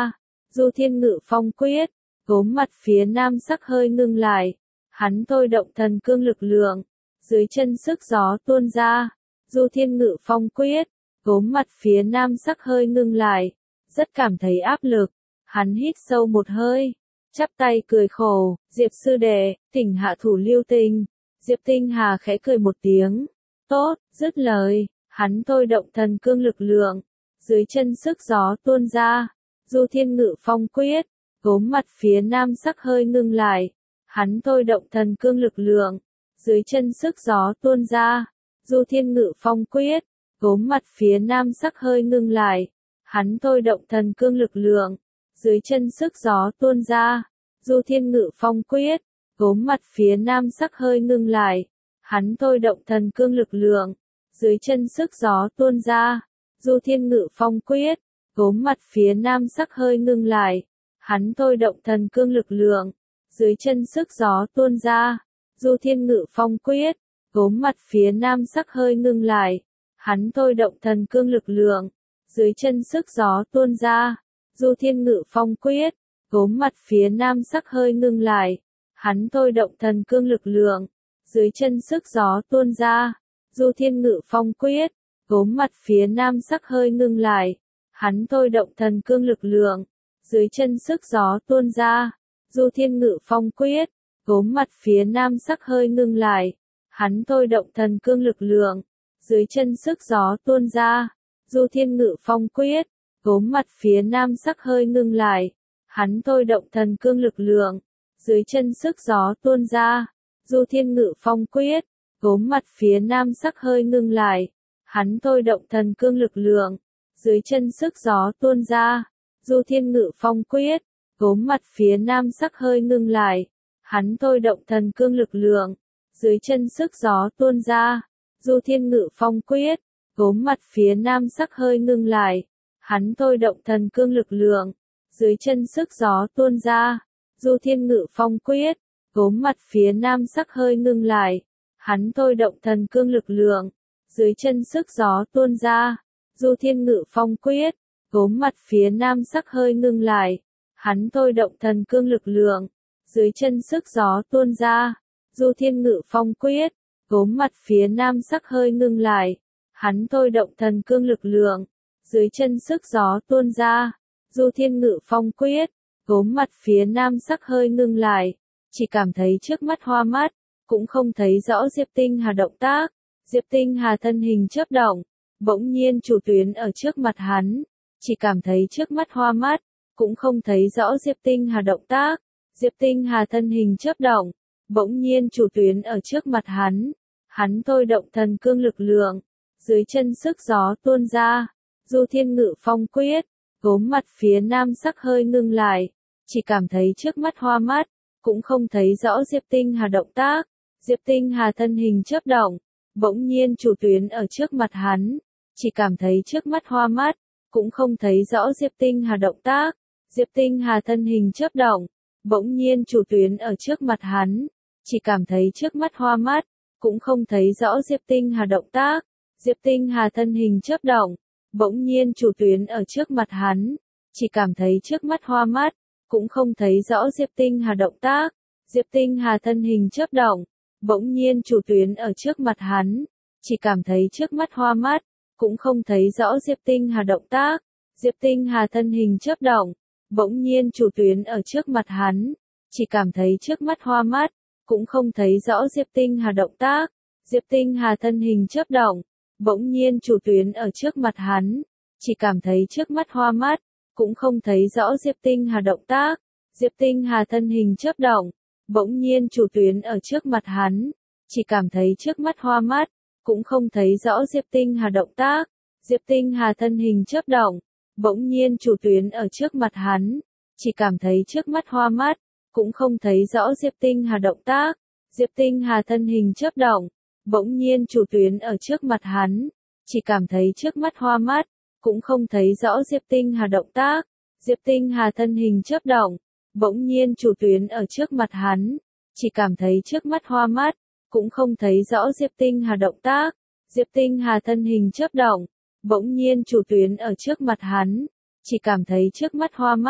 A: Du Thiên Ngự Phong quyết, gốm mặt phía nam sắc hơi ngưng lại, hắn thôi động thần cương lực lượng, dưới chân sức gió tuôn ra, Du Thiên Ngự Phong quyết, gốm mặt phía nam sắc hơi ngưng lại, rất cảm thấy áp lực, hắn hít sâu một hơi, chắp tay cười khổ, Diệp sư đệ, thỉnh hạ thủ lưu tình. Diệp Tinh Hà khẽ cười một tiếng, tốt, dứt lời, hắn thôi động thần cương lực lượng, dưới chân sức gió tuôn ra, Du Thiên Ngự Phong quyết, gốm mặt phía nam sắc hơi ngưng lại, hắn thôi động thần cương lực lượng, dưới chân sức gió tuôn ra, Du Thiên Ngự Phong quyết, gốm mặt phía nam sắc hơi ngưng lại, hắn thôi động thần cương lực lượng, dưới chân sức gió tuôn ra, Du Thiên Ngự Phong quyết, gốm mặt phía nam sắc hơi ngưng lại, hắn thôi động thần cương lực lượng, dưới chân sức gió tuôn ra, Du Thiên Ngự Phong quyết, gốm mặt phía nam sắc hơi ngưng lại, hắn thôi động thần cương lực lượng, dưới chân sức gió tuôn ra, Du Thiên Ngự Phong quyết, gốm mặt phía nam sắc hơi ngưng lại, hắn thôi động thần cương lực lượng, dưới chân sức gió tuôn ra, Du Thiên Ngự Phong quyết, gốm mặt phía nam sắc hơi ngưng lại, hắn thôi động thần cương lực lượng, dưới chân sức gió tuôn ra, Du Thiên Ngự Phong quyết, gốm mặt phía nam sắc hơi ngưng lại, hắn thôi động thần cương lực lượng, dưới chân sức gió tuôn ra, Du Thiên Ngự Phong quyết, gốm mặt phía nam sắc hơi ngưng lại, hắn thôi động thần cương lực lượng, dưới chân sức gió tuôn ra, Du Thiên Ngự Phong quyết, gốm mặt phía nam sắc hơi ngưng lại, hắn thôi động thần cương lực lượng, dưới chân sức gió tuôn ra, Du Thiên Ngự Phong quyết, gốm mặt phía nam sắc hơi ngưng lại, hắn thôi động thần cương lực lượng, dưới chân sức gió tuôn ra, Du Thiên Ngự Phong quyết, gốm mặt phía nam sắc hơi ngưng lại, hắn thôi động thần cương lực lượng, dưới chân sức gió tuôn ra, Du Thiên Ngự Phong quyết, gốm mặt phía nam sắc hơi ngưng lại, hắn thôi động thần cương lực lượng, dưới chân sức gió tuôn ra, Du Thiên Ngự Phong quyết, gốm mặt phía nam sắc hơi ngưng lại, hắn thôi động thần cương lực lượng, dưới chân sức gió tuôn ra, Du Thiên Ngự Phong quyết, gốm mặt phía nam sắc hơi ngưng lại, hắn thôi động thần cương lực lượng, dưới chân sức gió tuôn ra, Du Thiên Ngự Phong quyết, gốm mặt phía nam sắc hơi ngưng lại, hắn thôi động thần cương lực lượng, dưới chân sức gió tuôn ra, Du Thiên Ngự Phong quyết, gốm mặt phía nam sắc hơi ngưng lại, chỉ cảm thấy trước mắt hoa mắt, cũng không thấy rõ Diệp Tinh Hà động tác, Diệp Tinh Hà thân hình chớp động, bỗng nhiên chủ tuyến ở trước mặt hắn, chỉ cảm thấy trước mắt hoa mắt, cũng không thấy rõ Diệp Tinh Hà động tác, Diệp Tinh Hà thân hình chớp động, bỗng nhiên chủ tuyến ở trước mặt hắn, hắn thôi động thần cương lực lượng, dưới chân sức gió tuôn ra, Du Thiên Ngự Phong quyết, gốm mặt phía nam sắc hơi ngưng lại, chỉ cảm thấy trước mắt hoa mắt, cũng không thấy rõ Diệp Tinh Hà động tác, Diệp Tinh Hà thân hình chớp động, bỗng nhiên chủ tuyến ở trước mặt hắn, chỉ cảm thấy trước mắt hoa mắt, cũng không thấy rõ Diệp Tinh Hà động tác, Diệp Tinh Hà thân hình chớp động, bỗng nhiên chủ tuyến ở trước mặt hắn, chỉ cảm thấy trước mắt hoa mắt, cũng không thấy rõ Diệp Tinh Hà động tác, Diệp Tinh Hà thân hình chớp động, bỗng nhiên chủ tuyến ở trước mặt hắn, chỉ cảm thấy trước mắt hoa mắt, cũng không thấy rõ Diệp Tinh Hà động tác, Diệp Tinh Hà thân hình chớp động, bỗng nhiên chủ tuyến ở trước mặt hắn, chỉ cảm thấy trước mắt hoa mắt, cũng không thấy rõ Diệp Tinh Hà động tác, Diệp Tinh Hà thân hình chớp động, bỗng nhiên chủ tuyến ở trước mặt hắn, chỉ cảm thấy trước mắt hoa mắt, cũng không thấy rõ Diệp Tinh Hà động tác, Diệp Tinh Hà thân hình chớp động, bỗng nhiên chủ tuyến ở trước mặt hắn, chỉ cảm thấy trước mắt hoa mắt, cũng không thấy rõ Diệp Tinh Hà động tác, Diệp Tinh Hà thân hình chớp động, bỗng nhiên chủ tuyến ở trước mặt hắn, chỉ cảm thấy trước mắt hoa mắt, cũng không thấy rõ Diệp Tinh Hà động tác, Diệp Tinh Hà thân hình chớp động, bỗng nhiên chủ tuyến ở trước mặt hắn, chỉ cảm thấy trước mắt hoa mắt, cũng không thấy rõ Diệp Tinh Hà động tác, Diệp Tinh Hà thân hình chớp động, bỗng nhiên chủ tuyến ở trước mặt hắn, chỉ cảm thấy trước mắt hoa mắt, cũng không thấy rõ Diệp Tinh Hà động tác, Diệp Tinh Hà thân hình chớp động, bỗng nhiên chủ tuyến ở trước mặt hắn, chỉ cảm thấy trước mắt hoa mắt, cũng không thấy rõ Diệp Tinh Hà động tác, Diệp Tinh Hà thân hình chớp động, bỗng nhiên chủ tuyến ở trước mặt hắn, chỉ cảm thấy trước mắt hoa mắt,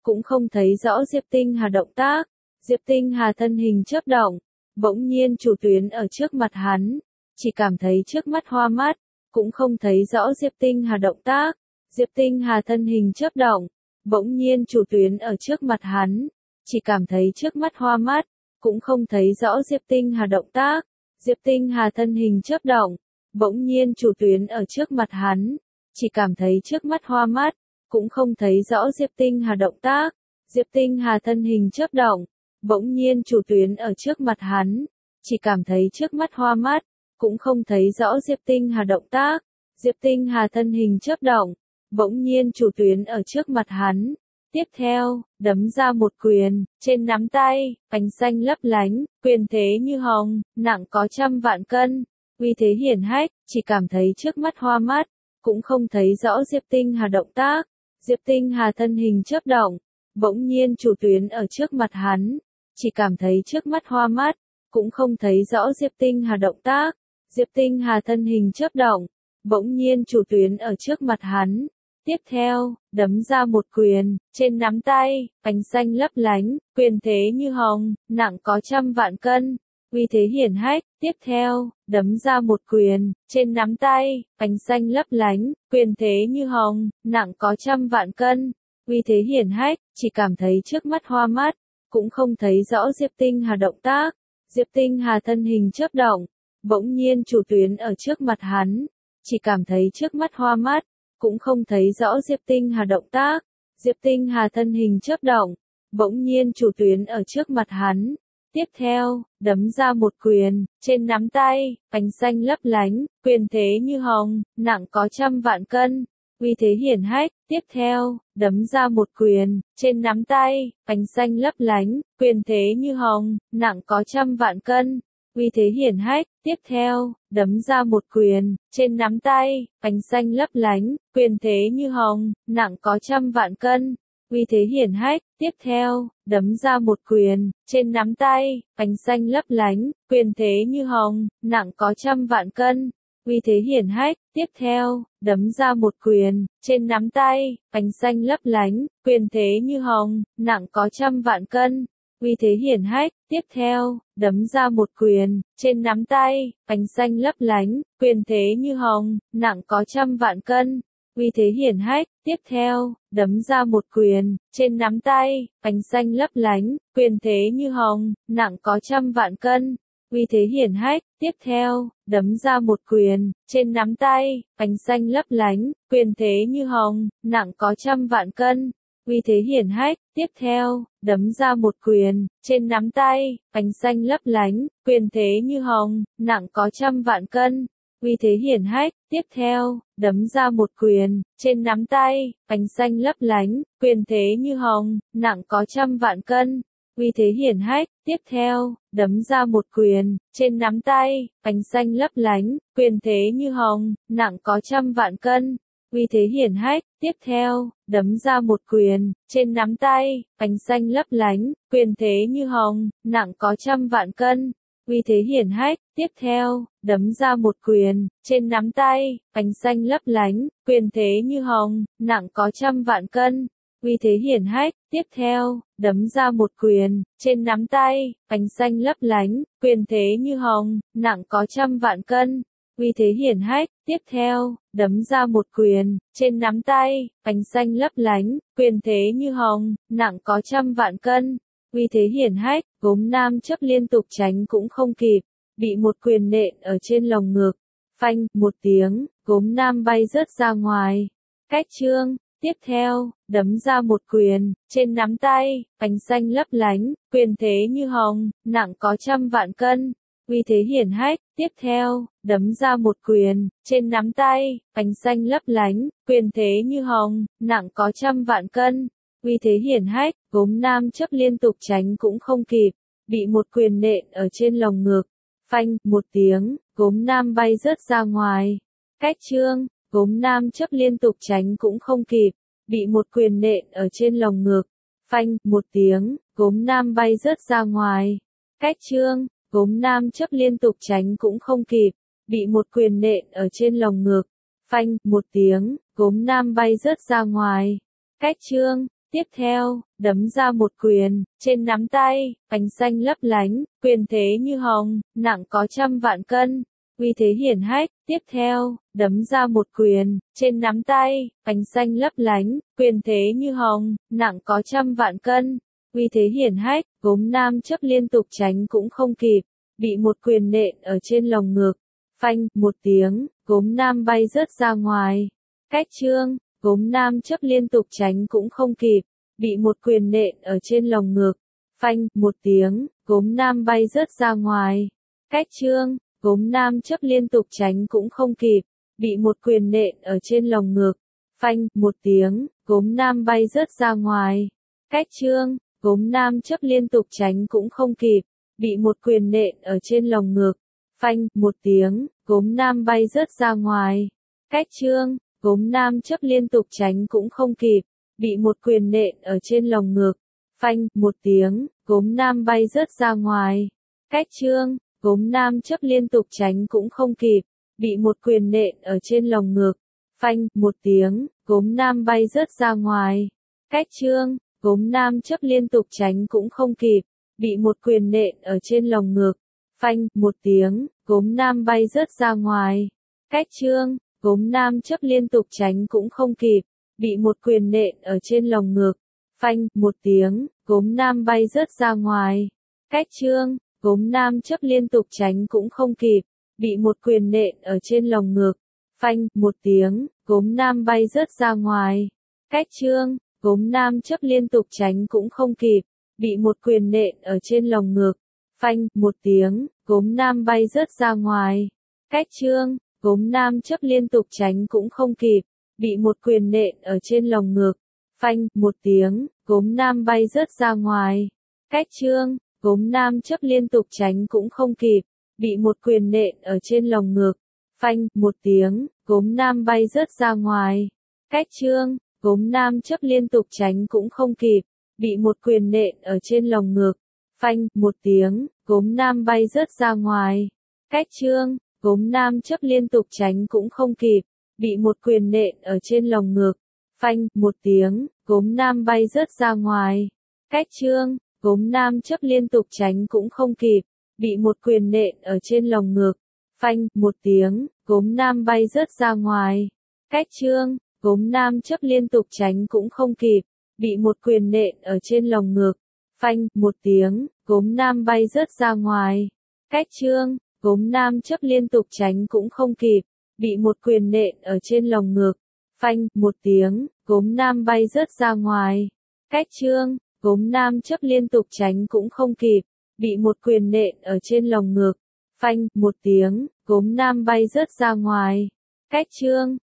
A: cũng không thấy rõ Diệp Tinh Hà động tác. Diệp Tinh Hà thân hình chớp động, bỗng nhiên chủ tuyến ở trước mặt hắn, chỉ cảm thấy trước mắt hoa mắt, cũng không thấy rõ Diệp Tinh Hà động tác. Diệp Tinh Hà thân hình chớp động, bỗng nhiên chủ tuyến ở trước mặt hắn, chỉ cảm thấy trước mắt hoa mắt, cũng không thấy rõ Diệp Tinh Hà động tác. Diệp Tinh Hà thân hình chớp động, bỗng nhiên chủ tuyến ở trước mặt hắn, chỉ cảm thấy trước mắt hoa mắt, cũng không thấy rõ Diệp Tinh Hà động tác. Diệp Tinh Hà thân hình chớp động, bỗng nhiên chủ tuyến ở trước mặt hắn, chỉ cảm thấy trước mắt hoa mắt, cũng không thấy rõ Diệp Tinh Hà động tác. Diệp Tinh Hà thân hình chớp động, bỗng nhiên chủ tuyến ở trước mặt hắn. Tiếp theo, đấm ra một quyền, trên nắm tay, ánh xanh lấp lánh, quyền thế như hồng, nặng có trăm vạn cân, uy thế hiển hách, chỉ cảm thấy trước mắt hoa mắt, cũng không thấy rõ Diệp Tinh Hà động tác. Diệp Tinh Hà thân hình chớp động, bỗng nhiên chủ tuyến ở trước mặt hắn, chỉ cảm thấy trước mắt hoa mắt, cũng không thấy rõ Diệp Tinh Hà động tác. Diệp Tinh Hà thân hình chớp động, bỗng nhiên chủ tuyến ở trước mặt hắn. Tiếp theo, đấm ra một quyền, trên nắm tay, ánh xanh lấp lánh, quyền thế như hồng, nặng có trăm vạn cân, uy thế hiển hách. Tiếp theo, đấm ra một quyền, trên nắm tay, ánh xanh lấp lánh, quyền thế như hồng, nặng có trăm vạn cân, uy thế hiển hách, chỉ cảm thấy trước mắt hoa mắt, cũng không thấy rõ Diệp Tinh Hà động tác. Diệp Tinh Hà thân hình chớp động, bỗng nhiên chủ tuyến ở trước mặt hắn, chỉ cảm thấy trước mắt hoa mắt, cũng không thấy rõ Diệp Tinh Hà động tác. Diệp Tinh Hà thân hình chớp động, bỗng nhiên chủ tuyến ở trước mặt hắn. Tiếp theo, đấm ra một quyền, trên nắm tay, ánh xanh lấp lánh, quyền thế như hồng, nặng có trăm vạn cân, uy thế hiển hách. Tiếp theo, đấm ra một quyền, trên nắm tay, ánh xanh lấp lánh, quyền thế như hồng, nặng có trăm vạn cân, uy thế hiển hách. Tiếp theo, đấm ra một quyền, trên nắm tay, ánh xanh lấp lánh, quyền thế như hồng, nặng có trăm vạn cân, uy thế hiển hách. Tiếp theo, đấm ra một quyền, trên nắm tay, ánh xanh lấp lánh, quyền thế như hồng, nặng có trăm vạn cân, uy thế hiển hách. Tiếp theo, đấm ra một quyền, trên nắm tay, ánh xanh lấp lánh, quyền thế như hồng, nặng có trăm vạn cân, uy thế hiển hách. Tiếp theo, đấm ra một quyền, trên nắm tay, ánh xanh lấp lánh, quyền thế như hồng, nặng có trăm vạn cân, uy thế hiển hách. Tiếp theo, đấm ra một quyền, trên nắm tay, ánh xanh lấp lánh, quyền thế như hồng, nặng có trăm vạn cân, uy thế hiển hách. Tiếp theo, đấm ra một quyền, trên nắm tay, ánh xanh lấp lánh, quyền thế như hồng, nặng có trăm vạn cân, uy thế hiển hách. Tiếp theo, đấm ra một quyền, trên nắm tay, ánh xanh lấp lánh, quyền thế như hồng, nặng có trăm vạn cân, uy thế hiển hách. Tiếp theo, đấm ra một quyền, trên nắm tay, ánh xanh lấp lánh, quyền thế như hồng, nặng có trăm vạn cân, uy thế hiển hách. Tiếp theo, đấm ra một quyền, trên nắm tay, ánh xanh lấp lánh, quyền thế như hồng, nặng có trăm vạn cân, uy thế hiển hách. Tiếp theo, đấm ra một quyền, trên nắm tay, ánh xanh lấp lánh, quyền thế như hồng, nặng có trăm vạn cân, uy thế hiển hách. Tiếp theo, đấm ra một quyền, trên nắm tay, ánh xanh lấp lánh, quyền thế như hồng, nặng có trăm vạn cân, uy thế hiển hách. Tiếp theo, đấm ra một quyền, trên nắm tay, ánh xanh lấp lánh, quyền thế như hồng, nặng có trăm vạn cân, uy thế hiển hách. Tiếp theo, đấm ra một quyền, trên nắm tay, ánh xanh lấp lánh, quyền thế như hồng, nặng có trăm vạn cân, uy thế hiển hách. Gốm nam chấp liên tục tránh cũng không kịp, bị một quyền nện ở trên lồng ngực. Phanh, một tiếng, gốm nam bay rớt ra ngoài. Cách chương. Tiếp theo, đấm ra một quyền, trên nắm tay, ánh xanh lấp lánh, quyền thế như hồng, nặng có trăm vạn cân, uy thế hiển hách. Tiếp theo, đấm ra một quyền, trên nắm tay, ánh xanh lấp lánh, quyền thế như hồng, nặng có trăm vạn cân, uy thế hiển hách. Gốm nam chấp liên tục tránh cũng không kịp, bị một quyền nện ở trên lồng ngực. Phanh, một tiếng, gốm nam bay rớt ra ngoài. Cách chương. Gốm nam chấp liên tục tránh cũng không kịp, bị một quyền nện ở trên lồng ngực. Phanh, một tiếng, gốm nam bay rớt ra ngoài. Cách chương. Gốm nam chấp liên tục tránh cũng không kịp, bị một quyền nện ở trên lồng ngực. Phanh, một tiếng, gốm nam bay rớt ra ngoài. Cách chương. tiếp theo, đấm ra một quyền, trên nắm tay, ánh xanh lấp lánh, quyền thế như hồng, nặng có trăm vạn cân, uy thế hiển hách, tiếp theo, đấm ra một quyền, trên nắm tay, ánh xanh lấp lánh, quyền thế như hồng, nặng có trăm vạn cân, uy thế hiển hách, gốm nam chấp liên tục tránh cũng không kịp, bị một quyền nện ở trên lồng ngực, phanh, một tiếng, gốm nam bay rớt ra ngoài, cách chương, gốm nam chấp liên tục tránh cũng không kịp, bị một quyền nện ở trên lồng ngực, phanh, một tiếng, gốm nam bay rớt ra ngoài, cách chương, gốm nam chấp liên tục tránh cũng không kịp, bị một quyền nện ở trên lồng ngực, phanh, một tiếng, gốm nam bay rớt ra ngoài, cách chương, gốm nam chấp liên tục tránh cũng không kịp, bị một quyền nện ở trên lồng ngực, phanh, một tiếng, gốm nam bay rớt ra ngoài, cách chương, gốm nam chấp liên tục tránh cũng không kịp, bị một quyền nện ở trên lồng ngực, phanh, một tiếng, gốm nam bay rớt ra ngoài, cách chương, gốm nam chấp liên tục tránh cũng không kịp, bị một quyền nện ở trên lồng ngực, phanh, một tiếng, gốm nam bay rớt ra ngoài, cách chương, gốm nam chấp liên tục tránh cũng không kịp, bị một quyền nện ở trên lồng ngực, phanh, một tiếng, gốm nam bay rớt ra ngoài, cách chương, gốm nam chấp liên tục tránh cũng không kịp, bị một quyền nện ở trên lồng ngực, phanh, một tiếng, gốm nam bay rớt ra ngoài, cách chương, gốm nam chấp liên tục tránh cũng không kịp, bị một quyền nện ở trên lồng ngực, phanh, một tiếng, gốm nam bay rớt ra ngoài, cách chương, gốm nam chấp liên tục tránh cũng không kịp, bị một quyền nện ở trên lồng ngực, phanh, một tiếng, gốm nam bay rớt ra ngoài, cách chương, gốm nam chấp liên tục tránh cũng không kịp, bị một quyền nện ở trên lồng ngực, phanh, một tiếng, gốm nam bay rớt ra ngoài, cách chương, gốm nam chấp liên tục tránh cũng không kịp, bị một quyền nện ở trên lồng ngực, phanh, một tiếng, gốm nam bay rớt ra ngoài, cách chương, gốm nam chấp liên tục tránh cũng không kịp, bị một quyền nện ở trên lồng ngực, phanh, một tiếng, gốm nam bay rớt ra ngoài, cách chương, gốm nam chấp liên tục tránh cũng không kịp, bị một quyền nện ở trên lồng ngực, phanh, một tiếng, gốm nam bay rớt ra ngoài, cách chương, gốm nam chấp liên tục tránh cũng không kịp, bị một quyền nện ở trên lồng ngực, phanh, một tiếng, gốm nam bay rớt ra ngoài, cách chương, gốm nam chấp liên tục tránh cũng không kịp, bị một quyền nện ở trên lồng ngực, phanh, một tiếng, gốm nam bay rớt ra ngoài, cách chương, gốm nam chấp liên tục tránh cũng không kịp, bị một quyền nện ở trên lồng ngực, phanh, một tiếng, gốm nam bay rớt ra ngoài, cách chương, gốm nam chấp liên tục tránh cũng không kịp, bị một quyền nện ở trên lồng ngực, phanh, một tiếng, gốm nam bay rớt ra ngoài, cách chương,